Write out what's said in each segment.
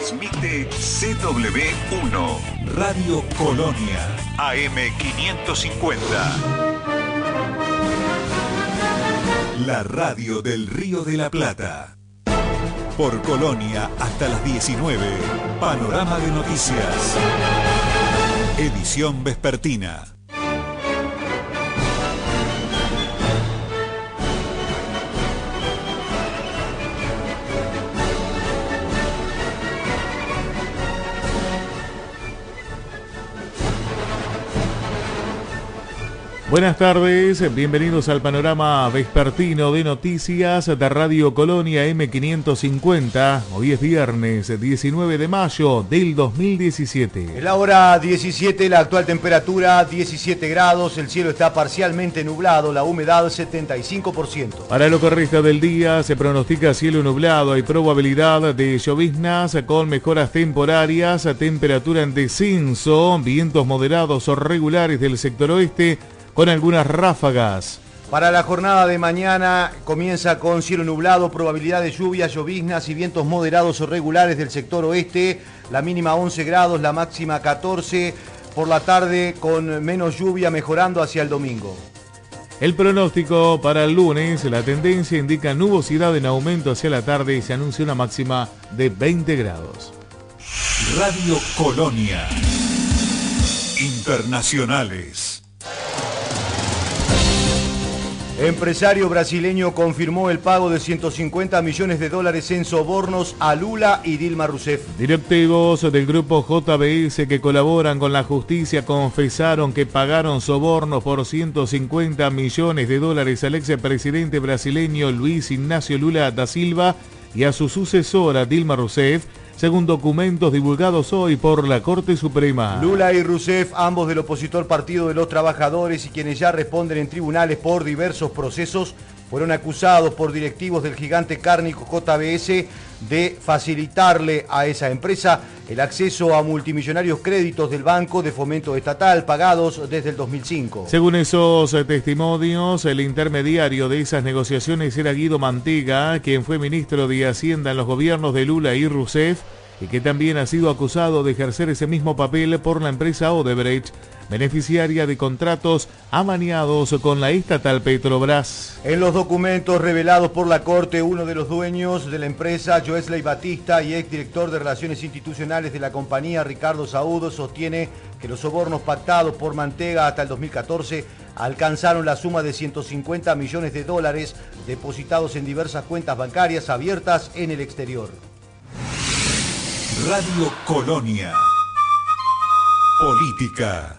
Transmite CW1 Radio Colonia AM550. La radio del Río de la Plata. Por Colonia hasta las 19. Panorama de noticias. Edición vespertina. Buenas tardes, bienvenidos al panorama vespertino de noticias de Radio Colonia M550. Hoy es viernes 19 de mayo del 2017. En la hora 17, la actual temperatura 17 grados, el cielo está parcialmente nublado, la humedad 75%. Para lo que resta del día se pronostica cielo nublado, hay probabilidad de lloviznas con mejoras temporarias, temperatura en descenso, vientos moderados o regulares del sector oeste, con algunas ráfagas. Para la jornada de mañana comienza con cielo nublado, probabilidad de lluvias, lloviznas y vientos moderados o regulares del sector oeste. La mínima 11 grados, la máxima 14. Por la tarde con menos lluvia, mejorando hacia el domingo. El pronóstico para el lunes, la tendencia indica nubosidad en aumento hacia la tarde y se anuncia una máxima de 20 grados. Radio Colonia. Internacionales. Empresario brasileño confirmó el pago de 150 millones de dólares en sobornos a Lula y Dilma Rousseff. Directivos del grupo JBS que colaboran con la justicia confesaron que pagaron sobornos por 150 millones de dólares al expresidente brasileño Luis Ignacio Lula da Silva y a su sucesora Dilma Rousseff, según documentos divulgados hoy por la Corte Suprema. Lula y Rousseff, ambos del opositor Partido de los Trabajadores y quienes ya responden en tribunales por diversos procesos, fueron acusados por directivos del gigante cárnico JBS de facilitarle a esa empresa el acceso a multimillonarios créditos del Banco de Fomento Estatal pagados desde el 2005. Según esos testimonios, el intermediario de esas negociaciones era Guido Mantega, quien fue ministro de Hacienda en los gobiernos de Lula y Rousseff y que también ha sido acusado de ejercer ese mismo papel por la empresa Odebrecht, beneficiaria de contratos amañados con la estatal Petrobras. En los documentos revelados por la Corte, uno de los dueños de la empresa, Joesley Batista, y exdirector de Relaciones Institucionales de la compañía, Ricardo Saúdo, sostiene que los sobornos pactados por Mantega hasta el 2014 alcanzaron la suma de 150 millones de dólares depositados en diversas cuentas bancarias abiertas en el exterior. Radio Colonia. Política.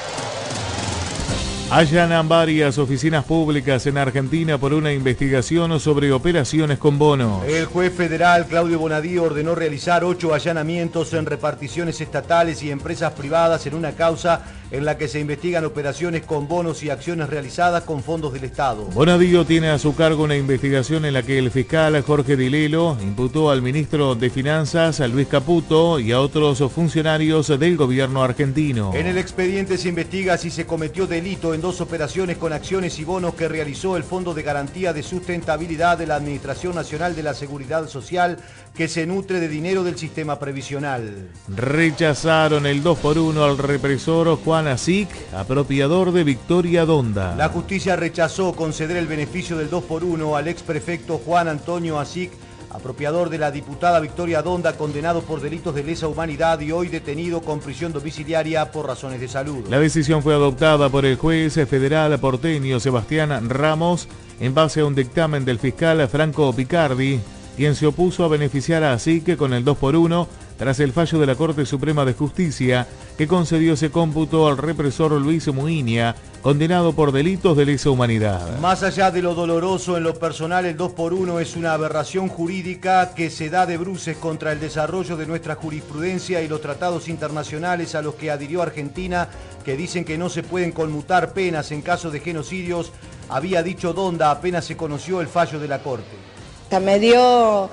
Allanan varias oficinas públicas en Argentina por una investigación sobre operaciones con bonos. El juez federal Claudio Bonadío ordenó realizar 8 allanamientos en reparticiones estatales y empresas privadas en una causa en la que se investigan operaciones con bonos y acciones realizadas con fondos del Estado. Bonadío tiene a su cargo una investigación en la que el fiscal Jorge Dilelo imputó al ministro de Finanzas, a Luis Caputo, y a otros funcionarios del gobierno argentino. En el expediente se investiga si se cometió delito en 2 operaciones con acciones y bonos que realizó el Fondo de Garantía de Sustentabilidad de la Administración Nacional de la Seguridad Social, que se nutre de dinero del sistema previsional. Rechazaron el 2x1 al represor Juan Asic, apropiador de Victoria Donda. La justicia rechazó conceder el beneficio del 2x1 al exprefecto Juan Antonio Asic, apropiador de la diputada Victoria Donda, condenado por delitos de lesa humanidad y hoy detenido con prisión domiciliaria por razones de salud. La decisión fue adoptada por el juez federal porteño Sebastián Ramos en base a un dictamen del fiscal Franco Picardi, quien se opuso a beneficiar a Asic con el 2x1 tras el fallo de la Corte Suprema de Justicia que concedió ese cómputo al represor Luis Muiña, condenado por delitos de lesa humanidad. Más allá de lo doloroso en lo personal, el 2x1 es una aberración jurídica que se da de bruces contra el desarrollo de nuestra jurisprudencia y los tratados internacionales a los que adhirió Argentina, que dicen que no se pueden conmutar penas en caso de genocidios, había dicho Donda apenas se conoció el fallo de la Corte. Me dio...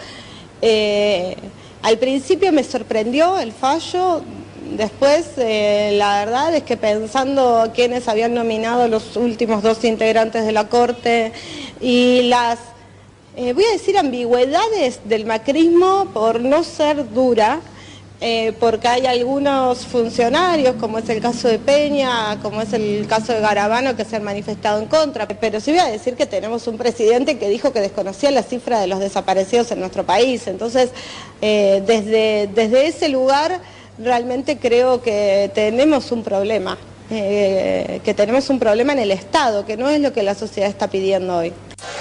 al principio me sorprendió el fallo, después la verdad es que pensando quiénes habían nominado los últimos 2 integrantes de la Corte y las, voy a decir, ambigüedades del macrismo, por no ser dura, porque hay algunos funcionarios, como es el caso de Peña, como es el caso de Garabano, que se han manifestado en contra. Pero sí voy a decir que tenemos un presidente que dijo que desconocía la cifra de los desaparecidos en nuestro país. Entonces, desde ese lugar, realmente creo que tenemos un problema. Que tenemos un problema en el Estado, que no es lo que la sociedad está pidiendo hoy.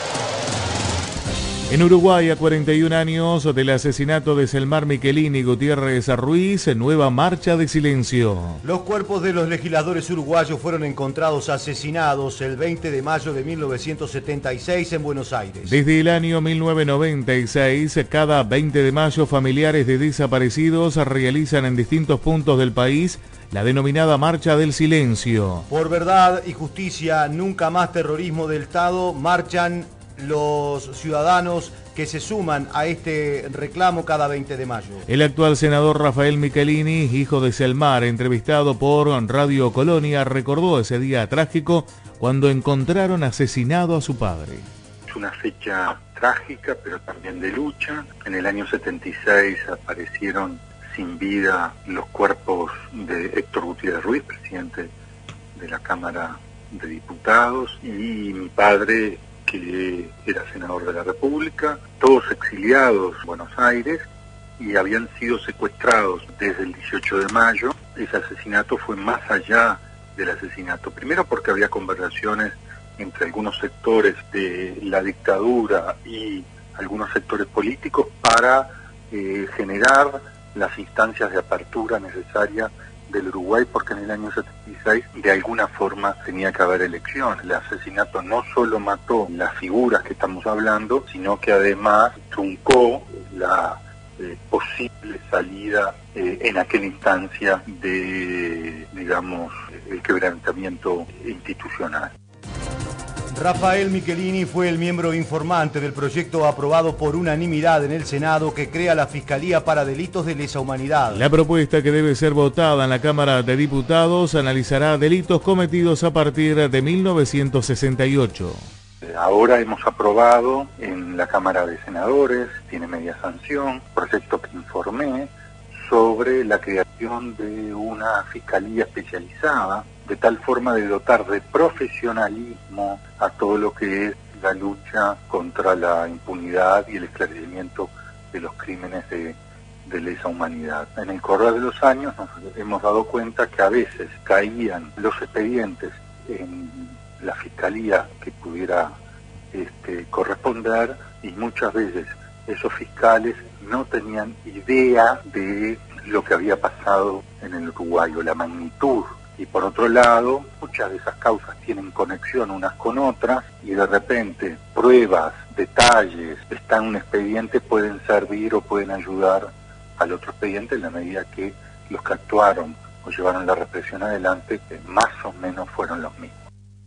En Uruguay, a 41 años del asesinato de Selmar Michelini Gutiérrez Ruiz, nueva marcha de silencio. Los cuerpos de los legisladores uruguayos fueron encontrados asesinados el 20 de mayo de 1976 en Buenos Aires. Desde el año 1996, cada 20 de mayo, familiares de desaparecidos realizan en distintos puntos del país la denominada Marcha del Silencio. Por verdad y justicia, nunca más terrorismo del Estado, marchan los ciudadanos que se suman a este reclamo cada 20 de mayo. El actual senador Rafael Michelini, hijo de Selmar, entrevistado por Radio Colonia, recordó ese día trágico cuando encontraron asesinado a su padre. Es una fecha trágica, pero también de lucha. En el año 76 aparecieron sin vida los cuerpos de Héctor Gutiérrez Ruiz, presidente de la Cámara de Diputados, y mi padre, que era senador de la República, todos exiliados en Buenos Aires y habían sido secuestrados desde el 18 de mayo. Ese asesinato fue más allá del asesinato, primero porque había conversaciones entre algunos sectores de la dictadura y algunos sectores políticos para generar las instancias de apertura necesarias del Uruguay, porque en el año 76 de alguna forma tenía que haber elecciones. El asesinato no solo mató las figuras que estamos hablando, sino que además truncó la posible salida en aquella instancia de, digamos, el quebrantamiento institucional. Rafael Michelini fue el miembro informante del proyecto aprobado por unanimidad en el Senado que crea la Fiscalía para Delitos de Lesa Humanidad. La propuesta, que debe ser votada en la Cámara de Diputados, analizará delitos cometidos a partir de 1968. Ahora hemos aprobado en la Cámara de Senadores, tiene media sanción, proyecto que informé sobre la creación de una fiscalía especializada, de tal forma de dotar de profesionalismo a todo lo que es la lucha contra la impunidad y el esclarecimiento de los crímenes de lesa humanidad. En el correr de los años nos hemos dado cuenta que a veces caían los expedientes en la fiscalía que pudiera corresponder, y muchas veces esos fiscales no tenían idea de lo que había pasado en el Uruguay o la magnitud. Y por otro lado, muchas de esas causas tienen conexión unas con otras y de repente pruebas, detalles, están en un expediente, pueden servir o pueden ayudar al otro expediente en la medida que los que actuaron o llevaron la represión adelante más o menos fueron los mismos.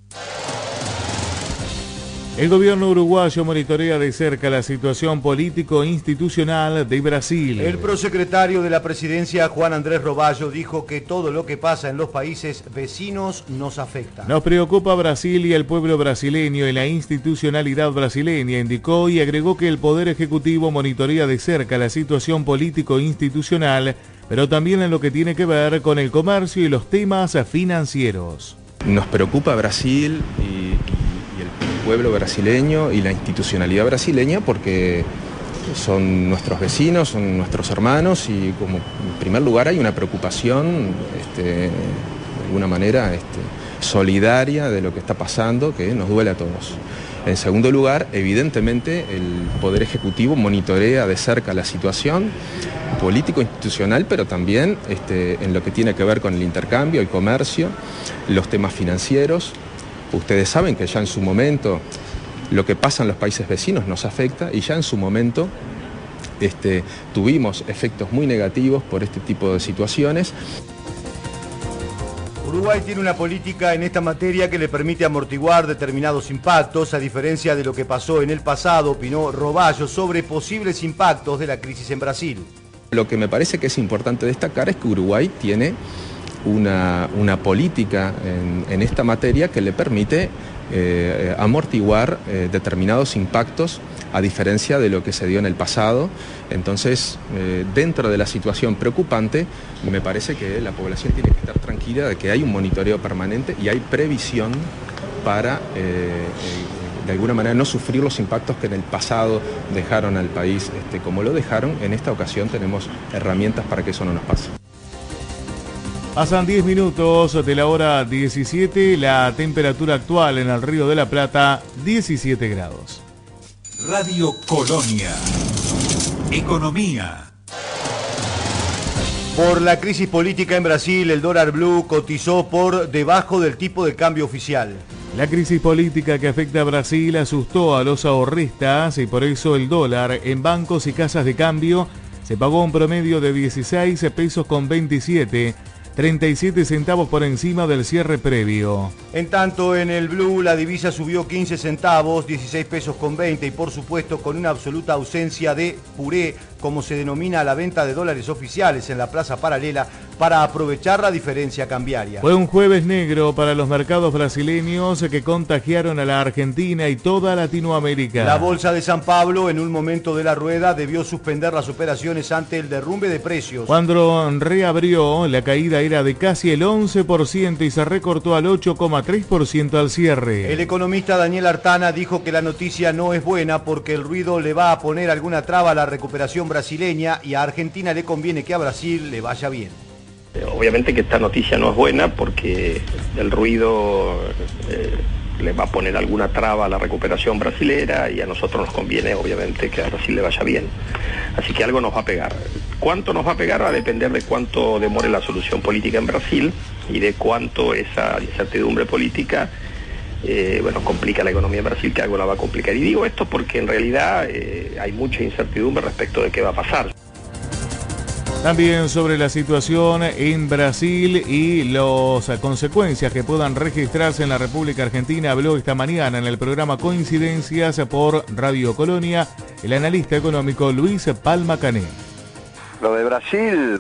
El gobierno uruguayo monitorea de cerca la situación político-institucional de Brasil. El prosecretario de la presidencia, Juan Andrés Roballo, dijo que todo lo que pasa en los países vecinos nos afecta. Nos preocupa Brasil y el pueblo brasileño y la institucionalidad brasileña, indicó, y agregó que el Poder Ejecutivo monitorea de cerca la situación político-institucional, pero también en lo que tiene que ver con el comercio y los temas financieros. Nos preocupa Brasil y el pueblo brasileño y la institucionalidad brasileña, porque son nuestros vecinos, son nuestros hermanos, y como en primer lugar hay una preocupación de alguna manera solidaria de lo que está pasando, que nos duele a todos. En segundo lugar, evidentemente el Poder Ejecutivo monitorea de cerca la situación político-institucional, pero también en lo que tiene que ver con el intercambio, el comercio, los temas financieros. Ustedes saben que ya en su momento lo que pasa en los países vecinos nos afecta, y ya en su momento tuvimos efectos muy negativos por este tipo de situaciones. Uruguay tiene una política en esta materia que le permite amortiguar determinados impactos, a diferencia de lo que pasó en el pasado, opinó Roballo sobre posibles impactos de la crisis en Brasil. Lo que me parece que es importante destacar es que Uruguay tiene una política en esta materia que le permite amortiguar determinados impactos, a diferencia de lo que se dio en el pasado. Entonces, dentro de la situación preocupante, me parece que la población tiene que estar tranquila de que hay un monitoreo permanente y hay previsión para, de alguna manera, no sufrir los impactos que en el pasado dejaron al país como lo dejaron. En esta ocasión tenemos herramientas para que eso no nos pase. Pasan 10 minutos de la hora 17, la temperatura actual en el Río de la Plata, 17 grados. Radio Colonia. Economía. Por la crisis política en Brasil, el dólar blue cotizó por debajo del tipo de cambio oficial. La crisis política que afecta a Brasil asustó a los ahorristas y por eso el dólar en bancos y casas de cambio se pagó un promedio de 16 pesos con 27, 37 centavos por encima del cierre previo. En tanto, en el blue la divisa subió 15 centavos, 16 pesos con 20 y por supuesto con una absoluta ausencia de puré, como se denomina la venta de dólares oficiales en la plaza paralela para aprovechar la diferencia cambiaria. Fue un jueves negro para los mercados brasileños que contagiaron a la Argentina y toda Latinoamérica. La bolsa de San Pablo en un momento de la rueda debió suspender las operaciones ante el derrumbe de precios. Cuando reabrió, la caída era de casi el 11% y se recortó al 8,3% al cierre. El economista Daniel Artana dijo que la noticia no es buena porque el ruido le va a poner alguna traba a la recuperación brasileña y a Argentina le conviene que a Brasil le vaya bien. Obviamente que esta noticia no es buena porque el ruido le va a poner alguna traba a la recuperación brasilera y a nosotros nos conviene obviamente que a Brasil le vaya bien. Así que algo nos va a pegar. ¿Cuánto nos va a pegar? Va a depender de cuánto demore la solución política en Brasil y de cuánto esa incertidumbre política complica la economía en Brasil, que algo la va a complicar. Y digo esto porque en realidad hay mucha incertidumbre respecto de qué va a pasar. También sobre la situación en Brasil y las consecuencias que puedan registrarse en la República Argentina habló esta mañana en el programa Coincidencias por Radio Colonia el analista económico Luis Palma Cané. Lo de Brasil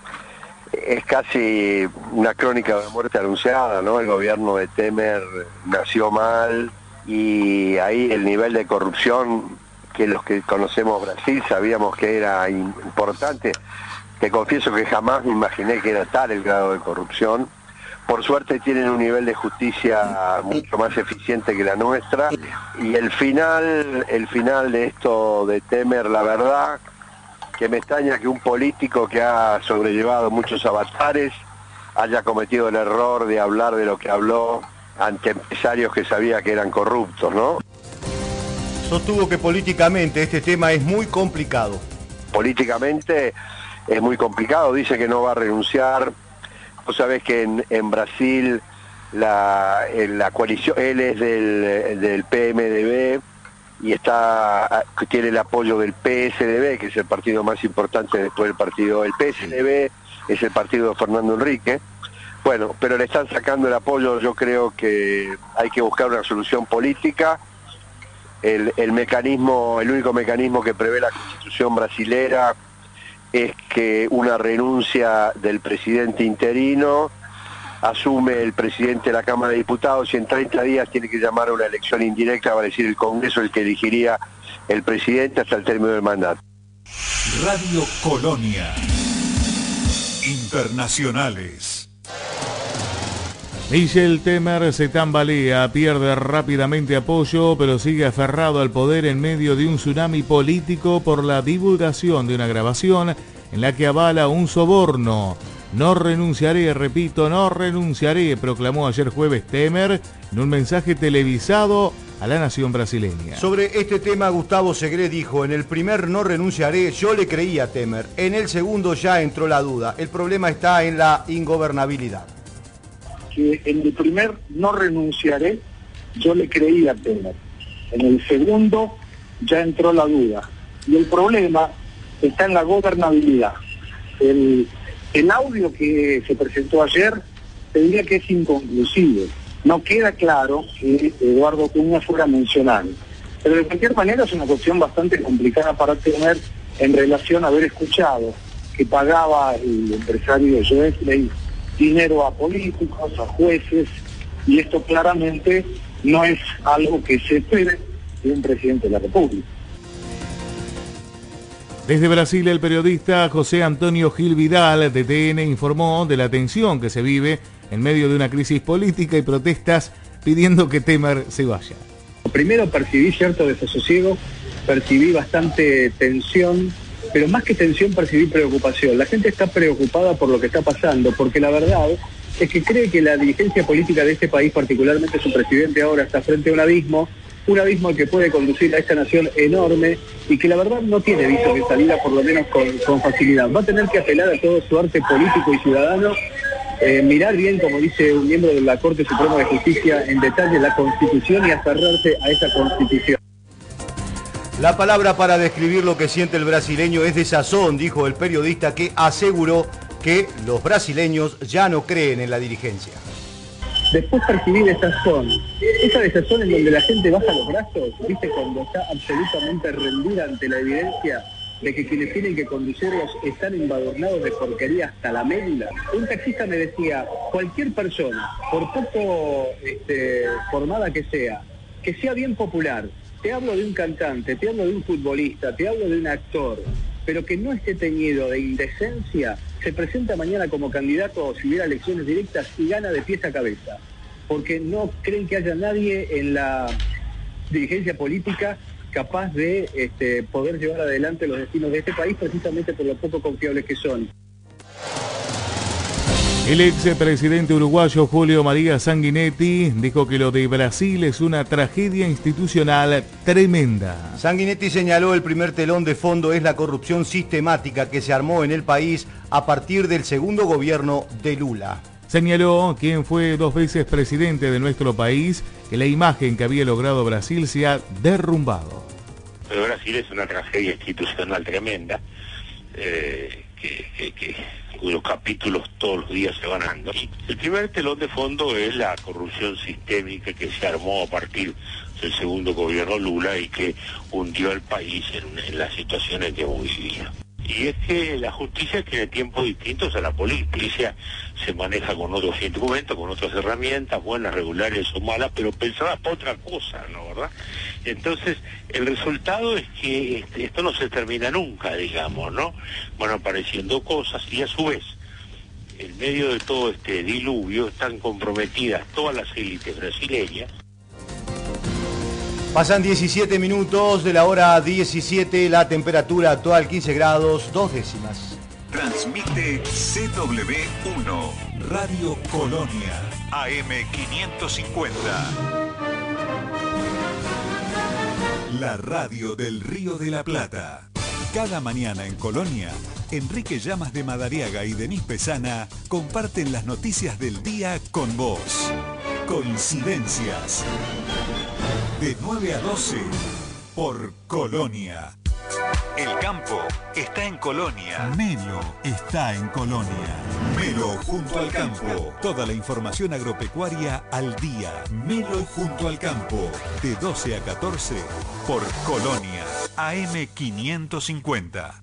es casi una crónica de muerte anunciada, ¿no? El gobierno de Temer nació mal y ahí el nivel de corrupción que los que conocemos Brasil sabíamos que era importante. Te confieso que jamás me imaginé que era tal el grado de corrupción. Por suerte tienen un nivel de justicia mucho más eficiente que la nuestra. Y el final de esto de Temer, la verdad, que me extraña que un político que ha sobrellevado muchos avatares haya cometido el error de hablar de lo que habló ante empresarios que sabía que eran corruptos, ¿no? Sostuvo que políticamente este tema es muy complicado. Políticamente es muy complicado, dice que no va a renunciar. Vos sabés que en Brasil la coalición, él es del PMDB y tiene el apoyo del PSDB, que es el partido más importante después del partido. El PSDB es el partido de Fernando Henrique. Bueno, pero le están sacando el apoyo. Yo creo que hay que buscar una solución política. El único mecanismo que prevé la Constitución brasilera es que una renuncia del presidente interino, asume el presidente de la Cámara de Diputados y en 30 días tiene que llamar a una elección indirecta, va a decir el Congreso el que elegiría el presidente hasta el término del mandato. Radio Colonia. Internacionales. Michel Temer se tambalea, pierde rápidamente apoyo, pero sigue aferrado al poder en medio de un tsunami político por la divulgación de una grabación en la que avala un soborno. No renunciaré, repito, no renunciaré, proclamó ayer jueves Temer en un mensaje televisado a la nación brasileña. Sobre este tema, Gustavo Segre dijo: en el primer no renunciaré, yo le creía a Temer. En el segundo ya entró la duda. El problema está en la ingobernabilidad. Que en el primer no renunciaré, yo le creía a Temer. En el segundo ya entró la duda. Y el problema está en la gobernabilidad. El audio que se presentó ayer, te diría que es inconclusivo. No queda claro que Eduardo Cunha fuera mencionado. Pero de cualquier manera es una cuestión bastante complicada para Temer en relación a haber escuchado que pagaba el empresario Joesley dinero a políticos, a jueces, y esto claramente no es algo que se espere de un presidente de la República. Desde Brasil, el periodista José Antonio Gil Vidal, de TN, informó de la tensión que se vive en medio de una crisis política y protestas pidiendo que Temer se vaya. Primero percibí cierto desasosiego, percibí bastante tensión, pero más que tensión percibí preocupación. La gente está preocupada por lo que está pasando, porque la verdad es que cree que la dirigencia política de este país, particularmente su presidente ahora, está frente a un abismo que puede conducir a esta nación enorme y que la verdad no tiene visos de salida, por lo menos con facilidad. Va a tener que apelar a todo su arte político y ciudadano, mirar bien, como dice un miembro de la Corte Suprema de Justicia, en detalle la Constitución y aferrarse a esa Constitución. La palabra para describir lo que siente el brasileño es desazón, dijo el periodista, que aseguró que los brasileños ya no creen en la dirigencia. Después percibí desazón, esa desazón en donde la gente baja los brazos, ¿viste? Cuando está absolutamente rendida ante la evidencia de que quienes tienen que conducirlos están embadurnados de porquería hasta la médula. Un taxista me decía, cualquier persona, por poco formada que sea bien popular, te hablo de un cantante, te hablo de un futbolista, te hablo de un actor, pero que no esté teñido de indecencia, se presenta mañana como candidato si hubiera elecciones directas y gana de pies a cabeza, porque no creen que haya nadie en la dirigencia política capaz de poder llevar adelante los destinos de este país, precisamente por lo poco confiables que son. El expresidente uruguayo Julio María Sanguinetti dijo que lo de Brasil es una tragedia institucional tremenda. Sanguinetti señaló el primer telón de fondo es la corrupción sistemática que se armó en el país a partir del segundo gobierno de Lula. Señaló, quien fue 2 veces presidente de nuestro país, que la imagen que había logrado Brasil se ha derrumbado. Pero Brasil es una tragedia institucional tremenda, cuyos capítulos todos los días se van dando. Y el primer telón de fondo es la corrupción sistémica que se armó a partir del segundo gobierno Lula y que hundió al país en las situaciones que hemos vivido. Y es que la justicia tiene tiempos distintos a la política. La policía se maneja con otros instrumentos, con otras herramientas, buenas, regulares o malas, pero pensadas para otra cosa, ¿no? ¿Verdad? Entonces, el resultado es que esto no se termina nunca, digamos, ¿no? Van apareciendo cosas y a su vez, en medio de todo este diluvio, están comprometidas todas las élites brasileñas. Pasan 17 minutos de la hora 17, la temperatura actual 15 grados, 2 décimas. Transmite CW1, Radio Colonia, AM550. La radio del Río de la Plata. Cada mañana en Colonia, Enrique Llamas de Madariaga y Denis Pesana comparten las noticias del día con vos. Coincidencias. De 9 a 12 por Colonia. El campo está en Colonia. Melo está en Colonia. Melo junto al campo. Toda la información agropecuaria al día. Melo junto al campo. De 12 a 14 por Colonia. AM550.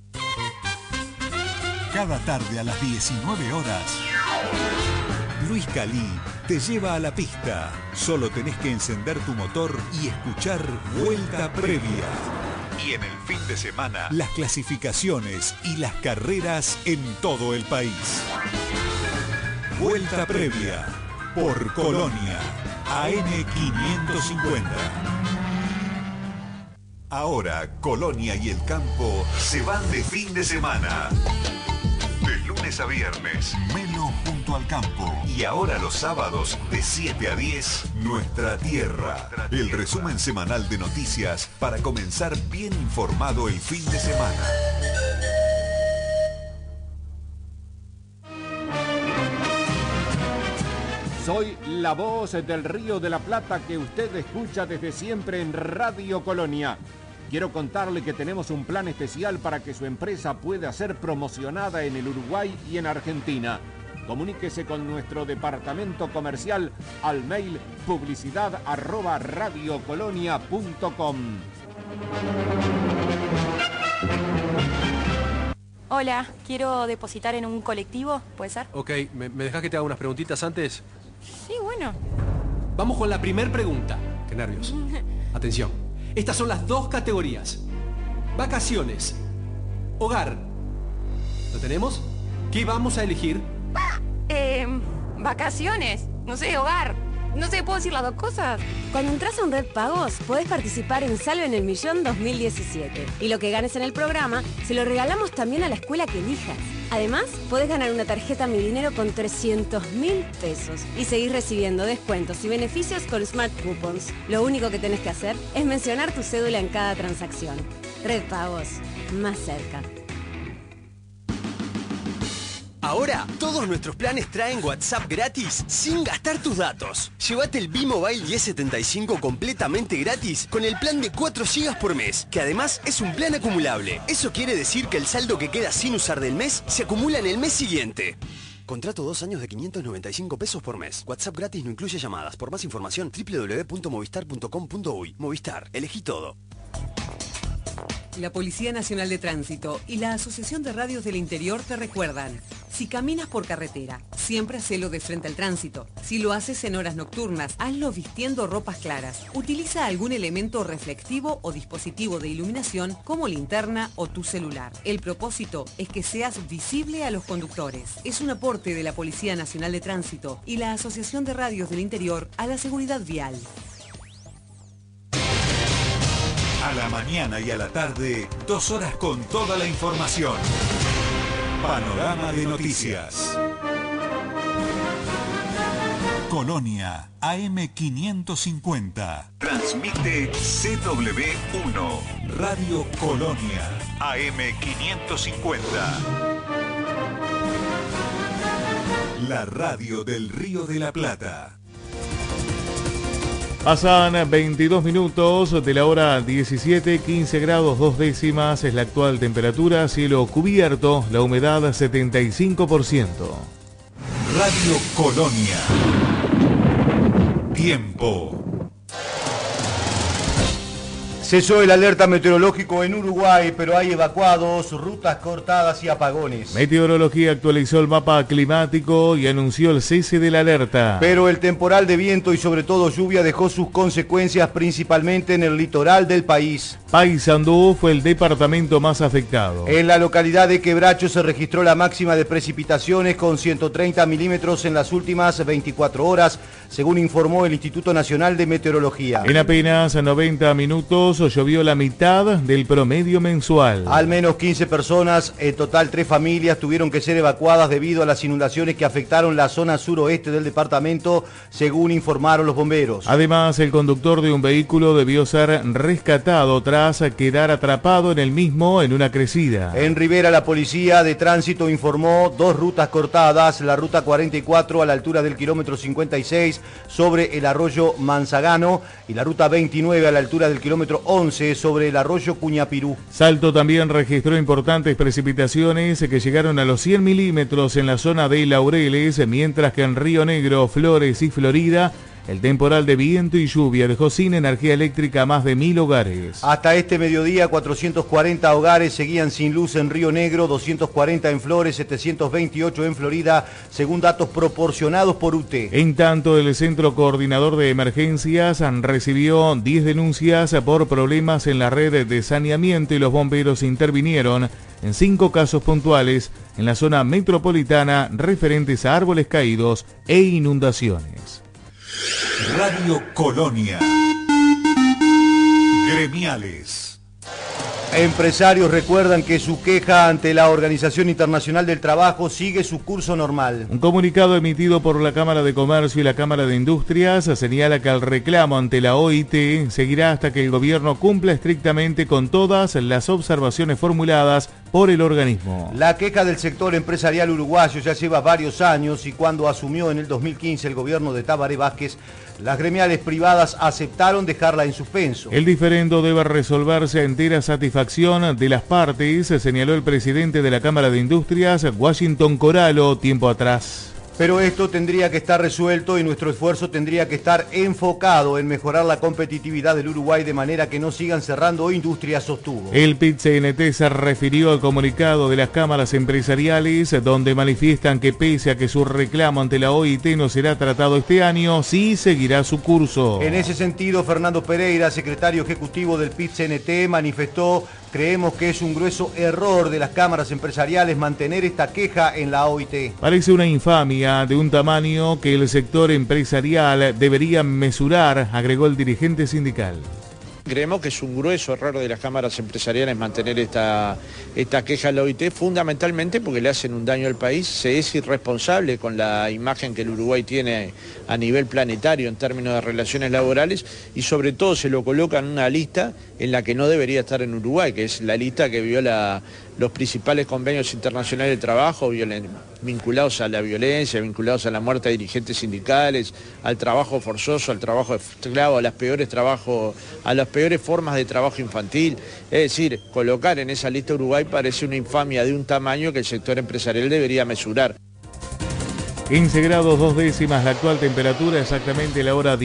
Cada tarde a las 19 horas. Luis Calí te lleva a la pista. Solo tenés que encender tu motor y escuchar Vuelta Previa. Y en el fin de semana, las clasificaciones y las carreras en todo el país. Vuelta Previa por Colonia, AM550. Ahora, Colonia y el campo se van de fin de semana. De lunes a viernes, Melo junto al campo. Y ahora los sábados, de 7 a 10, Nuestra Tierra. El resumen semanal de noticias para comenzar bien informado el fin de semana. Soy la voz del Río de la Plata que usted escucha desde siempre en Radio Colonia. Quiero contarle que tenemos un plan especial para que su empresa pueda ser promocionada en el Uruguay y en Argentina. Comuníquese con nuestro departamento comercial al mail publicidad@radiocolonia.com. Hola, quiero depositar en un colectivo, ¿puede ser? Ok, ¿me dejás que te haga unas preguntitas antes? Sí, bueno. Vamos con la primera pregunta. Qué nervios. Atención. Estas son las 2 categorías. Vacaciones. Hogar. ¿Lo tenemos? ¿Qué vamos a elegir? Vacaciones. No sé, hogar. No sé, ¿puedo decir las 2 cosas? Cuando entras a un Red Pagos, podés participar en Salven el Millón 2017. Y lo que ganes en el programa, se lo regalamos también a la escuela que elijas. Además, podés ganar una tarjeta Mi Dinero con 300.000 pesos y seguir recibiendo descuentos y beneficios con Smart Coupons. Lo único que tenés que hacer es mencionar tu cédula en cada transacción. Red Pagos, más cerca. Ahora, todos nuestros planes traen WhatsApp gratis sin gastar tus datos. Llévate el B-Mobile 1075 completamente gratis con el plan de 4 GB por mes, que además es un plan acumulable. Eso quiere decir que el saldo que queda sin usar del mes se acumula en el mes siguiente. Contrato 2 años de 595 pesos por mes. WhatsApp gratis no incluye llamadas. Por más información, www.movistar.com.uy. Movistar, elegí todo. La Policía Nacional de Tránsito y la Asociación de Radios del Interior te recuerdan: si caminas por carretera, siempre hacelo de frente al tránsito. Si lo haces en horas nocturnas, hazlo vistiendo ropas claras. Utiliza algún elemento reflectivo o dispositivo de iluminación como linterna o tu celular. El propósito es que seas visible a los conductores. Es un aporte de la Policía Nacional de Tránsito y la Asociación de Radios del Interior a la seguridad vial. A la mañana y a la tarde, 2 horas con toda la información. Panorama de noticias. Colonia, AM550. Transmite CW1. Radio Colonia, AM550. La radio del Río de la Plata. Pasan 22 minutos de la hora 17, 15 grados 2 décimas es la actual temperatura, cielo cubierto, la humedad 75%. Radio Colonia. Tiempo. Cesó el alerta meteorológico en Uruguay, pero hay evacuados, rutas cortadas y apagones. Meteorología actualizó el mapa climático y anunció el cese de la alerta. Pero el temporal de viento y sobre todo lluvia dejó sus consecuencias principalmente en el litoral del país. Paysandú fue el departamento más afectado. En la localidad de Quebracho se registró la máxima de precipitaciones con 130 milímetros en las últimas 24 horas, según informó el Instituto Nacional de Meteorología. En apenas 90 minutos llovió la mitad del promedio mensual. Al menos 15 personas, en total 3 familias, tuvieron que ser evacuadas debido a las inundaciones que afectaron la zona suroeste del departamento, según informaron los bomberos. Además, el conductor de un vehículo debió ser rescatado tras quedar atrapado en el mismo en una crecida. En Rivera, la policía de tránsito informó 2 rutas cortadas, la ruta 44 a la altura del kilómetro 56 sobre el arroyo Manzagano y la ruta 29 a la altura del kilómetro 11 sobre el arroyo Cuñapirú. Salto también registró importantes precipitaciones que llegaron a los 100 milímetros en la zona de Laureles, mientras que en Río Negro, Flores y Florida el temporal de viento y lluvia dejó sin energía eléctrica a más de 1000 hogares. Hasta este mediodía, 440 hogares seguían sin luz en Río Negro, 240 en Flores, 728 en Florida, según datos proporcionados por UTE. En tanto, el Centro Coordinador de Emergencias recibió 10 denuncias por problemas en la red de saneamiento y los bomberos intervinieron en 5 casos puntuales en la zona metropolitana referentes a árboles caídos e inundaciones. Radio Colonia. Gremiales. Empresarios recuerdan que su queja ante la Organización Internacional del Trabajo sigue su curso normal. Un comunicado emitido por la Cámara de Comercio y la Cámara de Industrias señala que el reclamo ante la OIT seguirá hasta que el gobierno cumpla estrictamente con todas las observaciones formuladas por el organismo. La queja del sector empresarial uruguayo ya lleva varios años y cuando asumió en el 2015 el gobierno de Tabaré Vázquez, las gremiales privadas aceptaron dejarla en suspenso. El diferendo debe resolverse a entera satisfacción de las partes, señaló el presidente de la Cámara de Industrias, Washington Coralo, tiempo atrás. Pero esto tendría que estar resuelto y nuestro esfuerzo tendría que estar enfocado en mejorar la competitividad del Uruguay de manera que no sigan cerrando industrias, sostuvo. El PIT-CNT se refirió al comunicado de las cámaras empresariales donde manifiestan que pese a que su reclamo ante la OIT no será tratado este año, sí seguirá su curso. En ese sentido, Fernando Pereira, secretario ejecutivo del PIT-CNT, manifestó: creemos que es un grueso error de las cámaras empresariales mantener esta queja en la OIT. Parece una infamia de un tamaño que el sector empresarial debería mesurar, agregó el dirigente sindical. Creemos que es un grueso error de las cámaras empresariales mantener esta queja en la OIT, fundamentalmente porque le hacen un daño al país, se es irresponsable con la imagen que el Uruguay tiene a nivel planetario en términos de relaciones laborales y sobre todo se lo coloca en una lista en la que no debería estar en Uruguay, que es la lista que viola los principales convenios internacionales de trabajo vinculados a la violencia, vinculados a la muerte de dirigentes sindicales, al trabajo forzoso, al trabajo esclavo, a las peores formas de trabajo infantil. Es decir, colocar en esa lista Uruguay parece una infamia de un tamaño que el sector empresarial debería mesurar. 15 grados 2 décimas la actual temperatura, exactamente la hora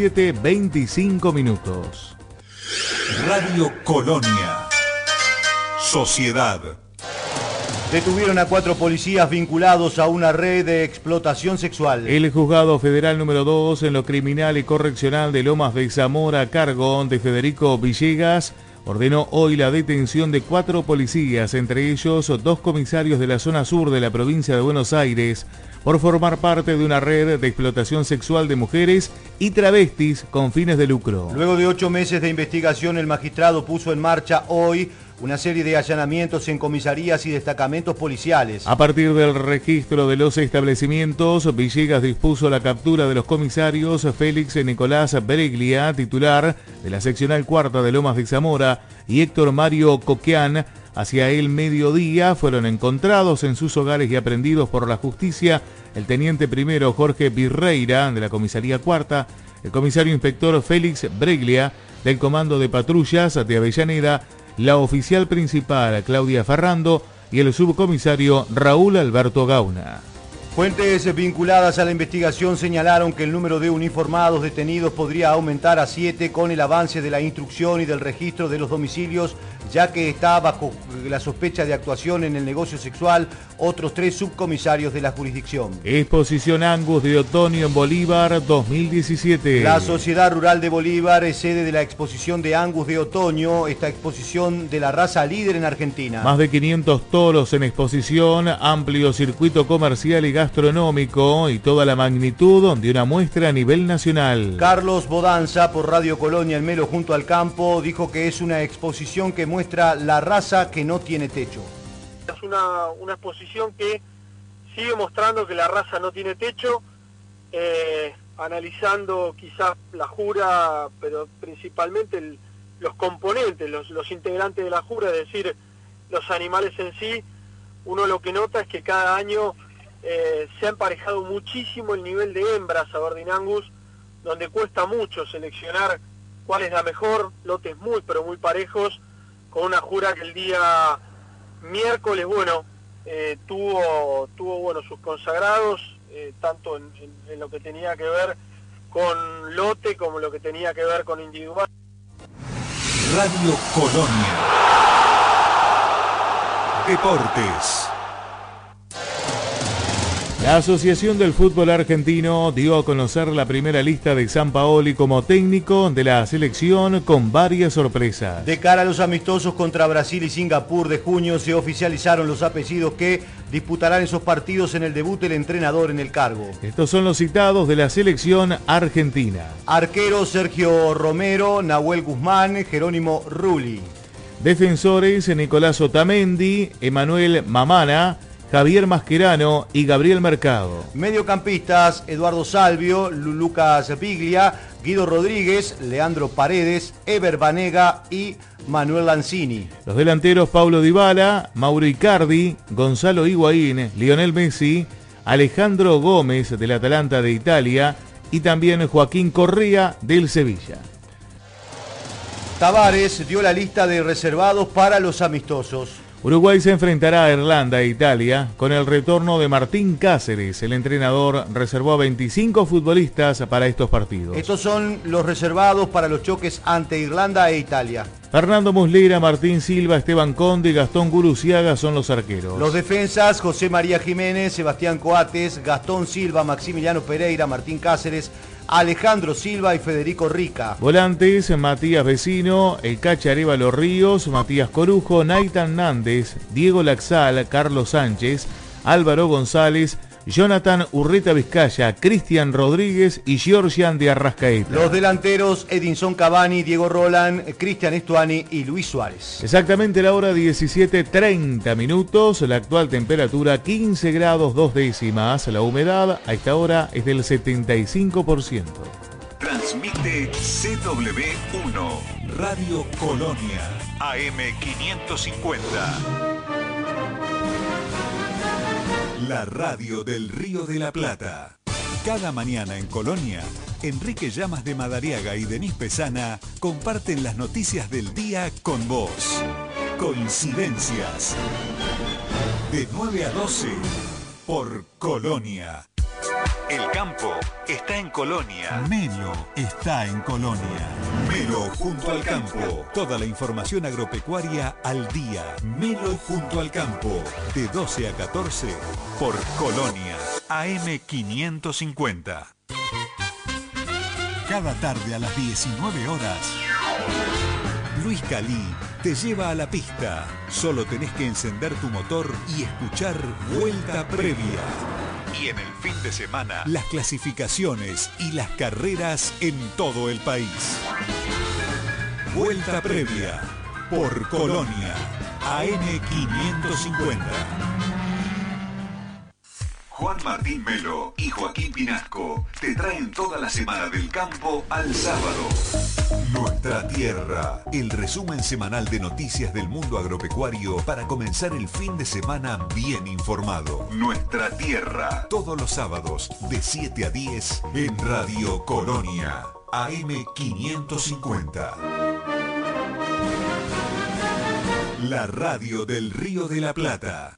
17:25 minutos. Radio Colonia. Sociedad. Detuvieron a 4 policías vinculados a una red de explotación sexual. El juzgado federal número 2 en lo criminal y correccional de Lomas de Zamora, a cargo de Federico Villegas, ordenó hoy la detención de 4 policías, entre ellos 2 comisarios de la zona sur de la provincia de Buenos Aires, por formar parte de una red de explotación sexual de mujeres y travestis con fines de lucro. Luego de 8 meses de investigación, el magistrado puso en marcha hoy una serie de allanamientos en comisarías y destacamentos policiales. A partir del registro de los establecimientos, Villegas dispuso la captura de los comisarios Félix Nicolás Breglia, titular de la seccional cuarta de Lomas de Zamora, y Héctor Mario Coquián. Hacia el mediodía fueron encontrados en sus hogares y aprehendidos por la justicia el teniente primero Jorge Virreira, de la comisaría cuarta, el comisario inspector Félix Breglia, del comando de patrullas de Avellaneda, la oficial principal Claudia Ferrando y el subcomisario Raúl Alberto Gauna. Fuentes vinculadas a la investigación señalaron que el número de uniformados detenidos podría aumentar a 7 con el avance de la instrucción y del registro de los domicilios, ya que está bajo la sospecha de actuación en el negocio sexual otros 3 subcomisarios de la jurisdicción. Exposición Angus de Otoño en Bolívar 2017. La Sociedad Rural de Bolívar es sede de la exposición de Angus de Otoño, esta exposición de la raza líder en Argentina. Más de 500 toros en exposición, amplio circuito comercial y gastronómico y toda la magnitud de una muestra a nivel nacional. Carlos Bodanza, por Radio Colonia El Melo junto al campo, dijo que es una exposición que muestra la raza que no tiene techo. Es una exposición que sigue mostrando que la raza no tiene techo, analizando quizás la jura, pero principalmente los componentes, los integrantes de la jura, es decir, los animales en sí. Uno lo que nota es que cada año se ha emparejado muchísimo el nivel de hembras a Aberdeen Angus, donde cuesta mucho seleccionar cuál es la mejor, lotes muy pero muy parejos, con una jura que el día miércoles, tuvo sus consagrados, tanto en lo que tenía que ver con lote como lo que tenía que ver con individual. Radio Colonia. Deportes. La Asociación del Fútbol Argentino dio a conocer la primera lista de Sampaoli como técnico de la selección con varias sorpresas. De cara a los amistosos contra Brasil y Singapur de junio, se oficializaron los apellidos que disputarán esos partidos en el debut del entrenador en el cargo. Estos son los citados de la selección argentina. Arquero Sergio Romero, Nahuel Guzmán, Jerónimo Rulli. Defensores Nicolás Otamendi, Emanuel Mamana, Javier Mascherano y Gabriel Mercado. Mediocampistas, Eduardo Salvio, Lucas Biglia, Guido Rodríguez, Leandro Paredes, Ever Banega y Manuel Lanzini. Los delanteros, Paulo Dybala, Mauro Icardi, Gonzalo Higuaín, Lionel Messi, Alejandro Gómez del Atalanta de Italia y también Joaquín Correa del Sevilla. Tavares dio la lista de reservados para los amistosos. Uruguay se enfrentará a Irlanda e Italia con el retorno de Martín Cáceres. El entrenador reservó a 25 futbolistas para estos partidos. Estos son los reservados para los choques ante Irlanda e Italia. Fernando Muslera, Martín Silva, Esteban Conde y Gastón Guruciaga son los arqueros. Los defensas: José María Jiménez, Sebastián Coates, Gastón Silva, Maximiliano Pereira, Martín Cáceres, Alejandro Silva y Federico Rica. Volantes: Matías Vecino, El Cacha Arévalo Ríos, Matías Corujo, Naitan Nández, Diego Laxal, Carlos Sánchez, Álvaro González, Jonathan Urreta Vizcaya, Cristian Rodríguez y Georgian de Arrascaeta. Los delanteros: Edinson Cavani, Diego Roland, Cristian Estuani y Luis Suárez. Exactamente la hora 17:30 minutos, la actual temperatura 15 grados 2 décimas, la humedad a esta hora es del 75%. Transmite CW1, Radio Colonia, AM550. La radio del Río de la Plata. Cada mañana en Colonia, Enrique Llamas de Madariaga y Denis Pesana comparten las noticias del día con vos. Coincidencias. De 9 a 12 por Colonia. El campo está en Colonia. Melo está en Colonia. Melo junto al campo. Toda la información agropecuaria al día. Melo junto al campo. De 12 a 14 por Colonia. AM550. Cada tarde a las 19 horas. Luis Calí te lleva a la pista. Solo tenés que encender tu motor y escuchar Vuelta Previa. Y en el fin de semana, las clasificaciones y las carreras en todo el país. Vuelta Previa por Colonia, AM550. Juan Martín Melo y Joaquín Pinasco te traen toda la semana del campo al sábado. Nuestra Tierra, el resumen semanal de noticias del mundo agropecuario para comenzar el fin de semana bien informado. Nuestra Tierra, todos los sábados de 7 a 10 en Radio Colonia, AM550. La radio del Río de la Plata.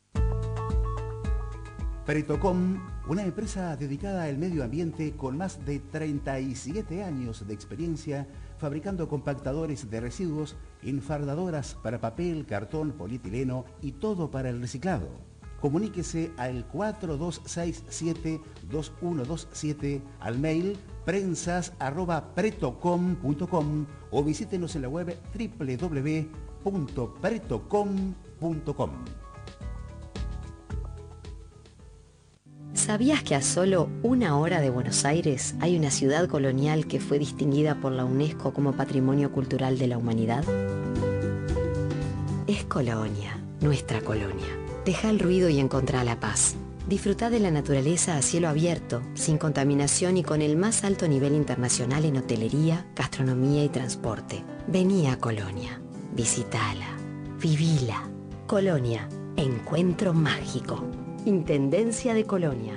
Pretocom, una empresa dedicada al medio ambiente con más de 37 años de experiencia fabricando compactadores de residuos, enfardadoras para papel, cartón, polietileno y todo para el reciclado. Comuníquese al 4267-2127, al mail prensas@pretocom.com o visítenos en la web www.pretocom.com. ¿Sabías que a solo 1 hora de Buenos Aires hay una ciudad colonial que fue distinguida por la UNESCO como Patrimonio Cultural de la Humanidad? Es Colonia, nuestra colonia. Deja el ruido y encontrá la paz. Disfrutá de la naturaleza a cielo abierto, sin contaminación y con el más alto nivel internacional en hotelería, gastronomía y transporte. Vení a Colonia, visitala, vivila. Colonia, encuentro mágico. Intendencia de Colonia.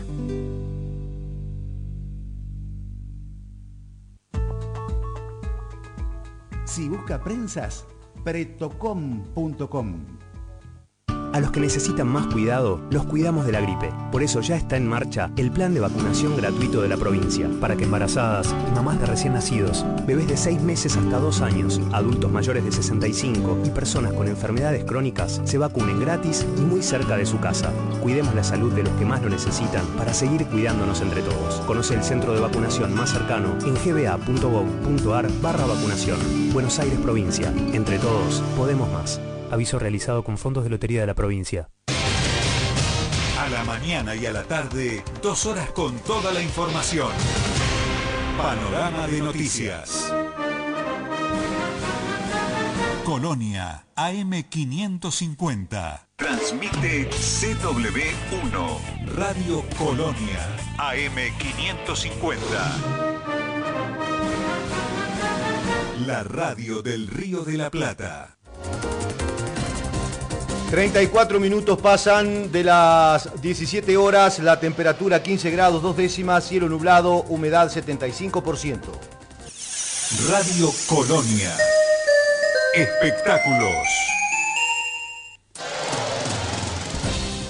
Si busca prensas, pretocom.com. A los que necesitan más cuidado, los cuidamos de la gripe. Por eso ya está en marcha el plan de vacunación gratuito de la provincia, para que embarazadas y mamás de recién nacidos, bebés de 6 meses hasta 2 años, adultos mayores de 65 y personas con enfermedades crónicas se vacunen gratis y muy cerca de su casa. Cuidemos la salud de los que más lo necesitan para seguir cuidándonos entre todos. Conoce el centro de vacunación más cercano en gba.gov.ar/vacunación. Buenos Aires, provincia. Entre todos, podemos más. Aviso realizado con fondos de Lotería de la provincia. A la mañana y a la tarde, 2 horas con toda la información. Panorama de noticias. Colonia, AM550. Transmite CW1, Radio Colonia, AM550. La radio del Río de la Plata. 34 minutos pasan de las 17 horas, la temperatura 15 grados 2 décimas, cielo nublado, humedad 75%. Radio Colonia. Espectáculos.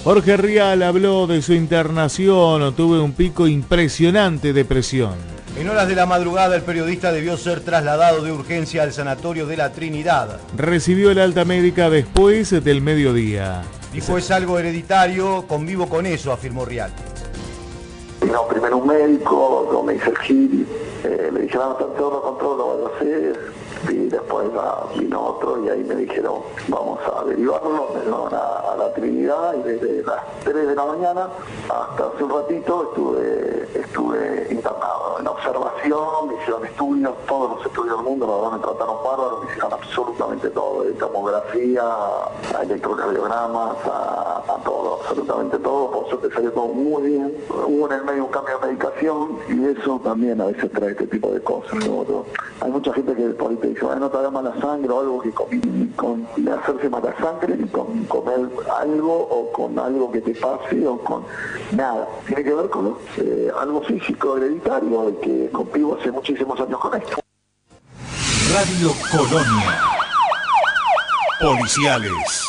Jorge Rial habló de su internación. Tuve un pico impresionante de presión. En horas de la madrugada, el periodista debió ser trasladado de urgencia al sanatorio de la Trinidad. Recibió el alta médica después del mediodía. Dijo, es algo hereditario, convivo con eso, afirmó Rial. Vino primero un médico, luego me hice el gil, le dije, vamos a hacer todo control, lo voy a hacer. Y después vino otro y ahí me dijeron, vamos a derivarlo, me llevaron a la Trinidad y desde las 3 de la mañana hasta hace un ratito estuve internado en observación, me hicieron estudios, todos los estudios del mundo, la verdad me trataron bárbaro, me hicieron absolutamente todo, de tomografía, a electrocardiogramas, a todo, absolutamente todo, por suerte salió todo muy bien. Hubo en el medio un cambio de medicación y eso también a veces trae este tipo de cosas, ¿no? Hay mucha gente que por ahí te dice, no te haga mala sangre o algo que con hacerse mala sangre, ni con comer algo o con algo que te pase o con nada. Tiene que ver con algo físico, hereditario, y que convivo hace muchísimos años con esto. Radio Colonia. Policiales.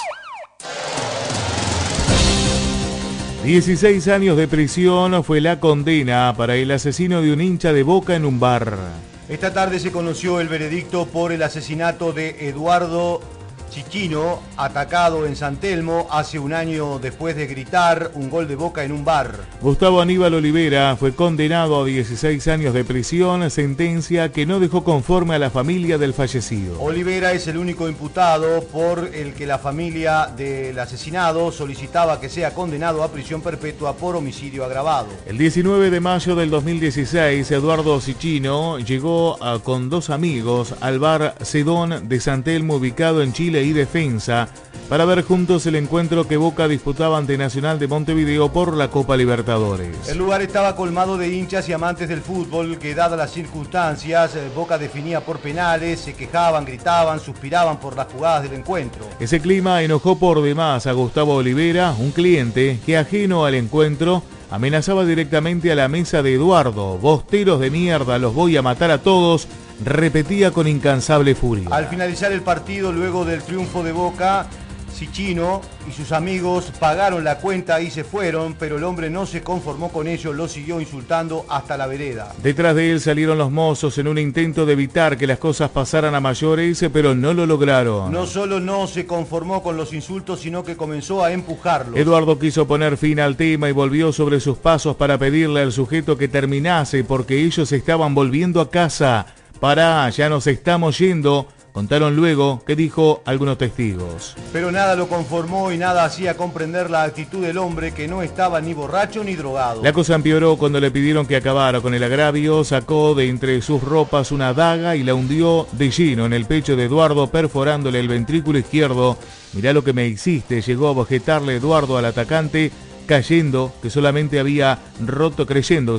16 años de prisión fue la condena para el asesino de un hincha de Boca en un bar. Esta tarde se conoció el veredicto por el asesinato de Eduardo Chichino, atacado en San Telmo hace un año después de gritar un gol de Boca en un bar. Gustavo Aníbal Olivera fue condenado a 16 años de prisión, sentencia que no dejó conforme a la familia del fallecido. Olivera es el único imputado por el que la familia del asesinado solicitaba que sea condenado a prisión perpetua por homicidio agravado. El 19 de mayo del 2016, Eduardo Chichino llegó con 2 amigos al bar Sedón de San Telmo, ubicado en Chile y Defensa, para ver juntos el encuentro que Boca disputaba ante Nacional de Montevideo por la Copa Libertadores. El lugar estaba colmado de hinchas y amantes del fútbol que, dadas las circunstancias, Boca definía por penales, se quejaban, gritaban, suspiraban por las jugadas del encuentro. Ese clima enojó por demás a Gustavo Olivera, un cliente que, ajeno al encuentro, amenazaba directamente a la mesa de Eduardo. Bosteros de mierda, los voy a matar a todos, repetía con incansable furia. Al finalizar el partido, luego del triunfo de Boca, Chichino y sus amigos pagaron la cuenta y se fueron, pero el hombre no se conformó con ello, lo siguió insultando hasta la vereda. Detrás de él salieron los mozos en un intento de evitar que las cosas pasaran a mayores, pero no lo lograron. No solo no se conformó con los insultos, sino que comenzó a empujarlos. Eduardo quiso poner fin al tema y volvió sobre sus pasos para pedirle al sujeto que terminase, porque ellos estaban volviendo a casa. Pará, ya nos estamos yendo, contaron luego que dijo algunos testigos. Pero nada lo conformó y nada hacía comprender la actitud del hombre, que no estaba ni borracho ni drogado. La cosa empeoró cuando le pidieron que acabara con el agravio, sacó de entre sus ropas una daga y la hundió de lleno en el pecho de Eduardo, perforándole el ventrículo izquierdo. Mirá lo que me hiciste, llegó a objetarle Eduardo al atacante, creyendo que solamente había roto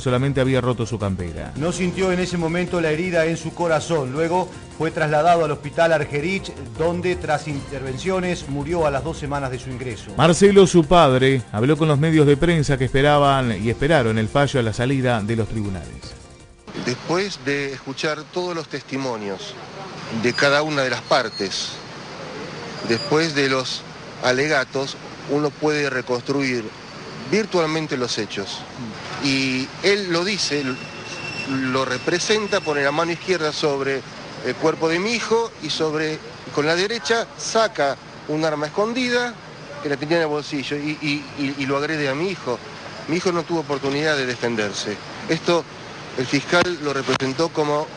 su campera. No sintió en ese momento la herida en su corazón. Luego fue trasladado al hospital Argerich, donde tras intervenciones murió a las 2 semanas de su ingreso. Marcelo, su padre, habló con los medios de prensa que esperaron el fallo a la salida de los tribunales. Después de escuchar todos los testimonios de cada una de las partes, después de los alegatos, uno puede reconstruir virtualmente los hechos. Y él lo dice, lo representa, pone la mano izquierda sobre el cuerpo de mi hijo y con la derecha saca un arma escondida que la tenía en el bolsillo y lo agrede a mi hijo. Mi hijo no tuvo oportunidad de defenderse. Esto el fiscal lo representó como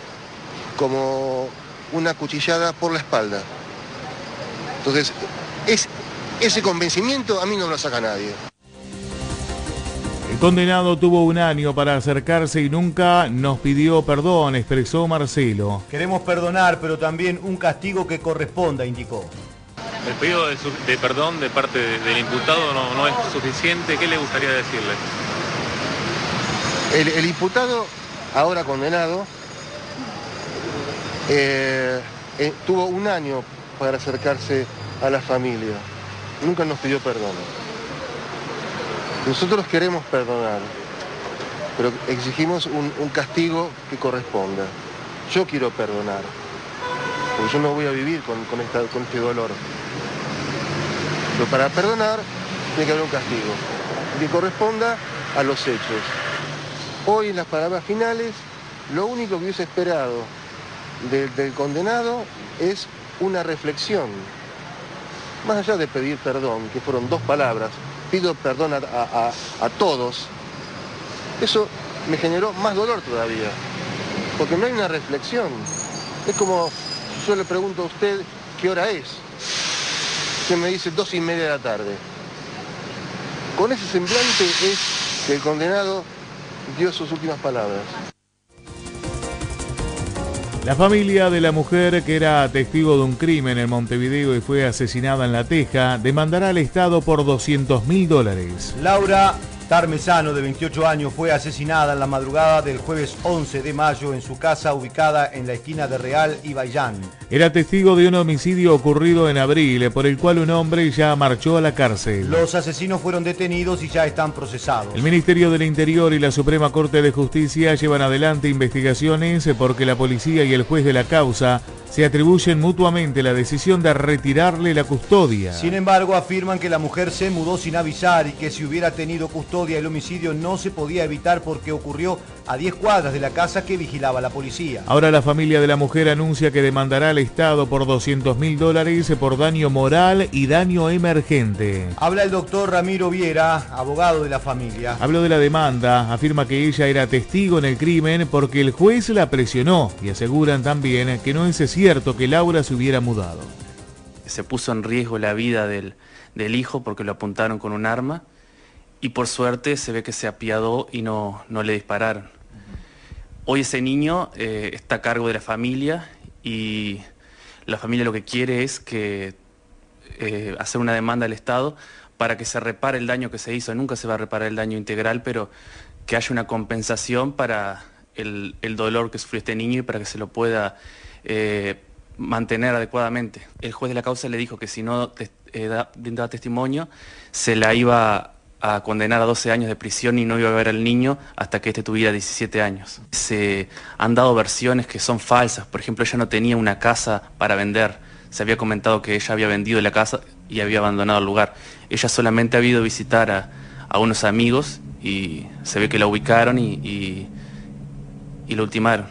una cuchillada por la espalda. Entonces, ese convencimiento a mí no me lo saca nadie. El condenado tuvo un año para acercarse y nunca nos pidió perdón, expresó Marcelo. Queremos perdonar, pero también un castigo que corresponda, indicó. El pedido de perdón de parte del imputado no es suficiente. ¿Qué le gustaría decirle? El imputado, ahora condenado, tuvo un año para acercarse a la familia. Nunca nos pidió perdón. Nosotros queremos perdonar, pero exigimos un castigo que corresponda. Yo quiero perdonar, porque yo no voy a vivir con este dolor. Pero para perdonar tiene que haber un castigo que corresponda a los hechos. Hoy en las palabras finales, lo único que hubiese esperado del condenado es una reflexión. Más allá de pedir perdón, que fueron 2 palabras, pido perdón a todos, eso me generó más dolor todavía, porque no hay una reflexión. Es como si yo le pregunto a usted qué hora es, que me dice 2:30 de la tarde. Con ese semblante es que el condenado dio sus últimas palabras. La familia de la mujer que era testigo de un crimen en Montevideo y fue asesinada en La Teja demandará al Estado por $200.000. Laura Tarmesano, de 28 años, fue asesinada en la madrugada del jueves 11 de mayo en su casa ubicada en la esquina de Real y Baillán. Era testigo de un homicidio ocurrido en abril, por el cual un hombre ya marchó a la cárcel. Los asesinos fueron detenidos y ya están procesados. El Ministerio del Interior y la Suprema Corte de Justicia llevan adelante investigaciones porque la policía y el juez de la causa se atribuyen mutuamente la decisión de retirarle la custodia. Sin embargo, afirman que la mujer se mudó sin avisar y que si hubiera tenido custodia el homicidio no se podía evitar porque ocurrió a 10 cuadras de la casa que vigilaba la policía. Ahora la familia de la mujer anuncia que demandará al Estado por $200.000 por daño moral y daño emergente. Habla el doctor Ramiro Viera, abogado de la familia. Habló de la demanda, afirma que ella era testigo en el crimen porque el juez la presionó y aseguran también que no es cierto que Laura se hubiera mudado. Se puso en riesgo la vida del hijo porque lo apuntaron con un arma y por suerte se ve que se apiadó y no le dispararon. Hoy ese niño está a cargo de la familia y la familia lo que quiere es que hacer una demanda al Estado para que se repare el daño que se hizo. Nunca se va a reparar el daño integral, pero que haya una compensación para el dolor que sufrió este niño y para que se lo pueda mantener adecuadamente. El juez de la causa le dijo que si no daba testimonio se la iba a condenar a 12 años de prisión y no iba a ver al niño hasta que este tuviera 17 años. Se han dado versiones que son falsas. Por ejemplo, ella no tenía una casa para vender. Se había comentado que ella había vendido la casa y había abandonado el lugar. Ella solamente ha ido a visitar a unos amigos y se ve que la ubicaron y la ultimaron.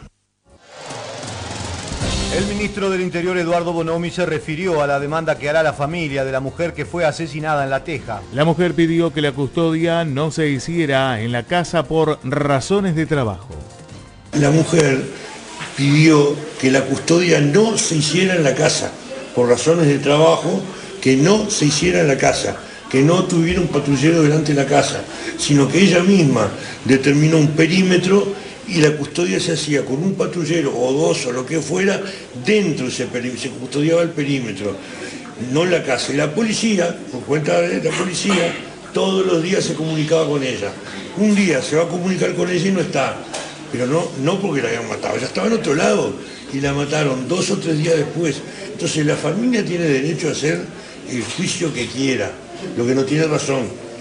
El ministro del Interior, Eduardo Bonomi, se refirió a la demanda que hará la familia de la mujer que fue asesinada en La Teja. La mujer pidió que la custodia no se hiciera en la casa por razones de trabajo. La mujer pidió que la custodia no se hiciera en la casa por razones de trabajo, que no se hiciera en la casa, que no tuviera un patrullero delante de la casa, sino que ella misma determinó un perímetro y la custodia se hacía con un patrullero o 2 o lo que fuera dentro de ese perímetro, se custodiaba el perímetro, no en la casa. Y la policía, por cuenta de la policía, todos los días se comunicaba con ella. Un día se va a comunicar con ella y no está, pero no porque la habían matado, ella estaba en otro lado y la mataron 2 o 3 días después. Entonces la familia tiene derecho a hacer el juicio que quiera, lo que no tiene razón.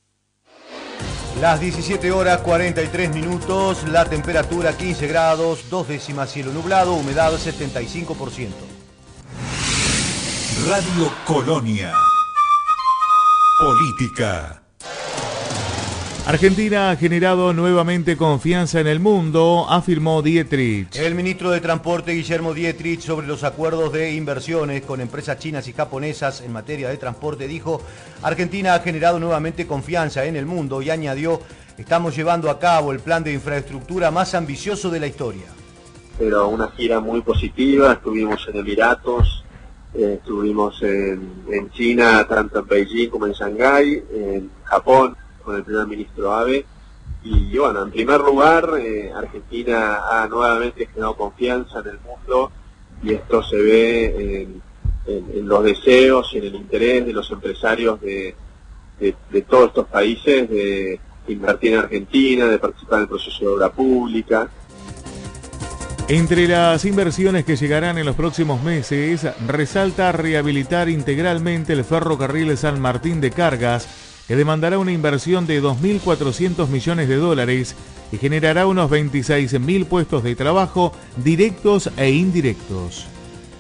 Las 17:43, la temperatura 15 grados, 2 décimas, cielo nublado, humedad 75%. Radio Colonia. Política. Argentina ha generado nuevamente confianza en el mundo, afirmó Dietrich. El ministro de Transporte, Guillermo Dietrich, sobre los acuerdos de inversiones con empresas chinas y japonesas en materia de transporte, dijo: Argentina ha generado nuevamente confianza en el mundo y añadió: estamos llevando a cabo el plan de infraestructura más ambicioso de la historia. Pero una gira muy positiva, estuvimos en Emiratos, estuvimos en China, tanto en Beijing como en Shanghái, en Japón, con el primer ministro Abe, y bueno, en primer lugar, Argentina ha nuevamente generado confianza en el mundo, y esto se ve en los deseos y en el interés de los empresarios de todos estos países de invertir en Argentina, de participar en el proceso de obra pública. Entre las inversiones que llegarán en los próximos meses, resalta rehabilitar integralmente el ferrocarril San Martín de Cargas, que demandará una inversión de $2.400 millones y generará unos 26.000 puestos de trabajo directos e indirectos.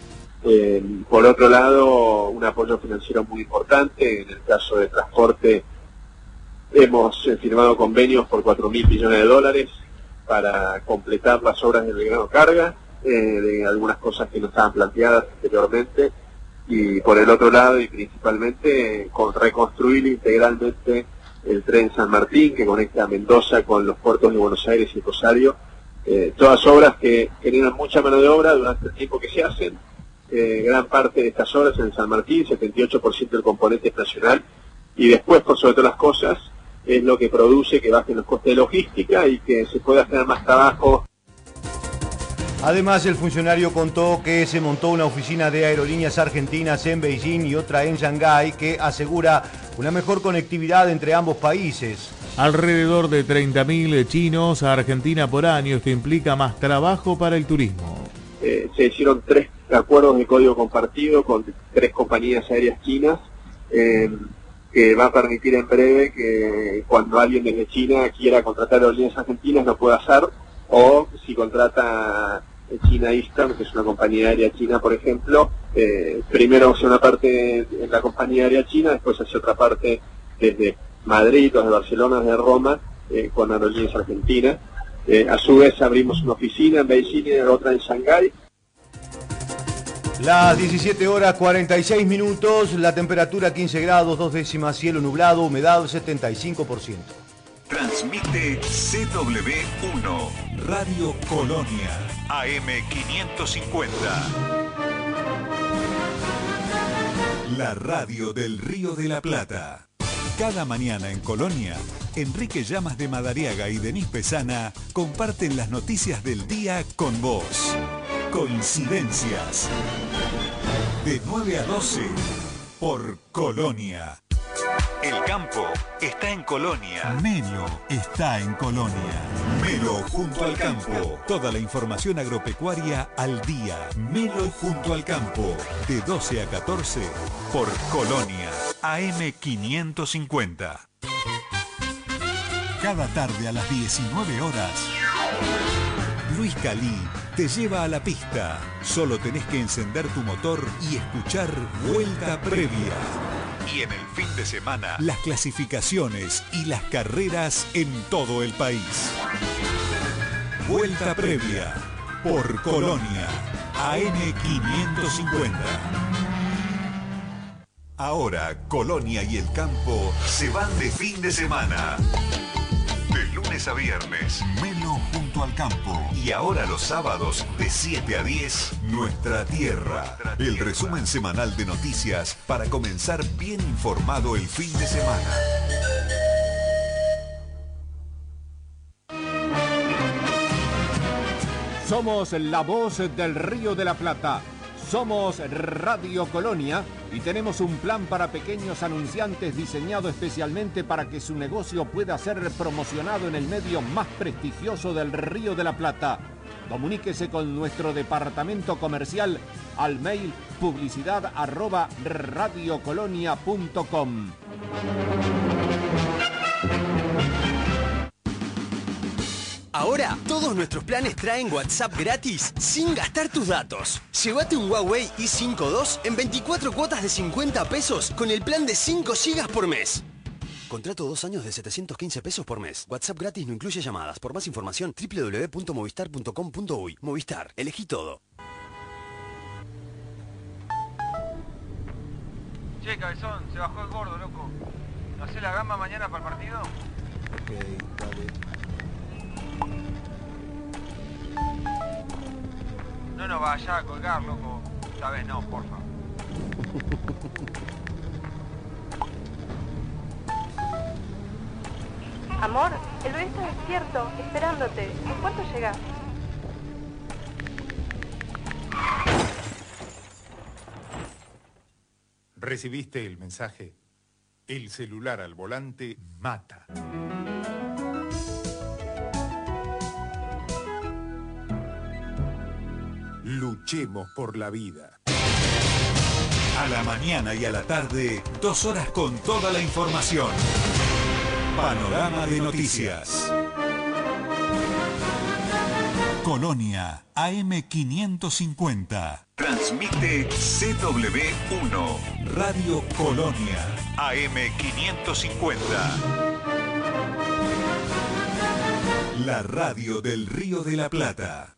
Por otro lado, un apoyo financiero muy importante. En el caso de transporte, hemos firmado convenios por 4.000 millones de dólares para completar las obras del Belgrano Carga, de algunas cosas que no estaban planteadas anteriormente. Y por el otro lado, y principalmente, con reconstruir integralmente el tren San Martín, que conecta a Mendoza con los puertos de Buenos Aires y Rosario. Todas obras que generan mucha mano de obra durante el tiempo que se hacen. Gran parte de estas obras en San Martín, 78% del componente es nacional, y después, por sobre todas las cosas, es lo que produce que bajen los costes de logística y que se pueda generar más trabajo. Además, el funcionario contó que se montó una oficina de aerolíneas argentinas en Beijing y otra en Shanghái que asegura una mejor conectividad entre ambos países. Alrededor de 30.000 chinos a Argentina por año. Esto implica más trabajo para el turismo. Se hicieron 3 acuerdos de código compartido con 3 compañías aéreas chinas, que va a permitir en breve que cuando alguien desde China quiera contratar aerolíneas argentinas lo pueda hacer, o si contrata China Eastern, que es una compañía aérea china, por ejemplo, primero hace una parte en la compañía aérea china, después hace otra parte desde Madrid, desde Barcelona, desde Roma, con aerolíneas argentinas. A su vez abrimos una oficina en Beijing y otra en Shanghái. Las 17 horas 46 minutos, la temperatura 15 grados, 2 décimas, cielo nublado, humedad 75%. Transmite CW1, Radio Colonia, AM550. La radio del Río de la Plata. Cada mañana en Colonia, Enrique Llamas de Madariaga y Denis Pesana comparten las noticias del día con vos. Coincidencias. De 9 a 12 por Colonia. El campo está en Colonia. Melo está en Colonia. Melo junto al campo. Toda la información agropecuaria al día. Melo junto al campo. De 12 a 14 por Colonia. AM550. Cada tarde a las 19 horas. Luis Calí te lleva a la pista. Solo tenés que encender tu motor y escuchar Vuelta Previa. Y en el fin de semana, las clasificaciones y las carreras en todo el país. Vuelta Previa por Colonia, AM550. Ahora, Colonia y el campo se van de fin de semana. De lunes a viernes, Melo junto al campo. Y ahora los sábados, de 7 a 10, Nuestra Tierra. El resumen semanal de noticias para comenzar bien informado el fin de semana. Somos la voz del Río de la Plata. Somos Radio Colonia y tenemos un plan para pequeños anunciantes diseñado especialmente para que su negocio pueda ser promocionado en el medio más prestigioso del Río de la Plata. Comuníquese con nuestro departamento comercial al mail publicidad@radiocolonia.com. Ahora, todos nuestros planes traen WhatsApp gratis sin gastar tus datos. Llévate un Huawei i5 II en 24 cuotas de 50 pesos con el plan de 5 GB por mes. Contrato 2 años de 715 pesos por mes. WhatsApp gratis no incluye llamadas. Por más información, www.movistar.com.uy. Movistar, elegí todo. Che, cabezón, se bajó el gordo, loco. ¿No hacés la gamba mañana para el partido? Ok, dale. No nos vaya a colgar, loco. Esta vez no, porfa. Amor, el bebé está despierto, esperándote. ¿En cuánto llegás? ¿Recibiste el mensaje? El celular al volante mata. Luchemos por la vida. A la mañana y a la tarde, 2 horas con toda la información. Panorama de noticias. Colonia, AM550. Transmite CW1, Radio Colonia, AM550. La radio del Río de la Plata.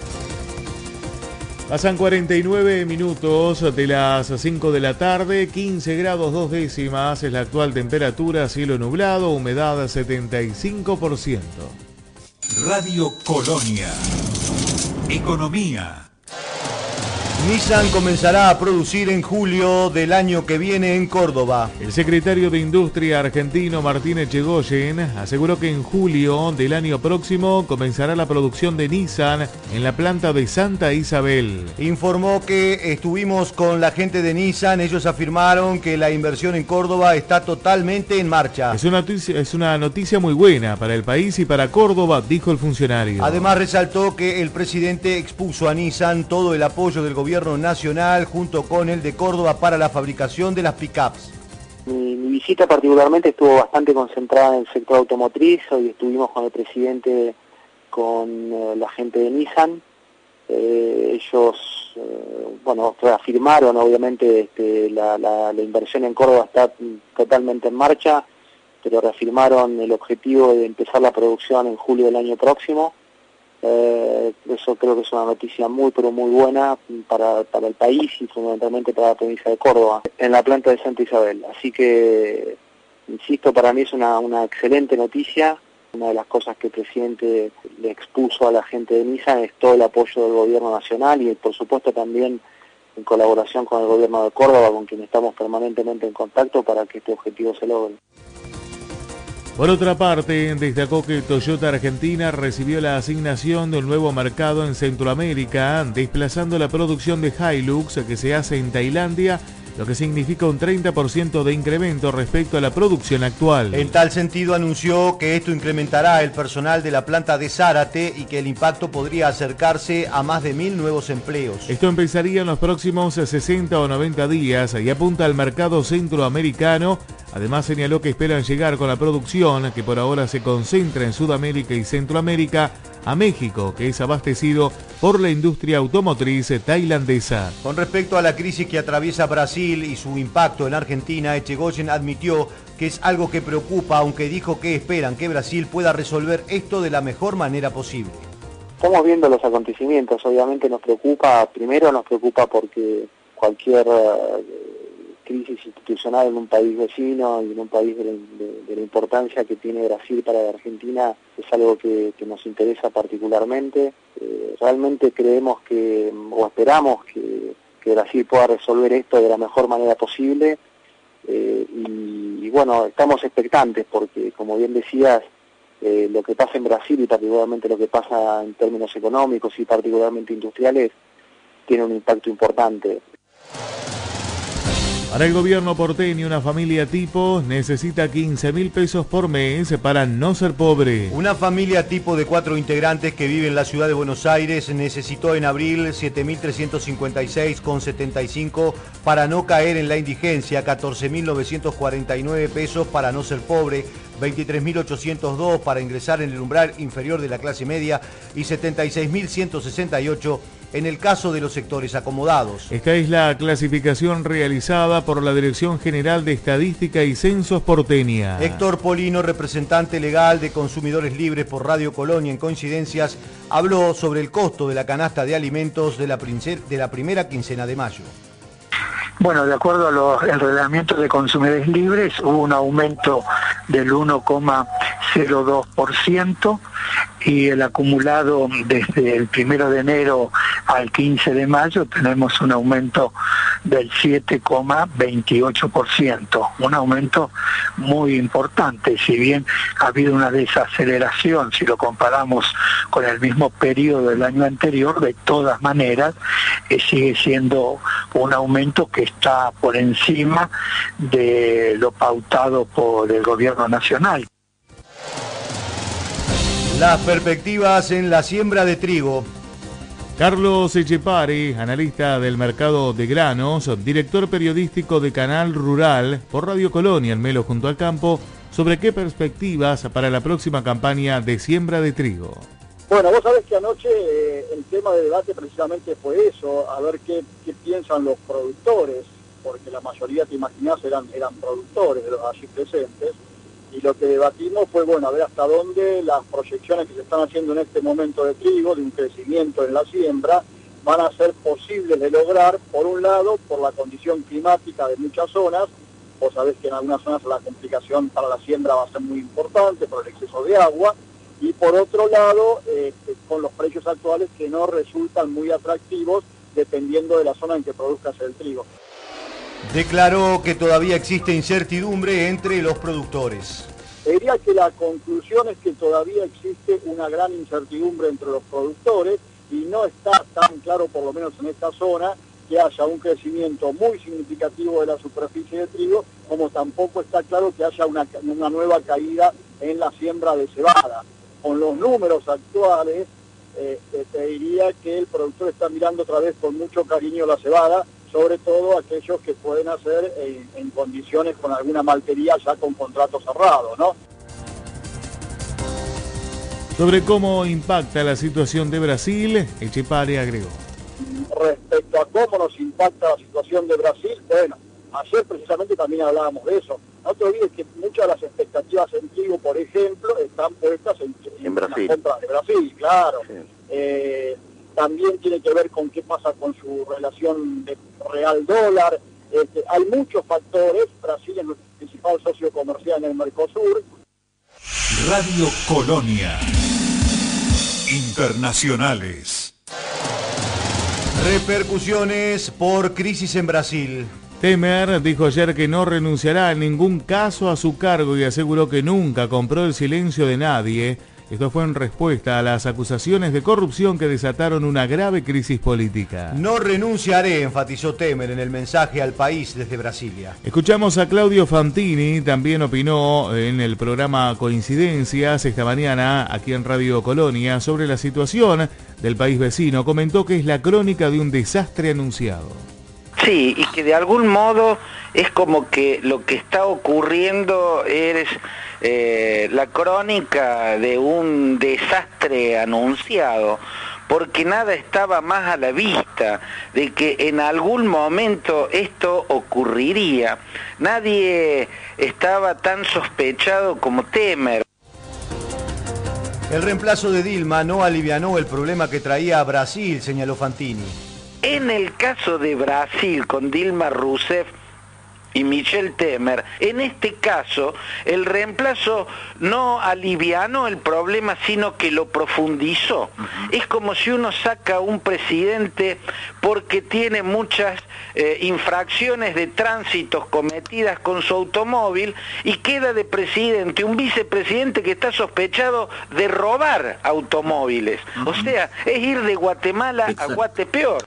Pasan 49 minutos de las 5 de la tarde, 15 grados 2 décimas es la actual temperatura, cielo nublado, humedad 75%. Radio Colonia. Economía. Nissan comenzará a producir en julio del año que viene en Córdoba. El secretario de Industria argentino Martín Echegoyen aseguró que en julio del año próximo comenzará la producción de Nissan en la planta de Santa Isabel. Informó que estuvimos con la gente de Nissan, ellos afirmaron que la inversión en Córdoba está totalmente en marcha. Es una noticia muy buena para el país y para Córdoba, dijo el funcionario. Además resaltó que el presidente expuso a Nissan todo el apoyo del gobierno nacional junto con el de Córdoba para la fabricación de las pickups. Mi visita particularmente estuvo bastante concentrada en el sector automotriz. Hoy estuvimos con el presidente, con la gente de Nissan. Ellos reafirmaron obviamente la inversión en Córdoba está totalmente en marcha, pero reafirmaron el objetivo de empezar la producción en julio del año próximo. Eso creo que es una noticia muy pero muy buena para el país y fundamentalmente para la provincia de Córdoba, en la planta de Santa Isabel. Así que, insisto, para mí es una excelente noticia. Una de las cosas que el presidente le expuso a la gente de Nissan es todo el apoyo del gobierno nacional y por supuesto también en colaboración con el gobierno de Córdoba, con quien estamos permanentemente en contacto para que este objetivo se logre. Por otra parte, destacó que Toyota Argentina recibió la asignación de un nuevo mercado en Centroamérica, desplazando la producción de Hilux que se hace en Tailandia, lo que significa un 30% de incremento respecto a la producción actual. En tal sentido anunció que esto incrementará el personal de la planta de Zárate y que el impacto podría acercarse a más de 1.000 nuevos empleos. Esto empezaría en los próximos 60 o 90 días y apunta al mercado centroamericano. Además señaló que esperan llegar con la producción, que por ahora se concentra en Sudamérica y Centroamérica, a México, que es abastecido por la industria automotriz tailandesa. Con respecto a la crisis que atraviesa Brasil y su impacto en Argentina, Echegoyen admitió que es algo que preocupa, aunque dijo que esperan que Brasil pueda resolver esto de la mejor manera posible. Estamos viendo los acontecimientos, obviamente nos preocupa, primero nos preocupa porque cualquier crisis institucional en un país vecino y en un país de la importancia que tiene Brasil para la Argentina es algo que nos interesa particularmente. Realmente creemos o esperamos que Brasil pueda resolver esto de la mejor manera posible y bueno, estamos expectantes porque, como bien decías, lo que pasa en Brasil y particularmente lo que pasa en términos económicos y particularmente industriales tiene un impacto importante. Para el gobierno porteño, una familia tipo necesita 15.000 pesos por mes para no ser pobre. Una familia tipo de 4 integrantes que vive en la ciudad de Buenos Aires necesitó en abril 7.356,75 para no caer en la indigencia, 14.949 pesos para no ser pobre, 23.802 para ingresar en el umbral inferior de la clase media y 76.168 en el caso de los sectores acomodados. Esta es la clasificación realizada por la Dirección General de Estadística y Censos porteña. Héctor Polino, representante legal de Consumidores Libres por Radio Colonia en Coincidencias, habló sobre el costo de la canasta de alimentos de la primera quincena de mayo. Bueno, de acuerdo a el reglamento de Consumidores Libres, hubo un aumento del 1,02% y el acumulado desde el 1 de enero al 15 de mayo tenemos un aumento del 7,28%, un aumento muy importante, si bien ha habido una desaceleración, si lo comparamos con el mismo periodo del año anterior, de todas maneras sigue siendo un aumento que está por encima de lo pautado por el gobierno nacional. Las perspectivas en la siembra de trigo. Carlos Echepari, analista del mercado de granos, director periodístico de Canal Rural por Radio Colonia en Melo junto al campo, sobre qué perspectivas para la próxima campaña de siembra de trigo. Bueno, vos sabés que anoche el tema de debate precisamente fue eso, a ver qué piensan los productores, porque la mayoría, te imaginás, eran productores de los allí presentes, y lo que debatimos fue, bueno, a ver hasta dónde las proyecciones que se están haciendo en este momento de trigo, de un crecimiento en la siembra, van a ser posibles de lograr, por un lado, por la condición climática de muchas zonas. Vos sabés que en algunas zonas la complicación para la siembra va a ser muy importante por el exceso de agua, y por otro lado, con los precios actuales que no resultan muy atractivos dependiendo de la zona en que produzcas el trigo. Declaró que todavía existe incertidumbre entre los productores. Diría que la conclusión es que todavía existe una gran incertidumbre entre los productores y no está tan claro, por lo menos en esta zona, que haya un crecimiento muy significativo de la superficie de trigo, como tampoco está claro que haya una nueva caída en la siembra de cebada. Con los números actuales, te diría que el productor está mirando otra vez con mucho cariño la cebada, sobre todo aquellos que pueden hacer en condiciones con alguna maltería ya con contrato cerrado, ¿no? Sobre cómo impacta la situación de Brasil, Etchepare agregó. Respecto a cómo nos impacta la situación de Brasil, bueno, ayer precisamente también hablábamos de eso. No te olvides que muchas de las expectativas en trigo, por ejemplo, están puestas en Brasil. Las compras de Brasil, claro. Sí. También tiene que ver con qué pasa con su relación de real-dólar. Hay muchos factores. Brasil es nuestro principal socio comercial en el Mercosur. Radio Colonia. Internacionales. Repercusiones por crisis en Brasil. Temer dijo ayer que no renunciará en ningún caso a su cargo y aseguró que nunca compró el silencio de nadie. Esto fue en respuesta a las acusaciones de corrupción que desataron una grave crisis política. No renunciaré, enfatizó Temer en el mensaje al país desde Brasilia. Escuchamos a Claudio Fantini, también opinó en el programa Coincidencias esta mañana aquí en Radio Colonia sobre la situación del país vecino. Comentó que es la crónica de un desastre anunciado. Sí, y que de algún modo es como que lo que está ocurriendo es la crónica de un desastre anunciado, porque nada estaba más a la vista de que en algún momento esto ocurriría. Nadie estaba tan sospechado como Temer. El reemplazo de Dilma no alivianó el problema que traía a Brasil, señaló Fantini. En el caso de Brasil, con Dilma Rousseff y Michel Temer, en este caso, el reemplazo no alivianó el problema, sino que lo profundizó. Es como si uno saca a un presidente porque tiene muchas infracciones de tránsitos cometidas con su automóvil y queda de presidente un vicepresidente que está sospechado de robar automóviles. O sea, es ir de Guatemala a Guatepeor.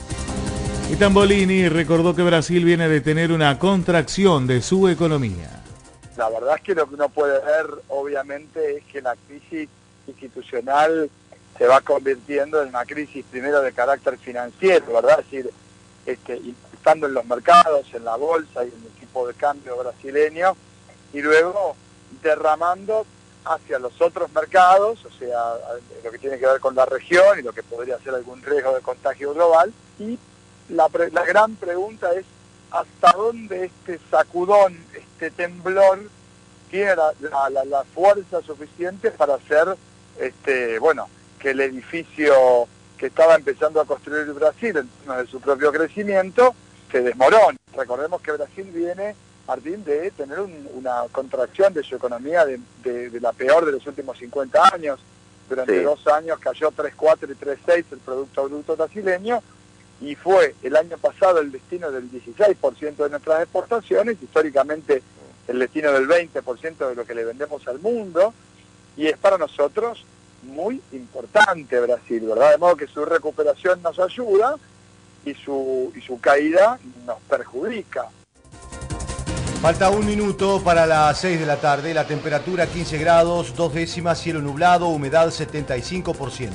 Y Tambolini recordó que Brasil viene de tener una contracción de su economía. La verdad es que lo que uno puede ver, obviamente, es que la crisis institucional se va convirtiendo en una crisis primero de carácter financiero, ¿verdad? Es decir, impactando en los mercados, en la bolsa y en el tipo de cambio brasileño, y luego derramando hacia los otros mercados, o sea, lo que tiene que ver con la región y lo que podría ser algún riesgo de contagio global, y la gran pregunta es hasta dónde este sacudón, este temblor, tiene la fuerza suficiente para hacer, que el edificio que estaba empezando a construir Brasil en términos de su propio crecimiento se desmorone. Recordemos que Brasil viene, Martín, de tener una contracción de su economía de la peor de los últimos 50 años. Durante 2 años cayó 3,4 y 3,6 el Producto Bruto brasileño, y fue el año pasado el destino del 16% de nuestras exportaciones, históricamente el destino del 20% de lo que le vendemos al mundo, y es para nosotros muy importante Brasil, ¿verdad? De modo que su recuperación nos ayuda y su caída nos perjudica. Falta 1 minuto para las 6 de la tarde, la temperatura 15 grados, 2 décimas, cielo nublado, humedad 75%.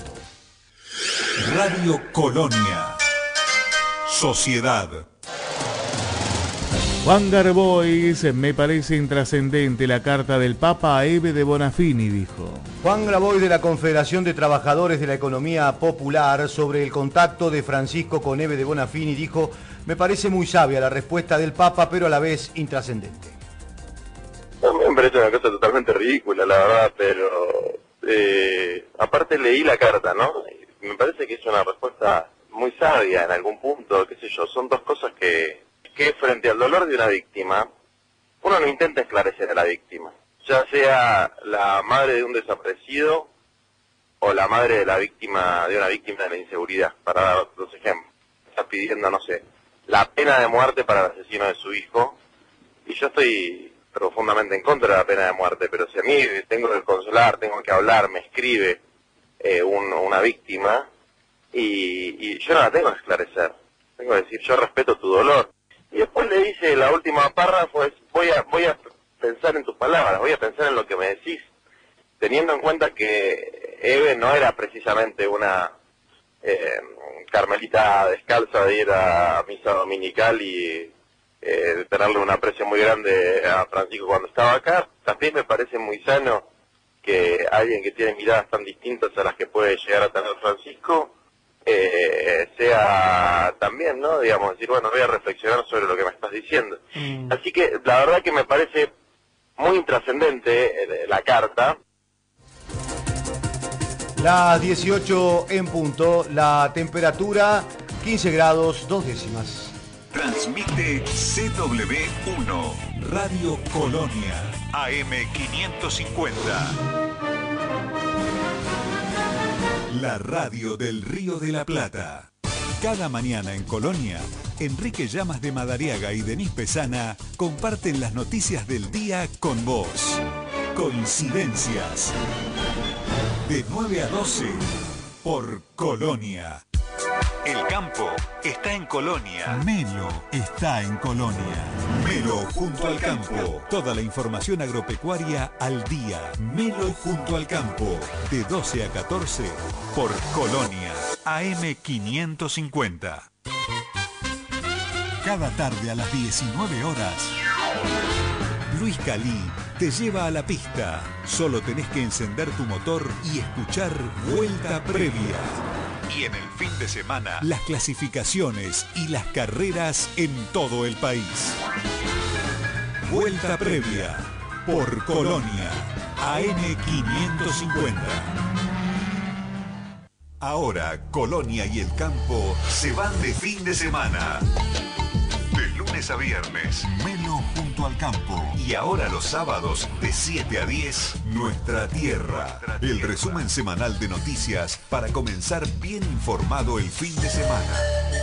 Radio Colonia. Sociedad. Juan Grabois, me parece intrascendente la carta del Papa a Eve de Bonafini, dijo. Juan Grabois de la Confederación de Trabajadores de la Economía Popular sobre el contacto de Francisco con Eve de Bonafini dijo: me parece muy sabia la respuesta del Papa, pero a la vez intrascendente. Me parece una cosa totalmente ridícula, la verdad, pero aparte leí la carta, ¿no? Me parece que es una respuesta muy sabia en algún punto, qué sé yo, son dos cosas que frente al dolor de una víctima, uno no intenta esclarecer a la víctima, ya sea la madre de un desaparecido o la madre de la víctima, de una víctima de la inseguridad, para dar dos ejemplos. Está pidiendo, no sé, la pena de muerte para el asesino de su hijo, y yo estoy profundamente en contra de la pena de muerte, pero si a mí tengo que consolar, tengo que hablar, me escribe una víctima, y yo no la tengo que esclarecer, tengo que decir, yo respeto tu dolor. Y después le dice la última párrafo es, voy a pensar en tus palabras, voy a pensar en lo que me decís, teniendo en cuenta que Eve no era precisamente una carmelita descalza de ir a misa dominical y de tenerle un aprecio muy grande a Francisco cuando estaba acá. También me parece muy sano que alguien que tiene miradas tan distintas a las que puede llegar a tener Francisco sea también, ¿no? Digamos, decir, bueno, voy a reflexionar sobre lo que me estás diciendo. Así que la verdad que me parece muy intrascendente la carta. Las 18 en punto, la temperatura 15 grados 2 décimas. Transmite CW1, Radio Colonia, AM550. La radio del Río de la Plata. Cada mañana en Colonia, Enrique Llamas de Madariaga y Denis Pesana comparten las noticias del día con vos. Coincidencias. De 9 a 12 por Colonia. El campo está en Colonia. Melo está en Colonia. Melo junto al campo. Toda la información agropecuaria al día. Melo junto al campo. De 12 a 14 por Colonia. AM550. Cada tarde a las 19 horas. Luis Calí te lleva a la pista. Solo tenés que encender tu motor y escuchar Vuelta Previa. Y en el fin de semana, las clasificaciones y las carreras en todo el país. Vuelta Previa por Colonia, AM550. Ahora, Colonia y el campo se van de fin de semana. De lunes a viernes, Melo junto al campo. Y ahora los sábados, de 7 a 10, Nuestra Tierra. El resumen semanal de noticias para comenzar bien informado el fin de semana.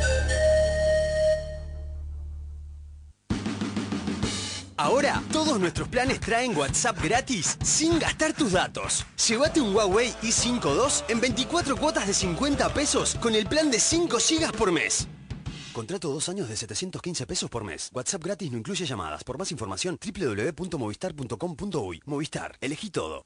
Ahora, todos nuestros planes traen WhatsApp gratis sin gastar tus datos. Llévate un Huawei i5 II en 24 cuotas de 50 pesos con el plan de 5 GB por mes. Contrato 2 años de 715 pesos por mes. WhatsApp gratis no incluye llamadas. Por más información, www.movistar.com.uy. Movistar, elegí todo.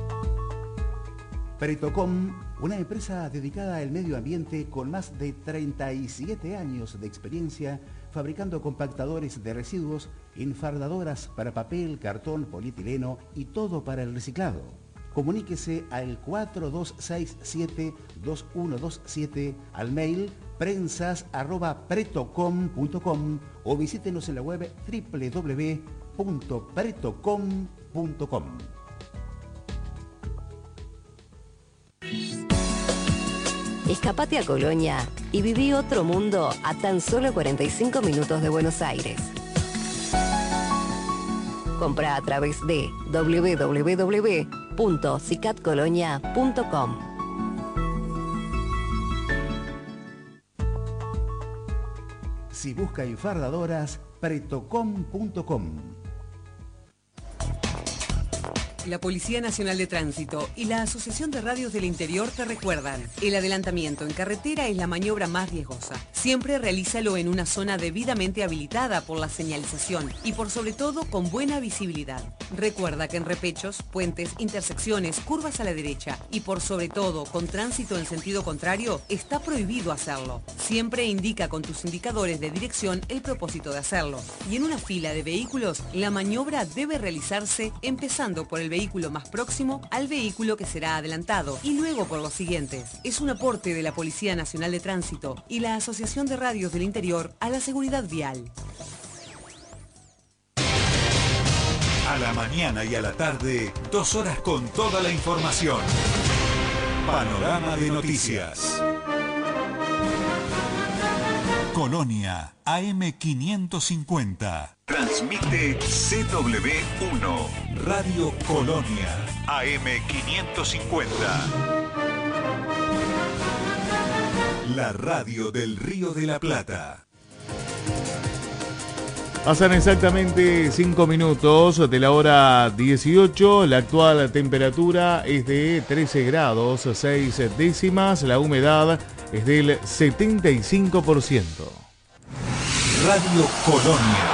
Pretocom, una empresa dedicada al medio ambiente con más de 37 años de experiencia fabricando compactadores de residuos, enfardadoras para papel, cartón, polietileno y todo para el reciclado. Comuníquese al 4267-2127, al mail prensas@pretocom.com o visítenos en la web www.pretocom.com. Escapate a Colonia y viví otro mundo a tan solo 45 minutos de Buenos Aires. Compra a través de www.cicatcolonia.com. Si busca enfardadoras, pretocom.com. La Policía Nacional de Tránsito y la Asociación de Radios del Interior te recuerdan, el adelantamiento en carretera es la maniobra más riesgosa. Siempre realízalo en una zona debidamente habilitada por la señalización y por sobre todo con buena visibilidad. Recuerda que en repechos, puentes, intersecciones, curvas a la derecha y por sobre todo con tránsito en sentido contrario, está prohibido hacerlo. Siempre indica con tus indicadores de dirección el propósito de hacerlo. Y en una fila de vehículos, la maniobra debe realizarse empezando por el vehículo más próximo al vehículo que será adelantado y luego por los siguientes. Es un aporte de la Policía Nacional de Tránsito y la Asociación de Radios del Interior a la seguridad vial. A la mañana y a la tarde, 2 horas con toda la información. Panorama de noticias. Colonia, AM550. Transmite CW1, Radio Colonia, AM550. La radio del Río de la Plata. Pasan exactamente 5 minutos de la hora 18. La actual temperatura es de 13 grados 6 décimas. La humedad es del 75%. Radio Colonia.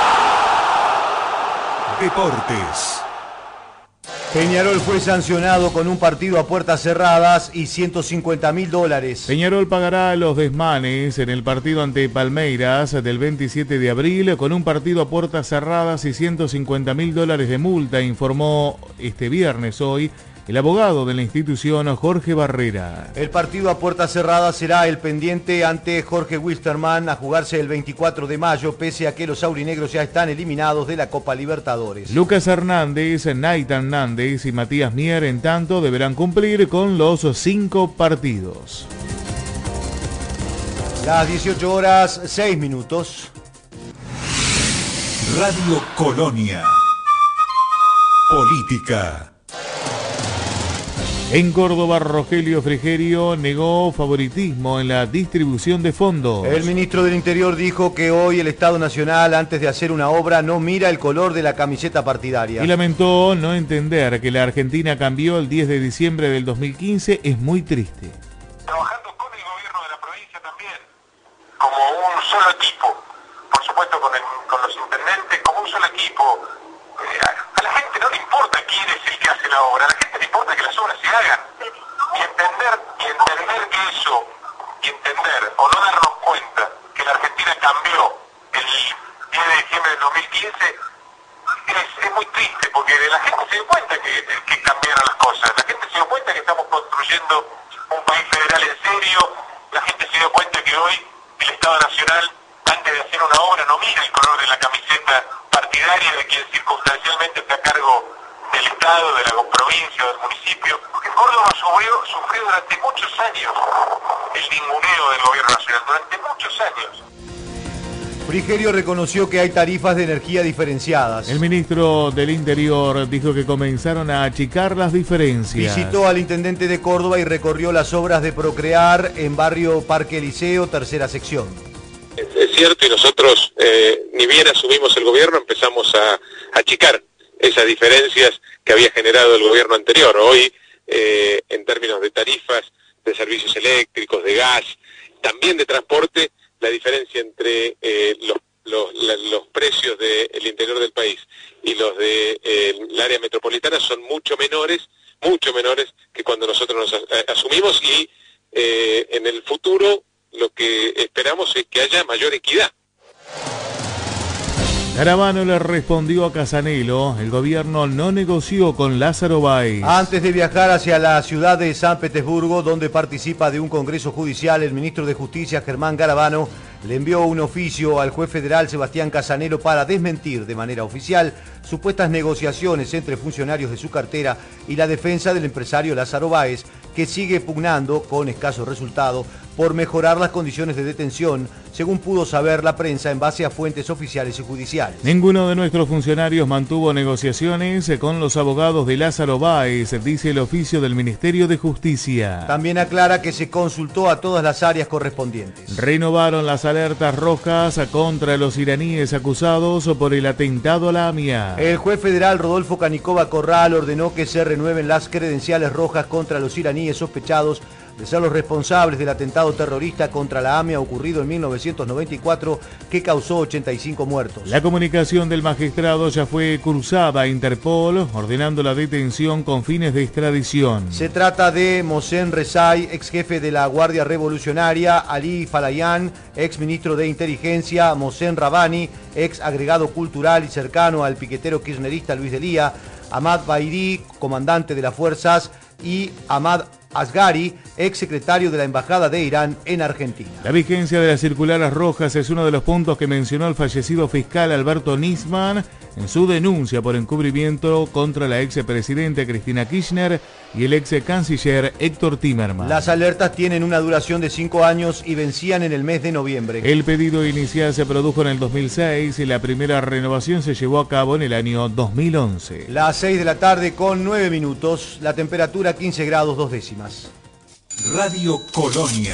Deportes. Peñarol fue sancionado con un partido a puertas cerradas y $150.000. Peñarol pagará los desmanes en el partido ante Palmeiras del 27 de abril con un partido a puertas cerradas y $150.000 de multa, informó este viernes hoy el abogado de la institución, Jorge Barrera. El partido a puertas cerradas será el pendiente ante Jorge Wilstermann a jugarse el 24 de mayo, pese a que los aurinegros ya están eliminados de la Copa Libertadores. Lucas Hernández, Nathan Nández y Matías Mier, en tanto, deberán cumplir con los 5 partidos. Las 18 horas, 6 minutos. Radio Colonia. Política. En Córdoba, Rogelio Frigerio negó favoritismo en la distribución de fondos. El ministro del Interior dijo que hoy el Estado Nacional, antes de hacer una obra, no mira el color de la camiseta partidaria. Y lamentó no entender que la Argentina cambió el 10 de diciembre del 2015. Es muy triste. Trabajando con el gobierno de la provincia también, como un solo equipo. Por supuesto con los intendentes, como un solo equipo. A la gente no le importa quién es el que hace la obra, a la gente le importa que las obras se hagan. Y entender que eso, o no darnos cuenta que la Argentina cambió el 10 de diciembre del 2015, es muy triste, porque la gente se dio cuenta que cambiaron las cosas, la gente se dio cuenta que estamos construyendo un país federal en serio, la gente se dio cuenta que hoy el Estado Nacional, antes de hacer una obra, no mira el color de la camiseta partidaria de quien circunstancialmente está a cargo del Estado, de la provincia, del municipio. Porque Córdoba sufrió durante muchos años el ninguneo del gobierno nacional, durante muchos años. Frigerio reconoció que hay tarifas de energía diferenciadas. El ministro del Interior dijo que comenzaron a achicar las diferencias. Visitó al intendente de Córdoba y recorrió las obras de Procrear en barrio Parque Liceo, tercera sección. Es cierto, y nosotros, ni bien asumimos el gobierno, empezamos a achicar esas diferencias que había generado el gobierno anterior. Hoy, en términos de tarifas, de servicios eléctricos, de gas, también de transporte, la diferencia entre los precios del interior del país y los del área metropolitana son mucho menores que cuando nosotros nos asumimos, y en el futuro lo que esperamos es que haya mayor equidad. Garabano le respondió a Casanelo: el gobierno no negoció con Lázaro Báez. Antes de viajar hacia la ciudad de San Petersburgo, donde participa de un congreso judicial, el ministro de Justicia, Germán Garabano, le envió un oficio al juez federal Sebastián Casanelo para desmentir de manera oficial supuestas negociaciones entre funcionarios de su cartera y la defensa del empresario Lázaro Báez, que sigue pugnando con escaso resultado por mejorar las condiciones de detención, según pudo saber la prensa en base a fuentes oficiales y judiciales. Ninguno de nuestros funcionarios mantuvo negociaciones con los abogados de Lázaro Báez, dice el oficio del Ministerio de Justicia. También aclara que se consultó a todas las áreas correspondientes. Renovaron las alertas rojas contra los iraníes acusados por el atentado a la AMIA. El juez federal Rodolfo Canicova Corral ordenó que se renueven las credenciales rojas contra los iraníes sospechados de ser los responsables del atentado terrorista contra la AMIA ocurrido en 1994 que causó 85 muertos. La comunicación del magistrado ya fue cursada a Interpol, ordenando la detención con fines de extradición. Se trata de Mohsen Rezai, ex jefe de la Guardia Revolucionaria, Ali Falayan, ex ministro de Inteligencia, Mohsen Rabani, ex agregado cultural y cercano al piquetero kirchnerista Luis Delía, Ahmad Baidi, comandante de las fuerzas, y Ahmad Asghari, ex secretario de la Embajada de Irán en Argentina. La vigencia de las circulares rojas es uno de los puntos que mencionó el fallecido fiscal Alberto Nisman en su denuncia por encubrimiento contra la expresidenta Cristina Kirchner y el ex canciller Héctor Timerman. Las alertas tienen una duración de 5 años y vencían en el mes de noviembre. El pedido inicial se produjo en el 2006 y la primera renovación se llevó a cabo en el año 2011. Las 6 de la tarde con 9 minutos, la temperatura 15 grados 2 décimas. Radio Colonia.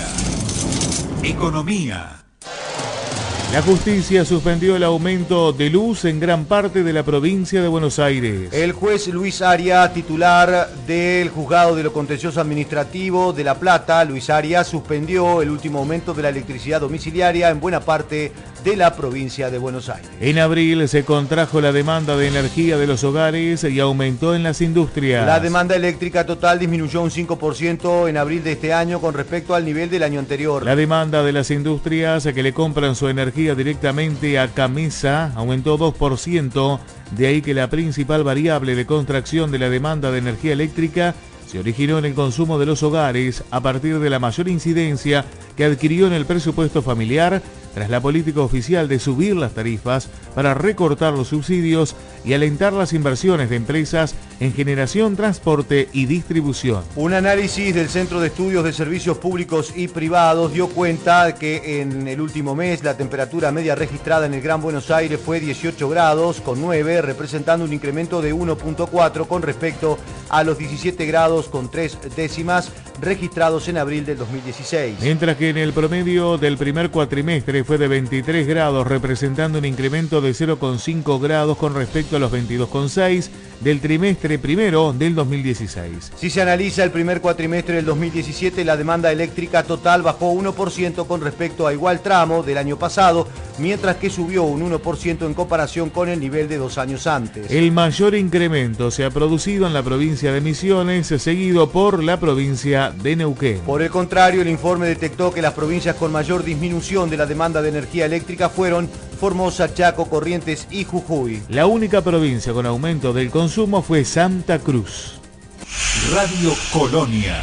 Economía. La justicia suspendió el aumento de luz en gran parte de la provincia de Buenos Aires. El juez Luis Arias, titular del Juzgado de lo Contencioso Administrativo de La Plata, Luis Arias, suspendió el último aumento de la electricidad domiciliaria en buena parte de la provincia de Buenos Aires. En abril se contrajo la demanda de energía de los hogares y aumentó en las industrias. La demanda eléctrica total disminuyó un 5% en abril de este año con respecto al nivel del año anterior. La demanda de las industrias que le compran su energía directamente a Camesa aumentó 2%, de ahí que la principal variable de contracción de la demanda de energía eléctrica se originó en el consumo de los hogares a partir de la mayor incidencia que adquirió en el presupuesto familiar tras la política oficial de subir las tarifas para recortar los subsidios y alentar las inversiones de empresas en generación, transporte y distribución. Un análisis del Centro de Estudios de Servicios Públicos y Privados dio cuenta que en el último mes la temperatura media registrada en el Gran Buenos Aires fue 18 grados con 9, representando un incremento de 1.4 con respecto a los 17 grados con 3 décimas registrados en abril del 2016. Mientras que en el promedio del primer cuatrimestre fue de 23 grados, representando un incremento de 0,5 grados con respecto a los 22,6 del trimestre primero del 2016. Si se analiza el primer cuatrimestre del 2017, la demanda eléctrica total bajó 1% con respecto a igual tramo del año pasado, mientras que subió un 1% en comparación con el nivel de 2 años antes. El mayor incremento se ha producido en la provincia de Misiones, seguido por la provincia de Neuquén. Por el contrario, el informe detectó que las provincias con mayor disminución de la demanda de energía eléctrica fueron Formosa, Chaco, Corrientes y Jujuy. La única provincia con aumento del consumo fue Santa Cruz. Radio Colonia.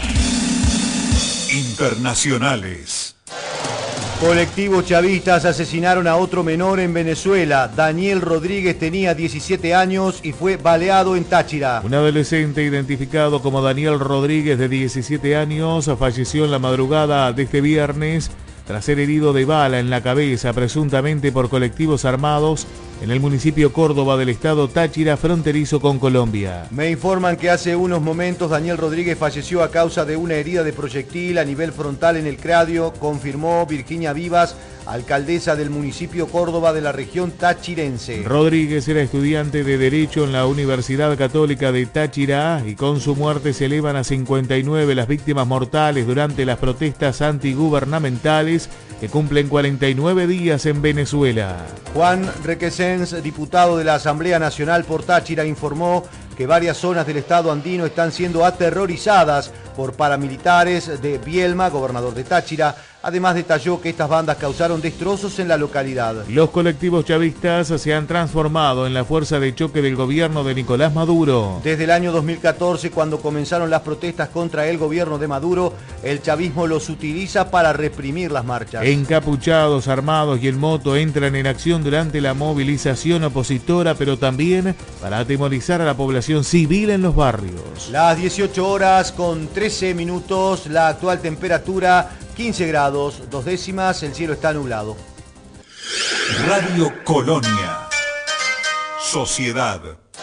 Internacionales. Colectivos chavistas asesinaron a otro menor en Venezuela. Daniel Rodríguez tenía 17 años y fue baleado en Táchira. Un adolescente identificado como Daniel Rodríguez de 17 años falleció en la madrugada de este viernes tras ser herido de bala en la cabeza, presuntamente por colectivos armados, en el municipio Córdoba del estado Táchira, fronterizo con Colombia. Me informan que hace unos momentos Daniel Rodríguez falleció a causa de una herida de proyectil a nivel frontal en el cráneo, confirmó Virginia Vivas, alcaldesa del municipio Córdoba de la región tachirense. Rodríguez era estudiante de Derecho en la Universidad Católica de Táchira y con su muerte se elevan a 59 las víctimas mortales durante las protestas antigubernamentales que cumplen 49 días en Venezuela. Juan Requesens, diputado de la Asamblea Nacional por Táchira, informó que varias zonas del estado andino están siendo aterrorizadas por paramilitares de Bielma, gobernador de Táchira. Además detalló que estas bandas causaron destrozos en la localidad. Los colectivos chavistas se han transformado en la fuerza de choque del gobierno de Nicolás Maduro. Desde el año 2014, cuando comenzaron las protestas contra el gobierno de Maduro, el chavismo los utiliza para reprimir las marchas. Encapuchados, armados y en moto entran en acción durante la movilización opositora, pero también para atemorizar a la población civil en los barrios. Las 18 horas con 13 minutos, la actual temperatura 15 grados, 2 décimas, el cielo está nublado. Radio Colonia. Sociedad.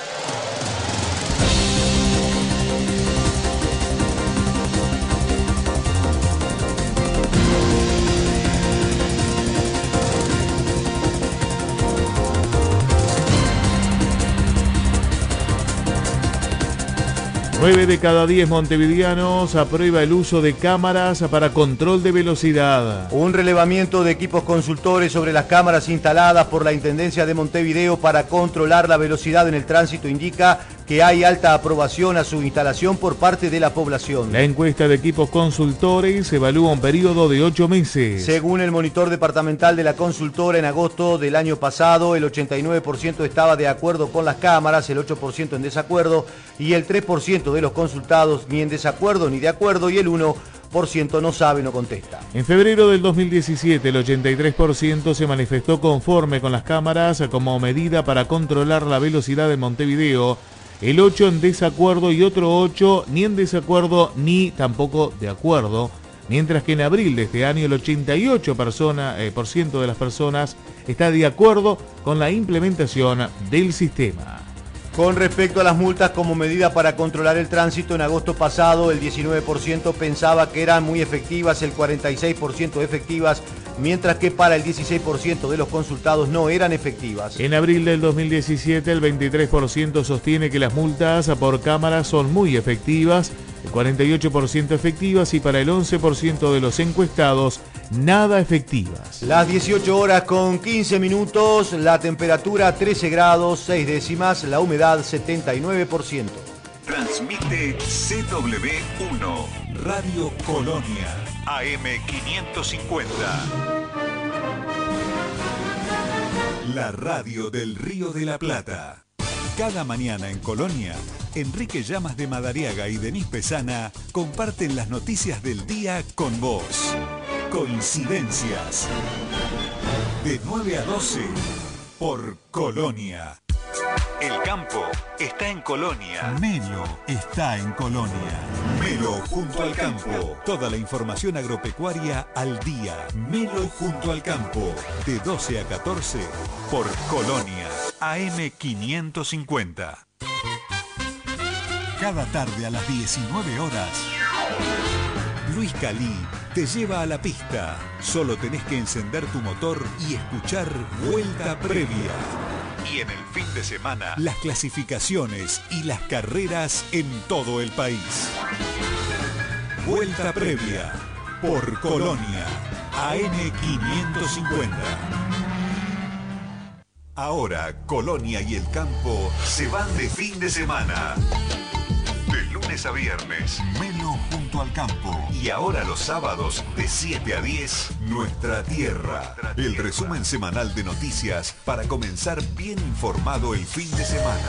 Nueve de cada 10 montevideanos aprueba el uso de cámaras para control de velocidad. Un relevamiento de equipos consultores sobre las cámaras instaladas por la Intendencia de Montevideo para controlar la velocidad en el tránsito indica que hay alta aprobación a su instalación por parte de la población. La encuesta de equipos consultores evalúa un periodo de 8 meses. Según el monitor departamental de la consultora, en agosto del año pasado, el 89% estaba de acuerdo con las cámaras, el 8% en desacuerdo y el 3% de los consultados ni en desacuerdo ni de acuerdo y el 1% no sabe, no contesta. En febrero del 2017, el 83% se manifestó conforme con las cámaras como medida para controlar la velocidad en Montevideo, el 8% en desacuerdo y otro 8% ni en desacuerdo ni tampoco de acuerdo, mientras que en abril de este año el 88% de las personas está de acuerdo con la implementación del sistema. Con respecto a las multas como medida para controlar el tránsito, en agosto pasado el 19% pensaba que eran muy efectivas, el 46% efectivas, mientras que para el 16% de los consultados no eran efectivas. En abril del 2017 el 23% sostiene que las multas por cámara son muy efectivas, el 48% efectivas y para el 11% de los encuestados nada efectivas. Las 18 horas con 15 minutos, la temperatura 13 grados 6 décimas, la humedad 79%. Transmite CW1, Radio Colonia, AM550. La radio del Río de la Plata. Cada mañana en Colonia, Enrique Llamas de Madariaga y Denis Pesana comparten las noticias del día con vos. Coincidencias. De 9 a 12 por Colonia. El campo está en Colonia. Melo está en Colonia. Melo junto al campo. Toda la información agropecuaria al día. Melo junto al campo. De 12 a 14 por Colonia. AM550. Cada tarde a las 19 horas. Luis Calí te lleva a la pista. Solo tenés que encender tu motor y escuchar Vuelta Previa. Y en el fin de semana, las clasificaciones y las carreras en todo el país. Vuelta Previa por Colonia, AM550. Ahora, Colonia y el campo se van de fin de semana. De lunes a viernes, Melo junto al campo. Y ahora los sábados, de 7 a 10, Nuestra Tierra. El resumen semanal de noticias para comenzar bien informado el fin de semana.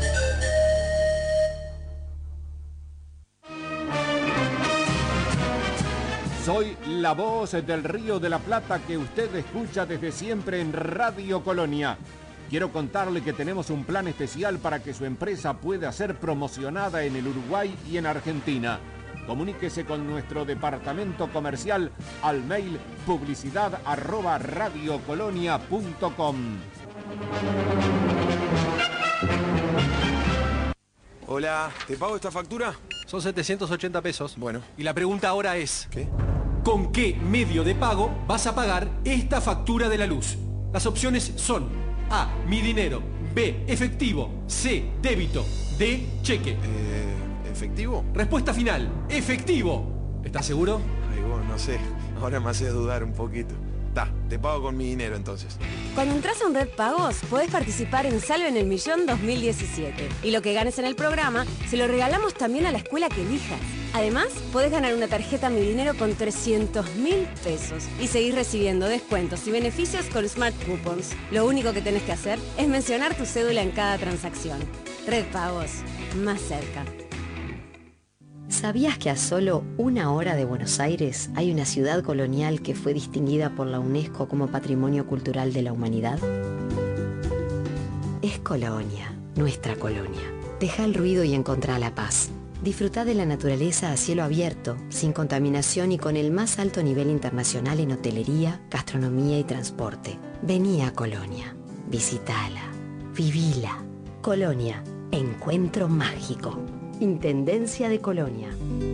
Soy la voz del Río de la Plata que usted escucha desde siempre en Radio Colonia. Quiero contarle que tenemos un plan especial para que su empresa pueda ser promocionada en el Uruguay y en Argentina. Comuníquese con nuestro departamento comercial al mail publicidad@radiocolonia.com. Hola, ¿te pago esta factura? Son 780 pesos. Bueno. Y la pregunta ahora es... ¿Qué? ¿Con qué medio de pago vas a pagar esta factura de la luz? Las opciones son A, mi dinero, B, efectivo, C, débito, D, cheque. ¿Efectivo? Respuesta final, efectivo. ¿Estás seguro? Ay, vos, no sé. Ahora me haces dudar un poquito. Te pago con mi dinero entonces. Cuando entras a un Red Pagos, podés participar en Salven el Millón 2017. Y lo que ganes en el programa, se lo regalamos también a la escuela que elijas. Además, podés ganar una tarjeta Mi Dinero con 300.000 pesos y seguir recibiendo descuentos y beneficios con Smart Coupons. Lo único que tenés que hacer es mencionar tu cédula en cada transacción. Red Pagos, más cerca. ¿Sabías que a solo 1 hora de Buenos Aires hay una ciudad colonial que fue distinguida por la UNESCO como Patrimonio Cultural de la Humanidad? Es Colonia, nuestra colonia. Deja el ruido y encontrá la paz. Disfrutá de la naturaleza a cielo abierto, sin contaminación y con el más alto nivel internacional en hotelería, gastronomía y transporte. Vení a Colonia. Visitala. Vivila. Colonia. Encuentro mágico. Intendencia de Colonia.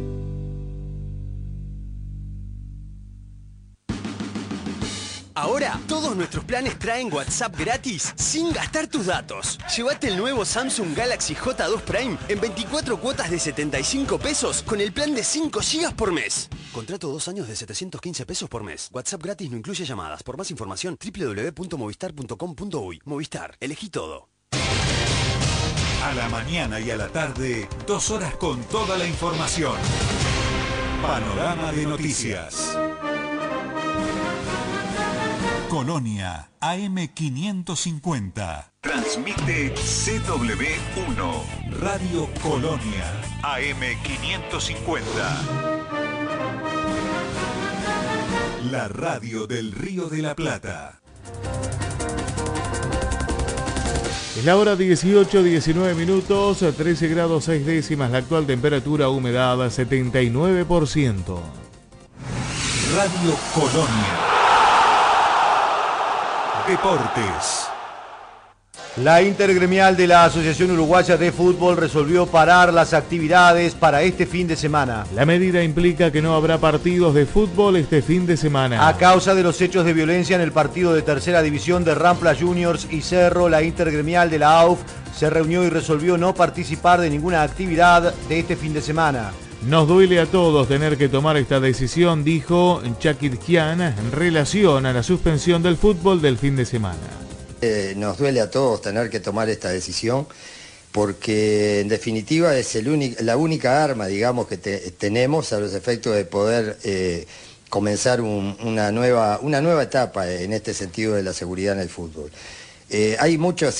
Ahora, todos nuestros planes traen WhatsApp gratis sin gastar tus datos. Llévate el nuevo Samsung Galaxy J2 Prime en 24 cuotas de 75 pesos con el plan de 5 GB por mes. Contrato 2 años de 715 pesos por mes. WhatsApp gratis no incluye llamadas. Por más información, www.movistar.com.uy. Movistar, elegí todo. A la mañana y a la tarde, 2 horas con toda la información. Panorama de noticias. Colonia, AM550. Transmite CW1. Radio Colonia, AM550. La radio del Río de la Plata. Es la hora 18:19 minutos, 13 grados 6 décimas, la actual temperatura, humedad 79%. Radio Colonia. Deportes. La intergremial de la Asociación Uruguaya de Fútbol resolvió parar las actividades para este fin de semana. La medida implica que no habrá partidos de fútbol este fin de semana. A causa de los hechos de violencia en el partido de tercera división de Rampla Juniors y Cerro, la intergremial de la AUF se reunió y resolvió no participar de ninguna actividad de este fin de semana. Nos duele a todos tener que tomar esta decisión, dijo Chakirkian en relación a la suspensión del fútbol del fin de semana. Nos duele a todos tener que tomar esta decisión porque en definitiva es la única arma, digamos, que tenemos a los efectos de poder comenzar una nueva etapa en este sentido de la seguridad en el fútbol. Hay muchos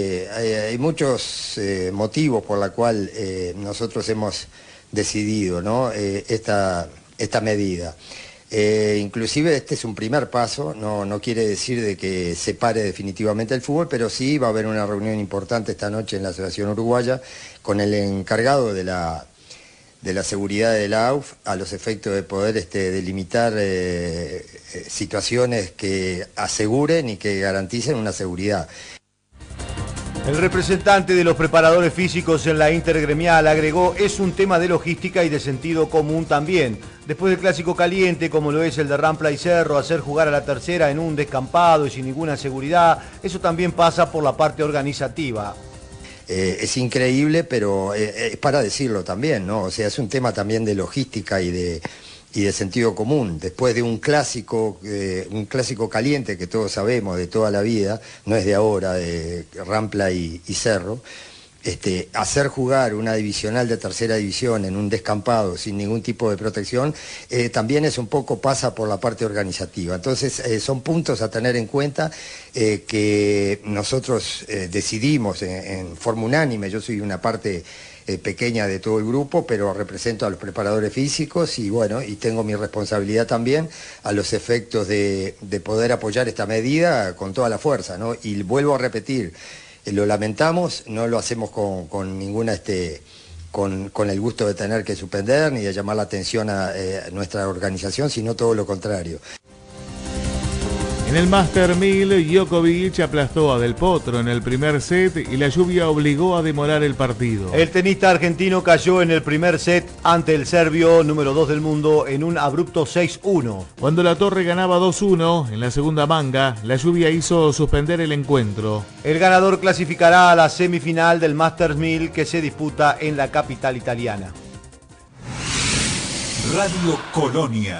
motivos por la cual nosotros hemos decidido, ¿no? esta medida. Inclusive este es un primer paso, no quiere decir de que se pare definitivamente el fútbol, pero sí va a haber una reunión importante esta noche en la Asociación Uruguaya con el encargado de la seguridad de la AUF a los efectos de poder delimitar situaciones que aseguren y que garanticen una seguridad. El representante de los preparadores físicos en la intergremial agregó: es un tema de logística y de sentido común también. Después del clásico caliente, como lo es el de Rampla y Cerro, hacer jugar a la tercera en un descampado y sin ninguna seguridad, eso también pasa por la parte organizativa. Es increíble, pero es para decirlo también, ¿no? O sea, es un tema también de logística y de sentido común. Después de un clásico caliente que todos sabemos de toda la vida, no es de ahora, de Rampla y Cerro, hacer jugar una divisional de tercera división en un descampado sin ningún tipo de protección, también es un poco pasa por la parte organizativa. Entonces son puntos a tener en cuenta que nosotros decidimos en forma unánime. Yo soy una parte pequeña de todo el grupo, pero represento a los preparadores físicos y bueno, y tengo mi responsabilidad también a los efectos de poder apoyar esta medida con toda la fuerza, ¿no? Y vuelvo a repetir, lo lamentamos, no lo hacemos con ninguna con el gusto de tener que suspender ni de llamar la atención a nuestra organización, sino todo lo contrario. En el Master 1000, Djokovic aplastó a Del Potro en el primer set y la lluvia obligó a demorar el partido. El tenista argentino cayó en el primer set ante el serbio número 2 del mundo en un abrupto 6-1. Cuando la torre ganaba 2-1 en la segunda manga, la lluvia hizo suspender el encuentro. El ganador clasificará a la semifinal del Masters 1000 que se disputa en la capital italiana. Radio Colonia.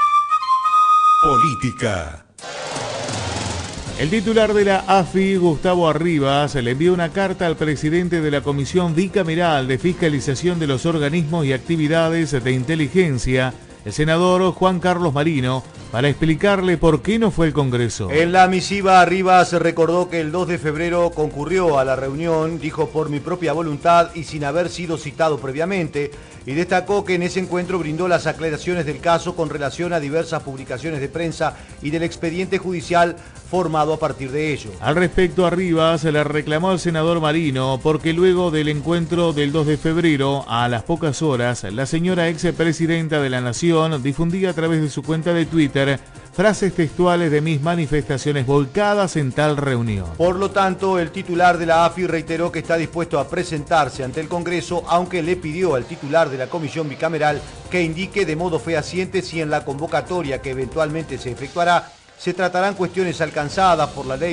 Política. El titular de la AFI, Gustavo Arribas, le envió una carta al presidente de la Comisión Bicameral de Fiscalización de los Organismos y Actividades de Inteligencia, el senador Juan Carlos Marino, para explicarle por qué no fue al Congreso. En la misiva, Rivas recordó que el 2 de febrero concurrió a la reunión, dijo por mi propia voluntad y sin haber sido citado previamente, y destacó que en ese encuentro brindó las aclaraciones del caso con relación a diversas publicaciones de prensa y del expediente judicial formado a partir de ello. Al respecto, a Rivas le reclamó al senador Marino porque luego del encuentro del 2 de febrero, a las pocas horas, la señora expresidenta de la Nación difundía a través de su cuenta de Twitter frases textuales de mis manifestaciones volcadas en tal reunión. Por lo tanto, el titular de la AFI reiteró que está dispuesto a presentarse ante el Congreso, aunque le pidió al titular de la comisión bicameral que indique de modo fehaciente si en la convocatoria que eventualmente se efectuará se tratarán cuestiones alcanzadas por la ley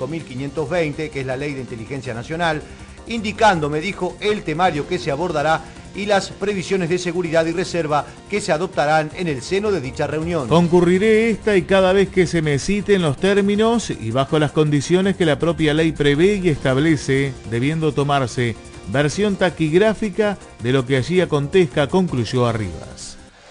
25.520, que es la ley de inteligencia nacional, indicando, me dijo, el temario que se abordará y las previsiones de seguridad y reserva que se adoptarán en el seno de dicha reunión. Concurriré esta y cada vez que se me citen los términos y bajo las condiciones que la propia ley prevé y establece, debiendo tomarse versión taquigráfica de lo que allí acontezca, concluyó Arribas.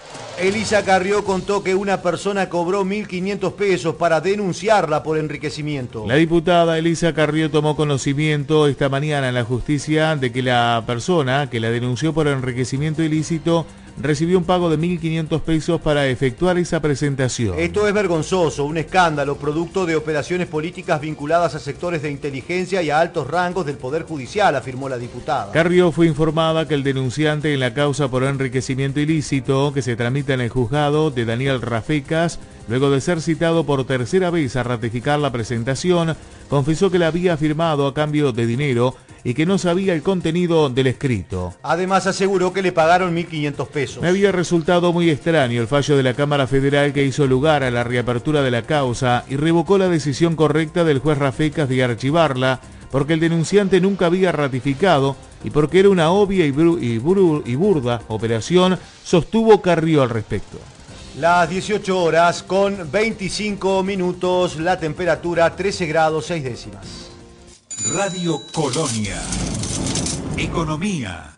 Elisa Carrió contó que una persona cobró 1.500 pesos para denunciarla por enriquecimiento. La diputada Elisa Carrió tomó conocimiento esta mañana en la justicia de que la persona que la denunció por enriquecimiento ilícito recibió un pago de 1.500 pesos para efectuar esa presentación. Esto es vergonzoso, un escándalo, producto de operaciones políticas vinculadas a sectores de inteligencia y a altos rangos del Poder Judicial, afirmó la diputada. Carrió fue informada que el denunciante en la causa por enriquecimiento ilícito, que se tramita en el juzgado de Daniel Rafecas, luego de ser citado por tercera vez a ratificar la presentación, confesó que la había firmado a cambio de dinero y que no sabía el contenido del escrito. Además aseguró que le pagaron 1.500 pesos. Me había resultado muy extraño el fallo de la Cámara Federal que hizo lugar a la reapertura de la causa y revocó la decisión correcta del juez Rafecas de archivarla porque el denunciante nunca había ratificado y porque era una obvia y burda operación, sostuvo Carrió al respecto. Las 18 horas con 25 minutos, la temperatura 13 grados 6 décimas. Radio Colonia. Economía.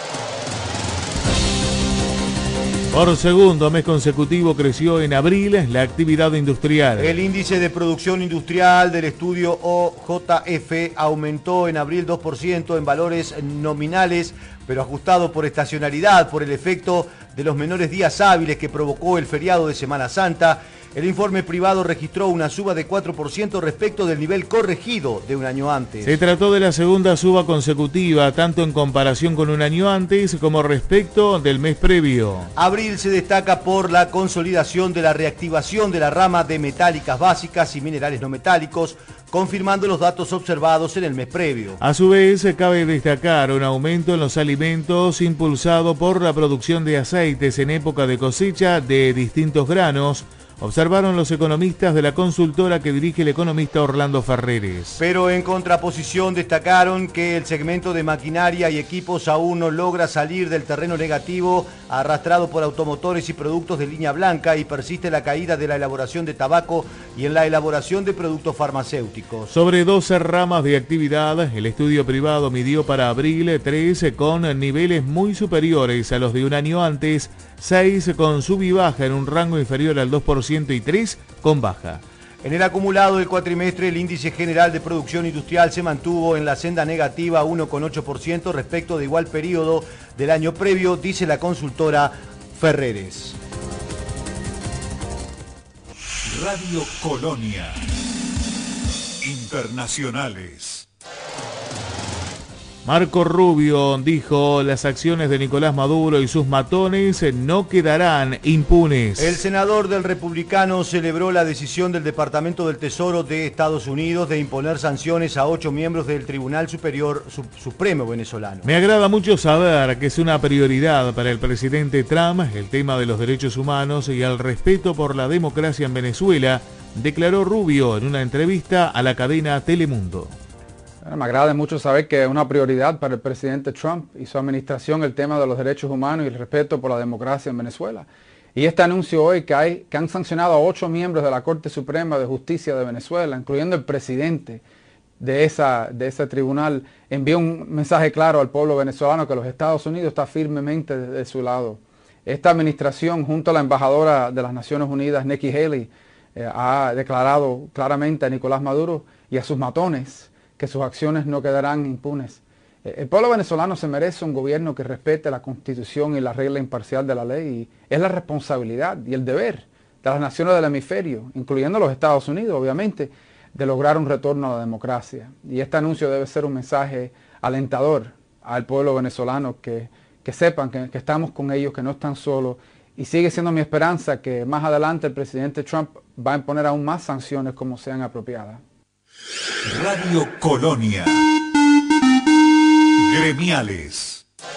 Por segundo mes consecutivo creció en abril la actividad industrial. El índice de producción industrial del estudio OJF aumentó en abril 2% en valores nominales, pero ajustado por estacionalidad, por el efecto de los menores días hábiles que provocó el feriado de Semana Santa. El informe privado registró una suba de 4% respecto del nivel corregido de un año antes. Se trató de la segunda suba consecutiva, tanto en comparación con un año antes como respecto del mes previo. Abril se destaca por la consolidación de la reactivación de la rama de metálicas básicas y minerales no metálicos, confirmando los datos observados en el mes previo. A su vez, cabe destacar un aumento en los alimentos impulsado por la producción de aceites en época de cosecha de distintos granos, observaron los economistas de la consultora que dirige el economista Orlando Ferreres. Pero en contraposición destacaron que el segmento de maquinaria y equipos aún no logra salir del terreno negativo arrastrado por automotores y productos de línea blanca y persiste la caída de la elaboración de tabaco y en la elaboración de productos farmacéuticos. Sobre 12 ramas de actividad, el estudio privado midió para abril 3 con niveles muy superiores a los de un año antes, 6 con sub y baja en un rango inferior al 2% y 3 con baja. En el acumulado del cuatrimestre, el índice general de producción industrial se mantuvo en la senda negativa 1,8% respecto de igual periodo del año previo, dice la consultora Ferreres. Radio Colonia. Internacionales. Marco Rubio dijo: las acciones de Nicolás Maduro y sus matones no quedarán impunes. El senador del Republicano celebró la decisión del Departamento del Tesoro de Estados Unidos de imponer sanciones a 8 miembros del Tribunal Superior Supremo venezolano. Me agrada mucho saber que es una prioridad para el presidente Trump el tema de los derechos humanos y el respeto por la democracia en Venezuela, declaró Rubio en una entrevista a la cadena Telemundo. Me agrada mucho saber que es una prioridad para el presidente Trump y su administración el tema de los derechos humanos y el respeto por la democracia en Venezuela. Y este anuncio hoy que han sancionado a 8 miembros de la Corte Suprema de Justicia de Venezuela, incluyendo el presidente de ese tribunal, envía un mensaje claro al pueblo venezolano que los Estados Unidos está firmemente de su lado. Esta administración, junto a la embajadora de las Naciones Unidas, Nikki Haley, ha declarado claramente a Nicolás Maduro y a sus matones que sus acciones no quedarán impunes. El pueblo venezolano se merece un gobierno que respete la Constitución y la regla imparcial de la ley, y es la responsabilidad y el deber de las naciones del hemisferio, incluyendo los Estados Unidos, obviamente, de lograr un retorno a la democracia. Y este anuncio debe ser un mensaje alentador al pueblo venezolano, que sepan que estamos con ellos, que no están solos, y sigue siendo mi esperanza que más adelante el presidente Trump va a imponer aún más sanciones como sean apropiadas. Radio Colonia. Gremiales.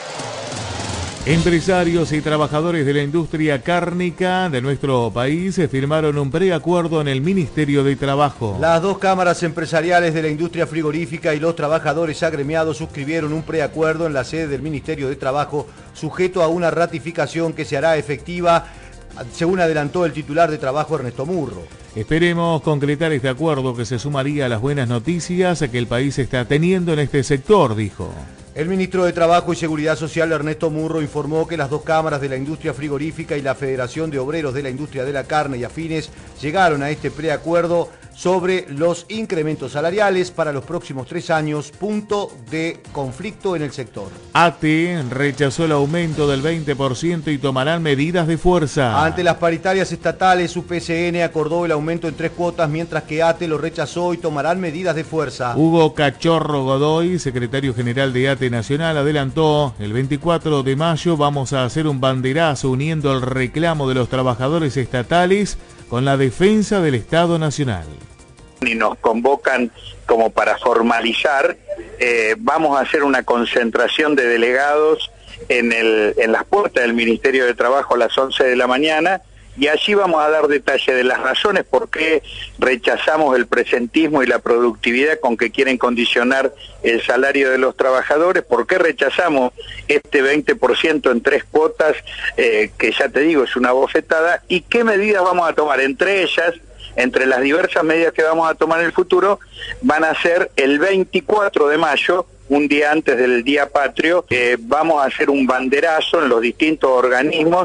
Empresarios y trabajadores de la industria cárnica de nuestro país firmaron un preacuerdo en el Ministerio de Trabajo. Las dos cámaras empresariales de la industria frigorífica y los trabajadores agremiados suscribieron un preacuerdo en la sede del Ministerio de Trabajo, sujeto a una ratificación que se hará efectiva, según adelantó el titular de Trabajo, Ernesto Murro. Esperemos concretar este acuerdo, que se sumaría a las buenas noticias que el país está teniendo en este sector, dijo. El ministro de Trabajo y Seguridad Social, Ernesto Murro, informó que las dos cámaras de la industria frigorífica y la Federación de Obreros de la Industria de la Carne y afines llegaron a este preacuerdo sobre los incrementos salariales para los próximos 3 años, punto de conflicto en el sector. ATE rechazó el aumento del 20% y tomarán medidas de fuerza. Ante las paritarias estatales, UPCN acordó el aumento en 3 cuotas, mientras que ATE lo rechazó y tomarán medidas de fuerza. Hugo Cachorro Godoy, secretario general de ATE Nacional, adelantó: el 24 de mayo vamos a hacer un banderazo uniendo el reclamo de los trabajadores estatales con la defensa del Estado Nacional. Y nos convocan como para formalizar, vamos a hacer una concentración de delegados en las puertas del Ministerio de Trabajo a las 11 de la mañana, y allí vamos a dar detalle de las razones por qué rechazamos el presentismo y la productividad con que quieren condicionar el salario de los trabajadores, por qué rechazamos este 20% en 3 cuotas, que ya te digo es una bofetada, y qué medidas vamos a tomar. Entre las diversas medidas que vamos a tomar en el futuro, van a ser el 24 de mayo, un día antes del Día Patrio, vamos a hacer un banderazo en los distintos organismos.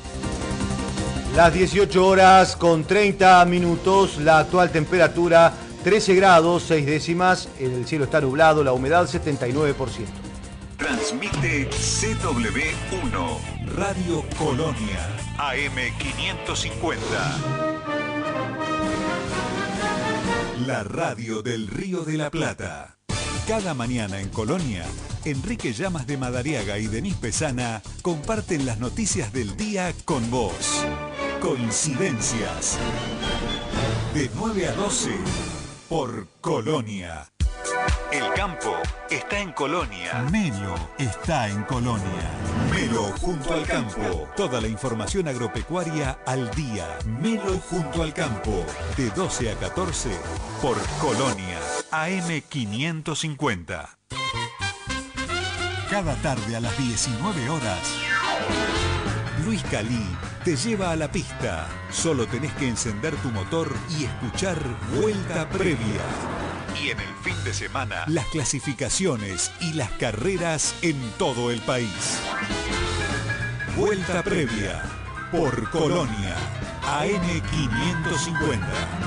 Las 18 horas con 30 minutos, la actual temperatura 13 grados 6 décimas, el cielo está nublado, la humedad 79%. Transmite CW1, Radio Colonia, AM550. La radio del Río de la Plata. Cada mañana en Colonia, Enrique Llamas de Madariaga y Denis Pesana comparten las noticias del día con vos. Coincidencias. De 9 a 12 por Colonia. El campo está en Colonia. Melo está en Colonia. Melo junto al campo. Toda la información agropecuaria al día. Melo junto al campo. De 12 a 14 por Colonia. AM550. Cada tarde a las 19 horas. Luis Calí te lleva a la pista. Solo tenés que encender tu motor y escuchar Vuelta Previa. Y en el fin de semana, las clasificaciones y las carreras en todo el país. Vuelta Previa por Colonia, AM550.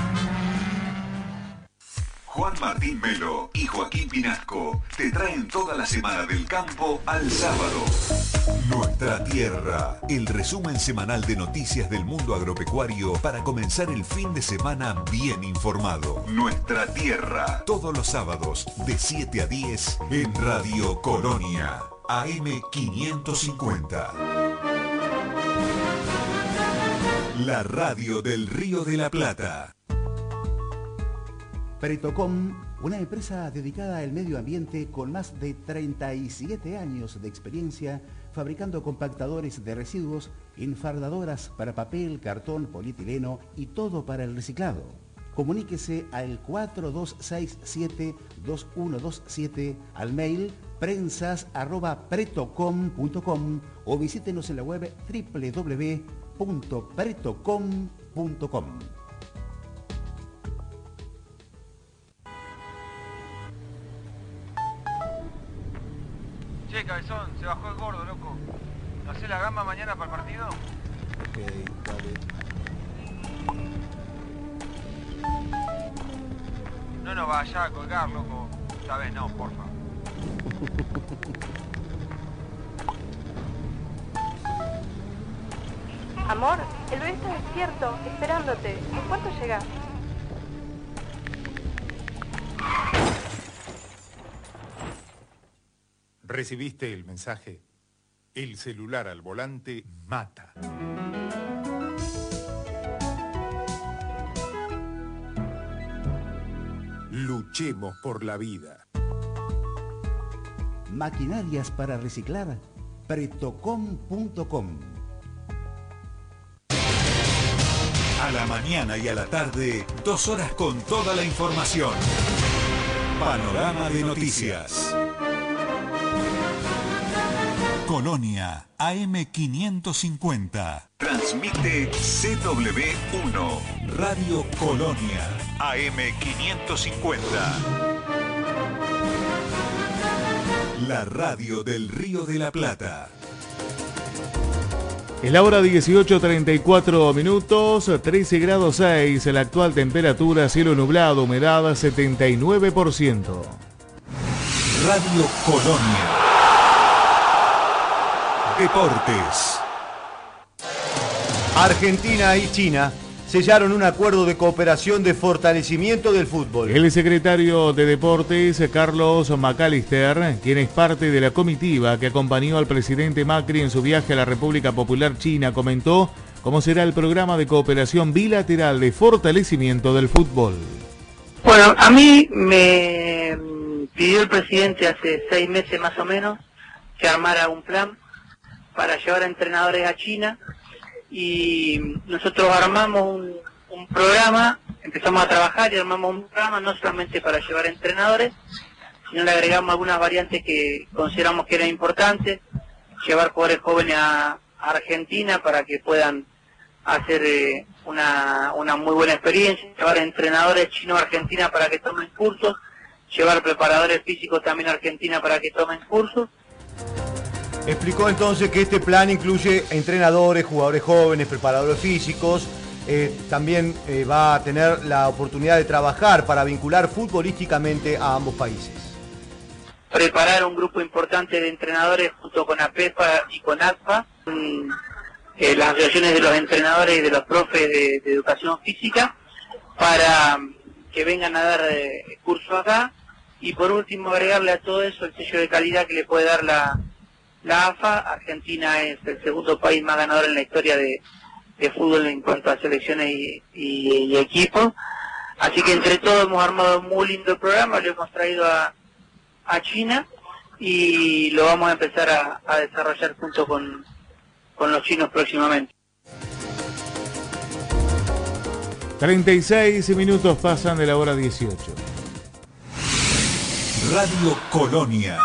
Juan Martín Melo y Joaquín Pinasco te traen toda la semana del campo al sábado. Nuestra Tierra, el resumen semanal de noticias del mundo agropecuario para comenzar el fin de semana bien informado. Nuestra Tierra, todos los sábados de 7 a 10 en Radio Colonia, AM550. La radio del Río de la Plata. Pretocom, una empresa dedicada al medio ambiente con más de 37 años de experiencia fabricando compactadores de residuos, enfardadoras para papel, cartón, polietileno y todo para el reciclado. Comuníquese al 4267-2127, al mail prensas@pretocom.com o visítenos en la web www.pretocom.com. Che, cabezón, se bajó el gordo, loco. ¿Hacés la gamba mañana para el partido? Ok, dale. No nos vayas a colgar, loco. Esta vez no, porfa. Amor, el bebé está despierto, esperándote. ¿En cuánto llegás? ¿Recibiste el mensaje? El celular al volante mata. Luchemos por la vida. Maquinarias para reciclar. Pretocom.com. A la mañana y a la tarde, 2 horas con toda la información. Panorama de noticias. Colonia, AM550. Transmite CW1. Radio Colonia, AM550. La radio del Río de la Plata. Es la hora 18:34 minutos, 13 grados 6, la actual temperatura, cielo nublado, humedad 79%. Radio Colonia. Deportes. Argentina y China sellaron un acuerdo de cooperación de fortalecimiento del fútbol. El secretario de Deportes, Carlos McAllister, quien es parte de la comitiva que acompañó al presidente Macri en su viaje a la República Popular China, comentó cómo será el programa de cooperación bilateral de fortalecimiento del fútbol. Bueno, a mí me pidió el presidente hace 6 meses más o menos que armara un plan para llevar a entrenadores a China, y nosotros armamos un programa, empezamos a trabajar y armamos un programa no solamente para llevar a entrenadores, sino le agregamos algunas variantes que consideramos que eran importantes, llevar jugadores jóvenes a Argentina para que puedan hacer una muy buena experiencia, llevar entrenadores chinos a Argentina para que tomen cursos, llevar preparadores físicos también a Argentina para que tomen cursos. Explicó entonces que este plan incluye entrenadores, jugadores jóvenes, preparadores físicos. También va a tener la oportunidad de trabajar para vincular futbolísticamente a ambos países. Preparar un grupo importante de entrenadores junto con APEFA y con ATFA, las asociaciones de los entrenadores y de los profes de educación física, para que vengan a dar curso acá, y por último agregarle a todo eso el sello de calidad que le puede dar la AFA. Argentina es el segundo país más ganador en la historia de fútbol en cuanto a selecciones y equipos, así que entre todos hemos armado un muy lindo programa, lo hemos traído a China y lo vamos a empezar a desarrollar junto con los chinos próximamente. 36 minutos pasan de la hora 18. Radio Colonia.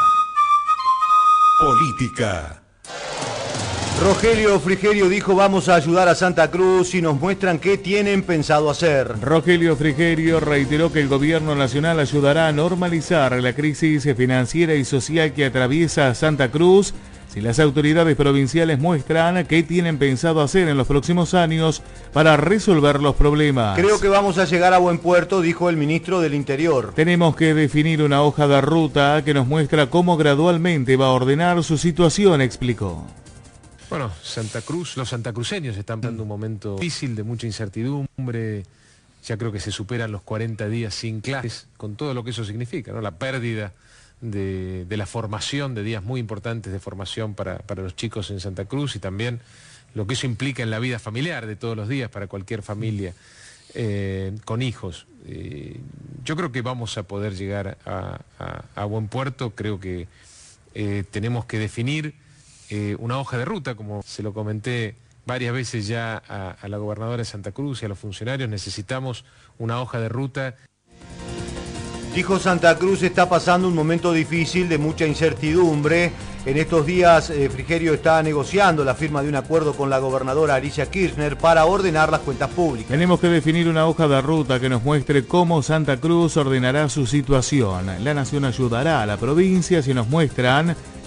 Política. Rogelio Frigerio dijo: vamos a ayudar a Santa Cruz y nos muestran qué tienen pensado hacer. Rogelio Frigerio reiteró que el gobierno nacional ayudará a normalizar la crisis financiera y social que atraviesa Santa Cruz si las autoridades provinciales muestran qué tienen pensado hacer en los próximos años para resolver los problemas. Creo que vamos a llegar a buen puerto, dijo el ministro del Interior. Tenemos que definir una hoja de ruta que nos muestra cómo gradualmente va a ordenar su situación, explicó. Bueno, Santa Cruz, los santacruceños están pasando un momento difícil, de mucha incertidumbre. Ya creo que se superan los 40 días sin clases, con todo lo que eso significa, ¿no? La pérdida de la formación, de días muy importantes de formación para los chicos en Santa Cruz, y también lo que eso implica en la vida familiar de todos los días para cualquier familia con hijos. Yo creo que vamos a poder llegar a buen puerto. Creo que tenemos que definir una hoja de ruta, como se lo comenté varias veces ya a la gobernadora de Santa Cruz y a los funcionarios. Necesitamos una hoja de ruta. Dijo: Santa Cruz está pasando un momento difícil de mucha incertidumbre. En estos días Frigerio está negociando la firma de un acuerdo con la gobernadora Alicia Kirchner para ordenar las cuentas públicas. Tenemos que definir una hoja de ruta que nos muestre cómo Santa Cruz ordenará su situación. La nación ayudará a la provincia si nos muestran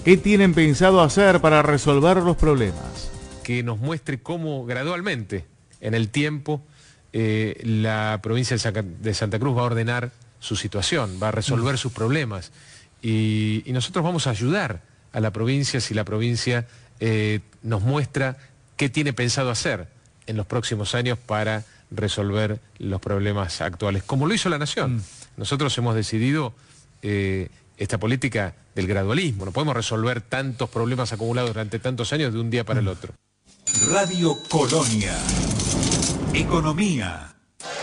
¿Qué tienen pensado hacer para resolver los problemas? Que nos muestre cómo gradualmente, en el tiempo, la provincia de Santa Cruz va a ordenar su situación, va a resolver sus problemas. Y nosotros vamos a ayudar a la provincia si la provincia nos muestra qué tiene pensado hacer en los próximos años para resolver los problemas actuales, como lo hizo la Nación. Nosotros hemos decidido esta política del gradualismo. No podemos resolver tantos problemas acumulados durante tantos años de un día para el otro. Radio Colonia. Economía.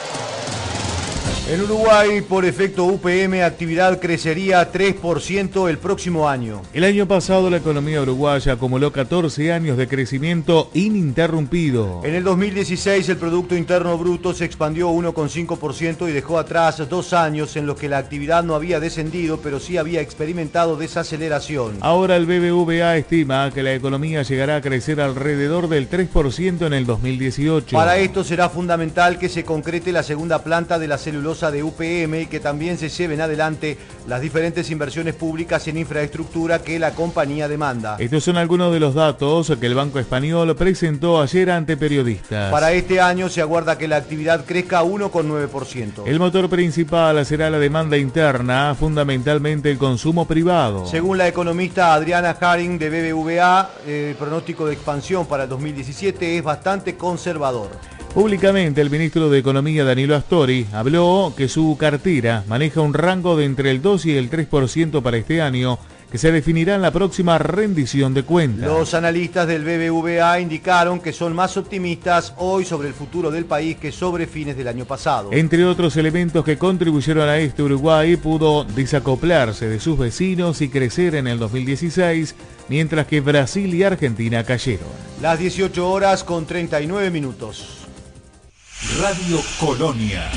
En Uruguay, por efecto UPM, actividad crecería 3% el próximo año. El año pasado la economía uruguaya acumuló 14 años de crecimiento ininterrumpido. En el 2016 el Producto Interno Bruto se expandió 1,5% y dejó atrás 2 años en los que la actividad no había descendido, pero sí había experimentado desaceleración. Ahora el BBVA estima que la economía llegará a crecer alrededor del 3% en el 2018. Para esto será fundamental que se concrete la segunda planta de la celulosa de UPM y que también se lleven adelante las diferentes inversiones públicas en infraestructura que la compañía demanda. Estos son algunos de los datos que el Banco Español presentó ayer ante periodistas. Para este año se aguarda que la actividad crezca 1,9%. El motor principal será la demanda interna, fundamentalmente el consumo privado. Según la economista Adriana Haring de BBVA, el pronóstico de expansión para el 2017 es bastante conservador. Públicamente, el ministro de Economía, Danilo Astori, habló que su cartera maneja un rango de entre el 2 y el 3% para este año, que se definirá en la próxima rendición de cuentas. Los analistas del BBVA indicaron que son más optimistas hoy sobre el futuro del país que sobre fines del año pasado. Entre otros elementos que contribuyeron a esto, Uruguay pudo desacoplarse de sus vecinos y crecer en el 2016, mientras que Brasil y Argentina cayeron. Las 18 horas con 39 minutos. Radio Colonia.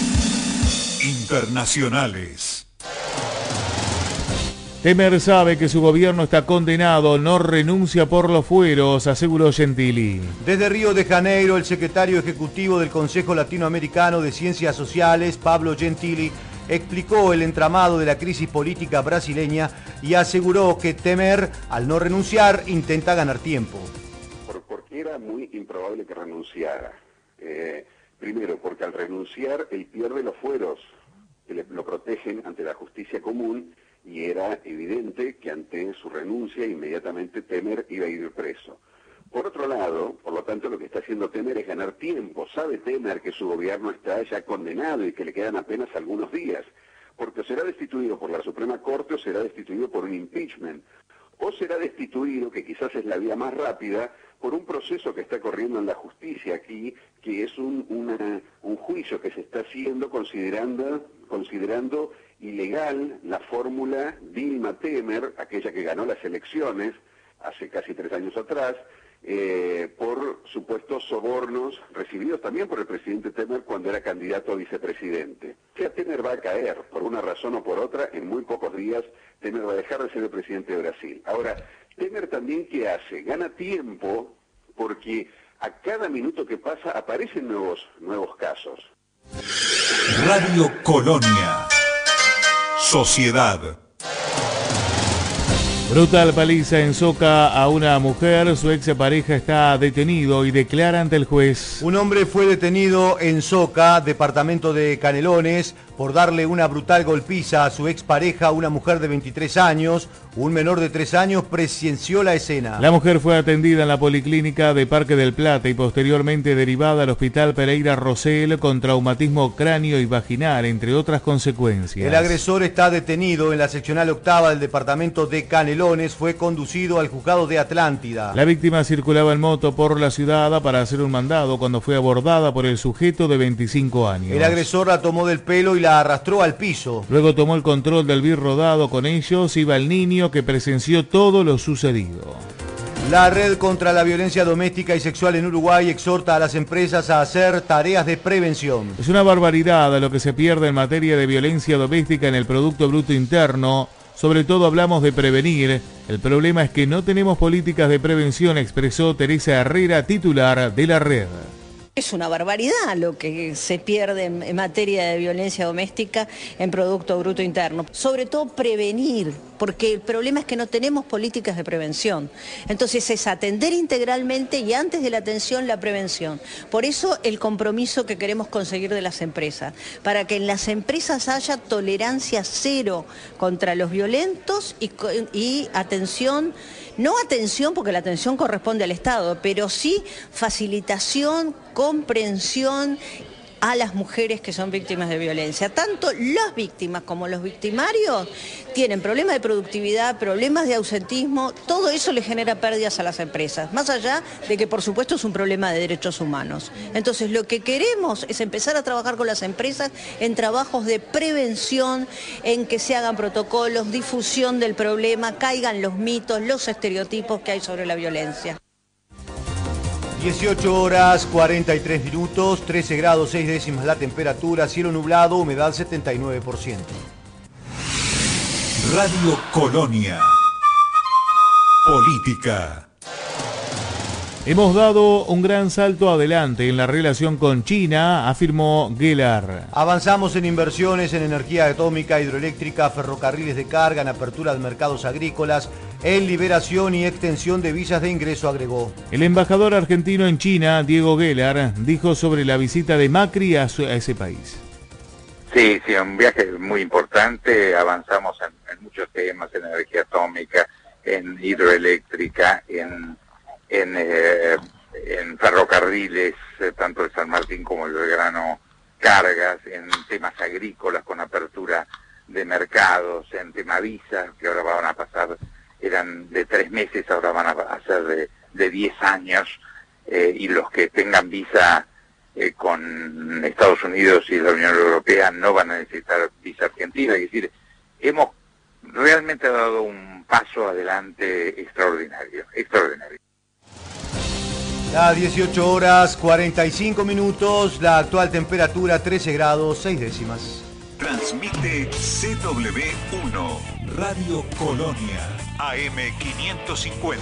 Internacionales. Temer sabe que su gobierno está condenado, no renuncia por los fueros, aseguró Gentili. Desde Río de Janeiro, el secretario ejecutivo del Consejo Latinoamericano de Ciencias Sociales, Pablo Gentili, explicó el entramado de la crisis política brasileña y aseguró que Temer, al no renunciar, intenta ganar tiempo. Porque era muy improbable que renunciara. Primero, porque al renunciar él pierde los fueros que lo protegen ante la justicia común y era evidente que ante su renuncia inmediatamente Temer iba a ir preso. Por otro lado, por lo tanto, lo que está haciendo Temer es ganar tiempo. Sabe Temer que su gobierno está ya condenado y que le quedan apenas algunos días, porque será destituido por la Suprema Corte o será destituido por un impeachment, o será destituido, que quizás es la vía más rápida, por un proceso que está corriendo en la justicia aquí, que es un juicio que se está haciendo considerando ilegal la fórmula Dilma-Temer, aquella que ganó las elecciones hace casi 3 años atrás, por supuestos sobornos recibidos también por el presidente Temer cuando era candidato a vicepresidente. O sea, Temer va a caer, por una razón o por otra, en muy pocos días Temer va a dejar de ser el presidente de Brasil. Ahora, Temer también, ¿qué hace? Gana tiempo porque a cada minuto que pasa aparecen nuevos casos. Radio Colonia. Sociedad. Brutal paliza en Soca a una mujer, su expareja está detenido y declara ante el juez. Un hombre fue detenido en Soca, departamento de Canelones, por darle una brutal golpiza a su expareja, una mujer de 23 años. Un menor de 3 años presenció la escena. La mujer fue atendida en la policlínica de Parque del Plata y posteriormente derivada al hospital Pereira Rosell con traumatismo cráneo y vaginal, entre otras consecuencias. El agresor está detenido en la seccional octava del departamento de Canelones. Fue conducido al juzgado de Atlántida. La víctima circulaba en moto por la ciudad para hacer un mandado cuando fue abordada por el sujeto de 25 años. El agresor la tomó del pelo y la arrastró al piso. Luego tomó el control del bis rodado. Con ellos iba el niño que presenció todo lo sucedido. La Red contra la Violencia Doméstica y Sexual en Uruguay exhorta a las empresas a hacer tareas de prevención. Es una barbaridad lo que se pierde en materia de violencia doméstica en el Producto Bruto Interno. Sobre todo hablamos de prevenir. El problema es que no tenemos políticas de prevención, expresó Teresa Herrera, titular de la Red. Es una barbaridad lo que se pierde en materia de violencia doméstica en Producto Bruto Interno. Sobre todo prevenir porque el problema es que no tenemos políticas de prevención. Entonces es atender integralmente y antes de la atención la prevención. Por eso el compromiso que queremos conseguir de las empresas, para que en las empresas haya tolerancia cero contra los violentos y atención, no atención porque la atención corresponde al Estado, pero sí facilitación, comprensión a las mujeres que son víctimas de violencia. Tanto las víctimas como los victimarios tienen problemas de productividad, problemas de ausentismo, todo eso le genera pérdidas a las empresas, más allá de que por supuesto es un problema de derechos humanos. Entonces lo que queremos es empezar a trabajar con las empresas en trabajos de prevención, en que se hagan protocolos, difusión del problema, caigan los mitos, los estereotipos que hay sobre la violencia. 18 horas 43 minutos, 13 grados 6 décimas la temperatura, cielo nublado, humedad 79%. Radio Colonia. Política. Hemos dado un gran salto adelante en la relación con China, afirmó Gelar. Avanzamos en inversiones en energía atómica, hidroeléctrica, ferrocarriles de carga, en apertura de mercados agrícolas, en liberación y extensión de visas de ingreso, agregó. El embajador argentino en China, Diego Gelar, dijo sobre la visita de Macri a ese país. Sí, un viaje muy importante, avanzamos en muchos temas, en energía atómica, en hidroeléctrica, en ferrocarriles, tanto el San Martín como el Belgrano cargas, en temas agrícolas con apertura de mercados, en tema visas, que ahora van a pasar, eran de 3 meses, ahora van a ser de 10 años, y los que tengan visa con Estados Unidos y la Unión Europea no van a necesitar visa argentina, es decir, hemos realmente dado un paso adelante extraordinario. A 18 horas 45 minutos, la actual temperatura 13 grados 6 décimas. Transmite CW1, Radio Colonia, AM550.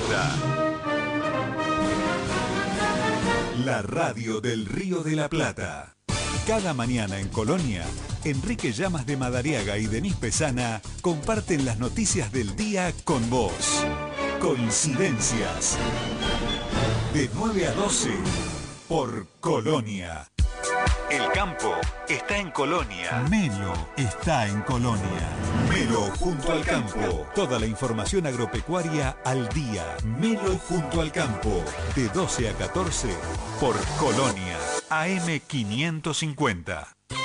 La radio del Río de la Plata. Cada mañana en Colonia, Enrique Llamas de Madariaga y Denis Pesana comparten las noticias del día con vos. Coincidencias. De 9 a 12 por Colonia. El campo está en Colonia. Melo está en Colonia. Melo junto al campo. Toda la información agropecuaria al día. Melo junto al campo. De 12 a 14 por Colonia. AM550.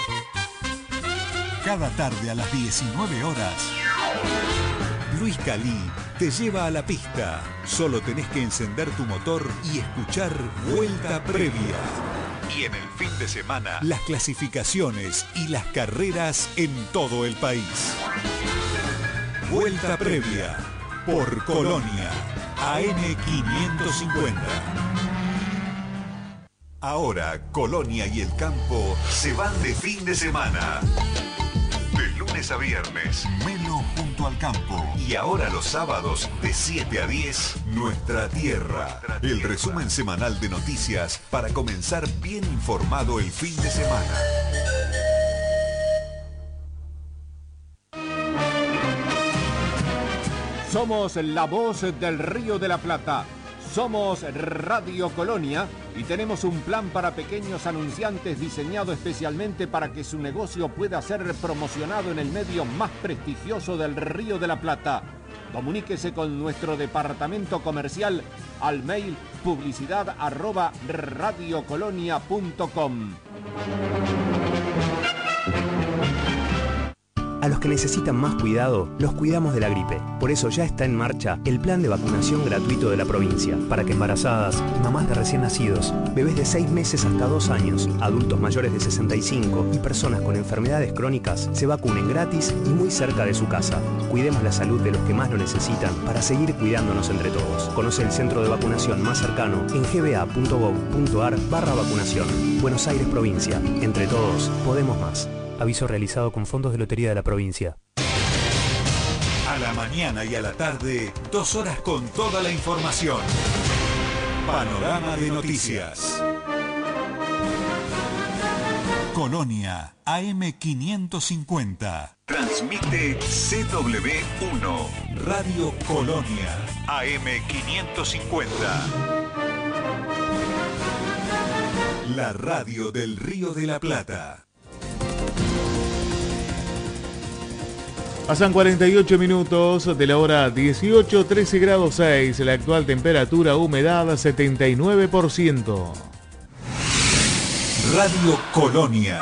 Cada tarde a las 19 horas. Luis Calí te lleva a la pista. Solo tenés que encender tu motor y escuchar Vuelta Previa. Y en el fin de semana, las clasificaciones y las carreras en todo el país. Vuelta Previa por Colonia, AM550. Ahora, Colonia y el campo se van de fin de semana. De lunes a viernes, Melo junto al campo. Y ahora los sábados, de 7 a 10, Nuestra Tierra. El resumen semanal de noticias para comenzar bien informado el fin de semana. Somos la voz del Río de la Plata. Somos Radio Colonia y tenemos un plan para pequeños anunciantes diseñado especialmente para que su negocio pueda ser promocionado en el medio más prestigioso del Río de la Plata. Comuníquese con nuestro departamento comercial al mail publicidad@radiocolonia.com. A los que necesitan más cuidado, los cuidamos de la gripe. Por eso ya está en marcha el plan de vacunación gratuito de la provincia, para que embarazadas, mamás de recién nacidos, bebés de 6 meses hasta 2 años, adultos mayores de 65 y personas con enfermedades crónicas se vacunen gratis y muy cerca de su casa. Cuidemos la salud de los que más lo necesitan para seguir cuidándonos entre todos. Conoce el centro de vacunación más cercano en gba.gov.ar/vacunación. Buenos Aires, provincia. Entre todos, podemos más. Aviso realizado con fondos de Lotería de la provincia. A la mañana y a la tarde, 2 horas con toda la información. Panorama de noticias. Colonia, AM550. Transmite CW1, Radio Colonia, AM550. La radio del Río de la Plata. Pasan 48 minutos de la hora 18, 13 grados 6, la actual temperatura, humedad 79%. Radio Colonia.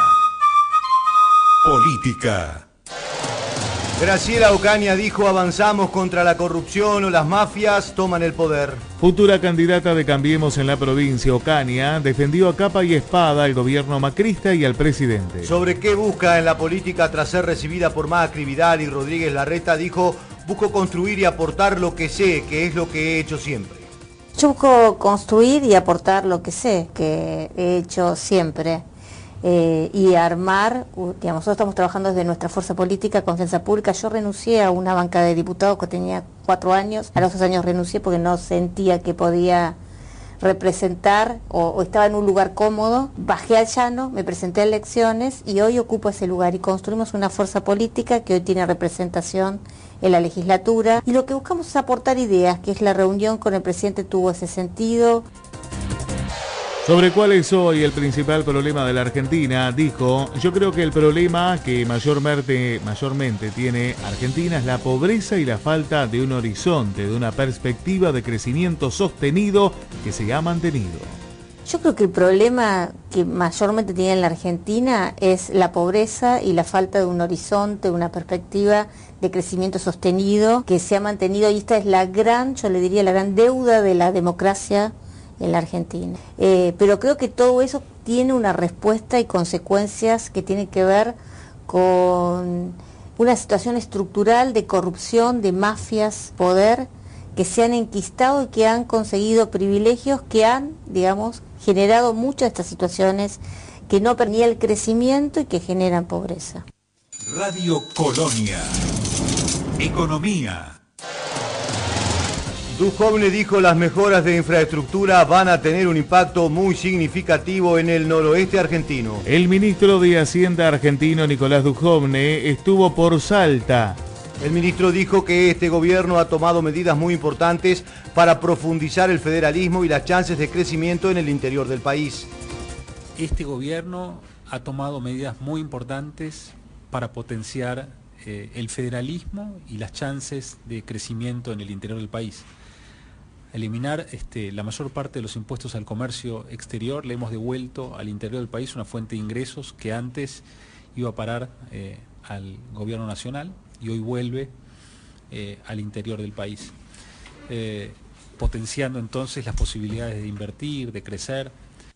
Política. Graciela Ocaña dijo: avanzamos contra la corrupción o las mafias toman el poder. Futura candidata de Cambiemos en la provincia, Ocaña defendió a capa y espada al gobierno macrista y al presidente. Sobre qué busca en la política tras ser recibida por Macri, Vidal y Rodríguez Larreta, dijo: busco construir y aportar lo que sé, que es lo que he hecho siempre. Yo busco construir y aportar lo que sé, que he hecho siempre. Y armar, digamos, nosotros estamos trabajando desde nuestra fuerza política, Confianza Pública. Yo renuncié a una banca de diputados que tenía 4 años, a los 2 años renuncié porque no sentía que podía representar o estaba en un lugar cómodo. Bajé al llano, me presenté a elecciones y hoy ocupo ese lugar y construimos una fuerza política que hoy tiene representación en la legislatura y lo que buscamos es aportar ideas, que es la reunión con el presidente tuvo ese sentido. Sobre cuál es hoy el principal problema de la Argentina, dijo: yo creo que el problema que mayormente tiene Argentina es la pobreza y la falta de un horizonte, de una perspectiva de crecimiento sostenido que se ha mantenido. Yo creo que el problema que mayormente tiene la Argentina es la pobreza y la falta de un horizonte, una perspectiva de crecimiento sostenido que se ha mantenido, y esta es la gran, yo le diría, la gran deuda de la democracia en la Argentina. Pero creo que todo eso tiene una respuesta y consecuencias que tienen que ver con una situación estructural de corrupción, de mafias, poder, que se han enquistado y que han conseguido privilegios que han, digamos, generado muchas de estas situaciones que no permiten el crecimiento y que generan pobreza. Radio Colonia. Economía. Duhovne dijo: las mejoras de infraestructura van a tener un impacto muy significativo en el noroeste argentino. El ministro de Hacienda argentino, Nicolás Duhovne, estuvo por Salta. El ministro dijo que este gobierno ha tomado medidas muy importantes para profundizar el federalismo y las chances de crecimiento en el interior del país. Este gobierno ha tomado medidas muy importantes para potenciar el federalismo y las chances de crecimiento en el interior del país. Eliminar la mayor parte de los impuestos al comercio exterior, le hemos devuelto al interior del país una fuente de ingresos que antes iba a parar al gobierno nacional y hoy vuelve al interior del país, potenciando entonces las posibilidades de invertir, de crecer.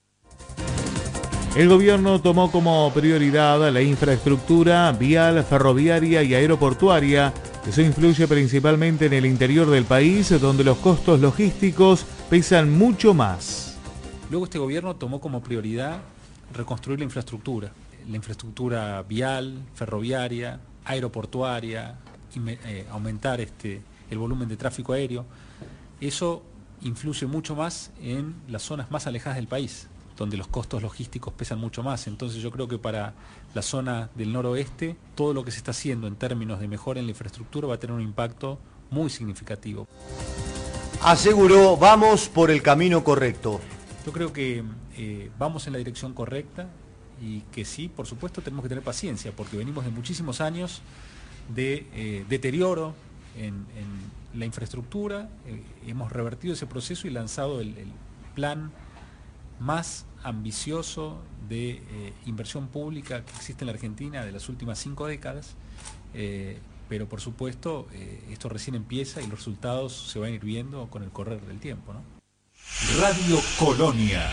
El gobierno tomó como prioridad la infraestructura vial, ferroviaria y aeroportuaria. Eso influye principalmente en el interior del país, donde los costos logísticos pesan mucho más. Luego este gobierno tomó como prioridad reconstruir la infraestructura vial, ferroviaria, aeroportuaria, aumentar el volumen de tráfico aéreo. Eso influye mucho más en las zonas más alejadas del país, donde los costos logísticos pesan mucho más. Entonces yo creo que para la zona del noroeste, todo lo que se está haciendo en términos de mejora en la infraestructura va a tener un impacto muy significativo. Aseguró: vamos por el camino correcto. Yo creo que vamos en la dirección correcta y que sí, por supuesto, tenemos que tener paciencia, porque venimos de muchísimos años de deterioro en la infraestructura. Hemos revertido ese proceso y lanzado el plan más ambicioso de inversión pública que existe en la Argentina de las últimas 5 décadas, pero por supuesto esto recién empieza y los resultados se van a ir viendo con el correr del tiempo, ¿no? Radio Colonia.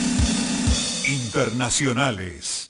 Internacionales.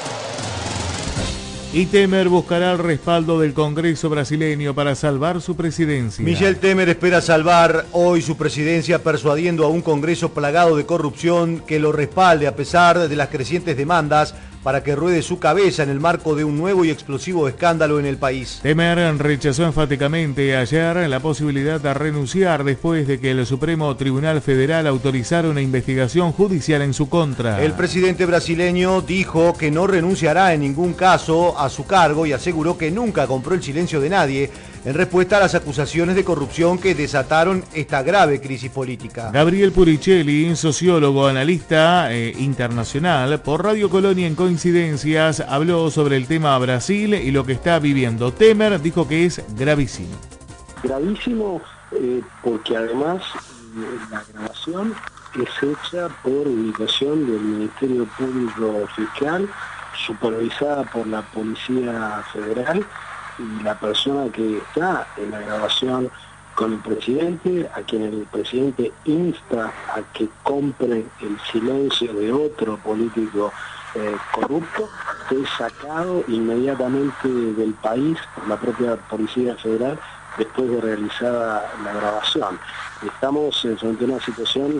Y Temer buscará el respaldo del Congreso brasileño para salvar su presidencia. Michel Temer espera salvar hoy su presidencia persuadiendo a un Congreso plagado de corrupción que lo respalde a pesar de las crecientes demandas para que ruede su cabeza en el marco de un nuevo y explosivo escándalo en el país. Temer rechazó enfáticamente ayer la posibilidad de renunciar después de que el Supremo Tribunal Federal autorizara una investigación judicial en su contra. El presidente brasileño dijo que no renunciará en ningún caso a su cargo y aseguró que nunca compró el silencio de nadie en respuesta a las acusaciones de corrupción que desataron esta grave crisis política. Gabriel Puricelli, sociólogo, analista internacional, por Radio Colonia en Coincidencias, habló sobre el tema Brasil y lo que está viviendo. Temer dijo que es gravísimo. Gravísimo porque además la grabación es hecha por indicación del Ministerio Público Fiscal, supervisada por la Policía Federal, y la persona que está en la grabación con el presidente, a quien el presidente insta a que compre el silencio de otro político corrupto, fue sacado inmediatamente del país por la propia Policía Federal después de realizada la grabación. Estamos frente a una situación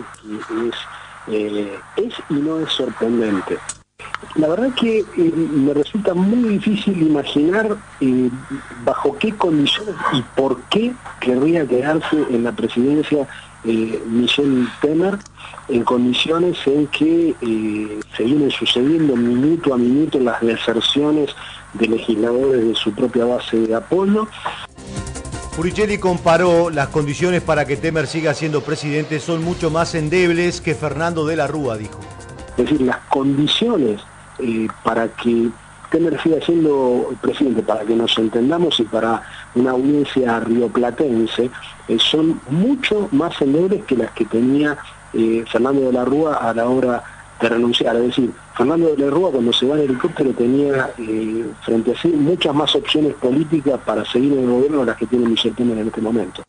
que es y no es sorprendente. La verdad que me resulta muy difícil imaginar bajo qué condiciones y por qué querría quedarse en la presidencia Michel Temer, en condiciones en que se vienen sucediendo minuto a minuto las deserciones de legisladores de su propia base de apoyo. Puricelli comparó las condiciones para que Temer siga siendo presidente son mucho más endebles que Fernando de la Rúa, dijo. Es decir, las condiciones para que Temer siga siendo presidente, para que nos entendamos y para una audiencia rioplatense, son mucho más endebles que las que tenía Fernando de la Rúa a la hora de renunciar. Es decir, Fernando de la Rúa cuando se va en helicóptero tenía frente a sí muchas más opciones políticas para seguir en el gobierno de las que tiene Michel Temer en este momento.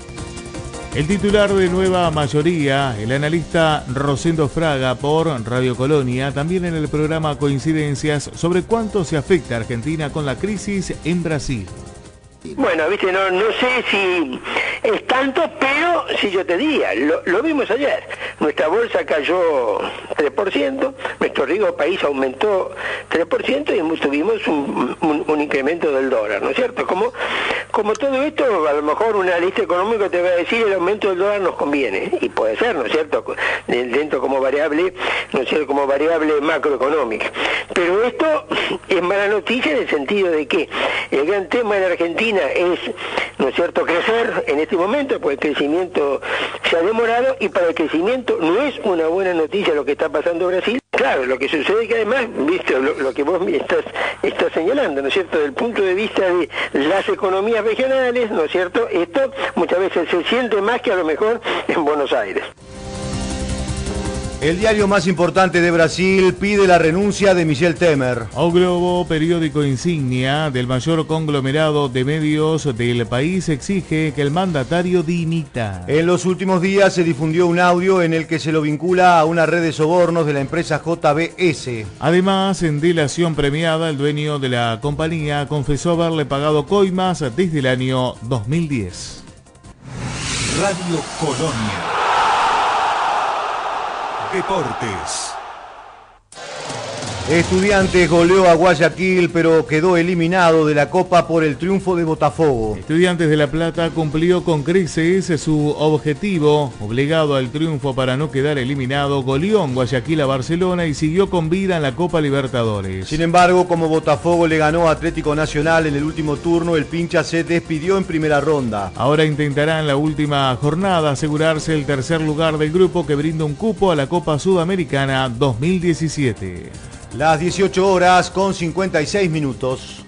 El titular de Nueva Mayoría, el analista Rosendo Fraga por Radio Colonia, también en el programa Coincidencias, sobre cuánto se afecta a Argentina con la crisis en Brasil. Bueno, viste, no sé si es tanto, pero si yo te diría, lo vimos ayer. Nuestra bolsa cayó 3%, nuestro riesgo país aumentó 3% y tuvimos un incremento del dólar, ¿no es cierto? Como todo esto, a lo mejor un analista económico te va a decir el aumento del dólar nos conviene, y puede ser, ¿no es cierto? Dentro como variable, ¿no es cierto? Como variable macroeconómica. Pero esto es mala noticia en el sentido de que el gran tema en Argentina es, ¿no es cierto?, crecer en este momento, porque el crecimiento se ha demorado, y para el crecimiento no es una buena noticia lo que está pasando en Brasil. Claro, lo que sucede es que además, viste, lo que vos estás señalando, ¿no es cierto?, desde el punto de vista de las economías regionales, ¿no es cierto?, esto muchas veces se siente más que a lo mejor en Buenos Aires. El diario más importante de Brasil pide la renuncia de Michel Temer. O Globo, periódico insignia del mayor conglomerado de medios del país, exige que el mandatario dimita. En los últimos días se difundió un audio en el que se lo vincula a una red de sobornos de la empresa JBS. Además, en delación premiada, el dueño de la compañía confesó haberle pagado coimas desde el año 2010. Radio Colonia. Deportes. Estudiantes goleó a Guayaquil, pero quedó eliminado de la Copa por el triunfo de Botafogo. Estudiantes de La Plata cumplió con creces su objetivo, obligado al triunfo para no quedar eliminado, goleó en Guayaquil a Barcelona y siguió con vida en la Copa Libertadores. Sin embargo, como Botafogo le ganó a Atlético Nacional en el último turno, el pincha se despidió en primera ronda. Ahora intentará en la última jornada asegurarse el tercer lugar del grupo que brinda un cupo a la Copa Sudamericana 2017. Las 18 horas con 56 minutos.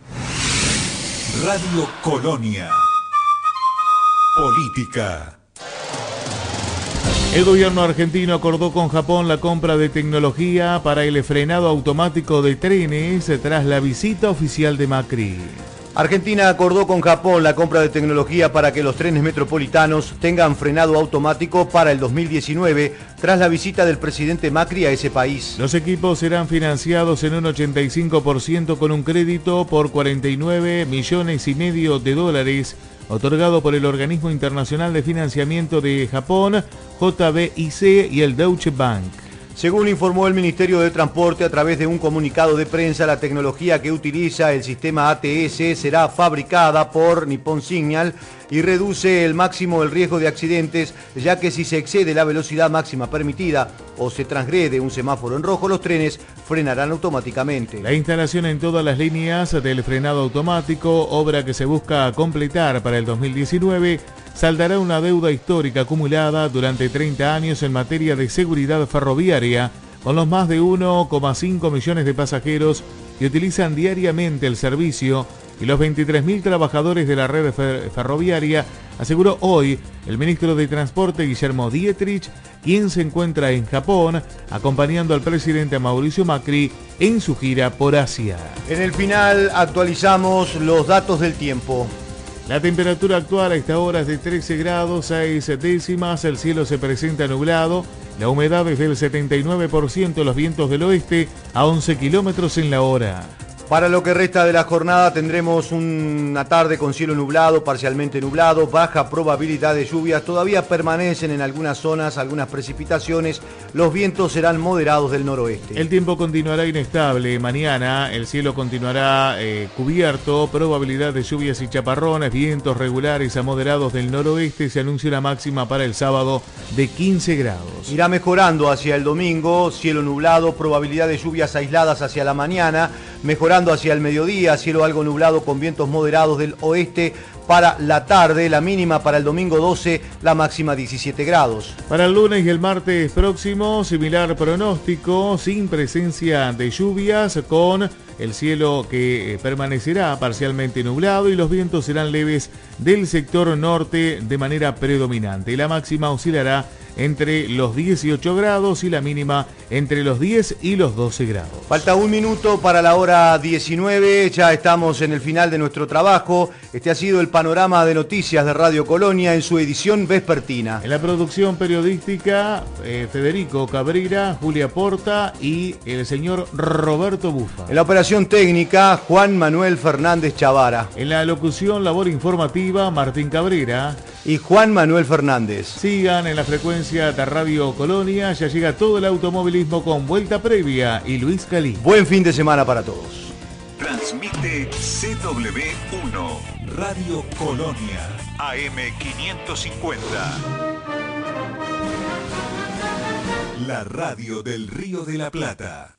Radio Colonia. Política. El gobierno argentino acordó con Japón la compra de tecnología para el frenado automático de trenes tras la visita oficial de Macri. Argentina acordó con Japón la compra de tecnología para que los trenes metropolitanos tengan frenado automático para el 2019, tras la visita del presidente Macri a ese país. Los equipos serán financiados en un 85% con un crédito por 49,5 millones de dólares, otorgado por el Organismo Internacional de Financiamiento de Japón, JBIC, y el Deutsche Bank. Según informó el Ministerio de Transporte a través de un comunicado de prensa, la tecnología que utiliza el sistema ATS será fabricada por Nippon Signal y reduce el máximo el riesgo de accidentes, ya que si se excede la velocidad máxima permitida o se transgrede un semáforo en rojo, los trenes frenarán automáticamente. La instalación en todas las líneas del frenado automático, obra que se busca completar para el 2019, saldará una deuda histórica acumulada durante 30 años en materia de seguridad ferroviaria, con los más de 1,5 millones de pasajeros que utilizan diariamente el servicio y los 23.000 trabajadores de la red ferroviaria, aseguró hoy el ministro de Transporte Guillermo Dietrich, quien se encuentra en Japón acompañando al presidente Mauricio Macri en su gira por Asia. En el final actualizamos los datos del tiempo. La temperatura actual a esta hora es de 13 grados 6 décimas, el cielo se presenta nublado, la humedad es del 79%, los vientos del oeste a 11 kilómetros en la hora. Para lo que resta de la jornada tendremos una tarde con cielo nublado, parcialmente nublado, baja probabilidad de lluvias, todavía permanecen en algunas zonas algunas precipitaciones, los vientos serán moderados del noroeste. El tiempo continuará inestable, mañana el cielo continuará cubierto, probabilidad de lluvias y chaparrones, vientos regulares a moderados del noroeste, se anuncia una máxima para el sábado de 15 grados. Irá mejorando hacia el domingo, cielo nublado, probabilidad de lluvias aisladas hacia la mañana, mejorando hacia el mediodía, cielo algo nublado con vientos moderados del oeste para la tarde, la mínima para el domingo 12, la máxima 17 grados. Para el lunes y el martes próximo, similar pronóstico, sin presencia de lluvias, con el cielo que permanecerá parcialmente nublado y los vientos serán leves del sector norte de manera predominante. La máxima oscilará entre los 18 grados y la mínima entre los 10 y los 12 grados. Falta un minuto para la hora 19, ya estamos en el final de nuestro trabajo. Este ha sido el panorama de noticias de Radio Colonia en su edición vespertina. En la producción periodística, Federico Cabrera, Julia Porta y el señor Roberto Bufa. En la operación técnica, Juan Manuel Fernández Chavara. En la locución, labor informativa, Martín Cabrera y Juan Manuel Fernández. Sigan en la frecuencia de Radio Colonia, ya llega todo el automovilismo con Vuelta Previa y Luis Calí. Buen fin de semana para todos. Transmite CW1, Radio Colonia, AM550. La radio del Río de la Plata.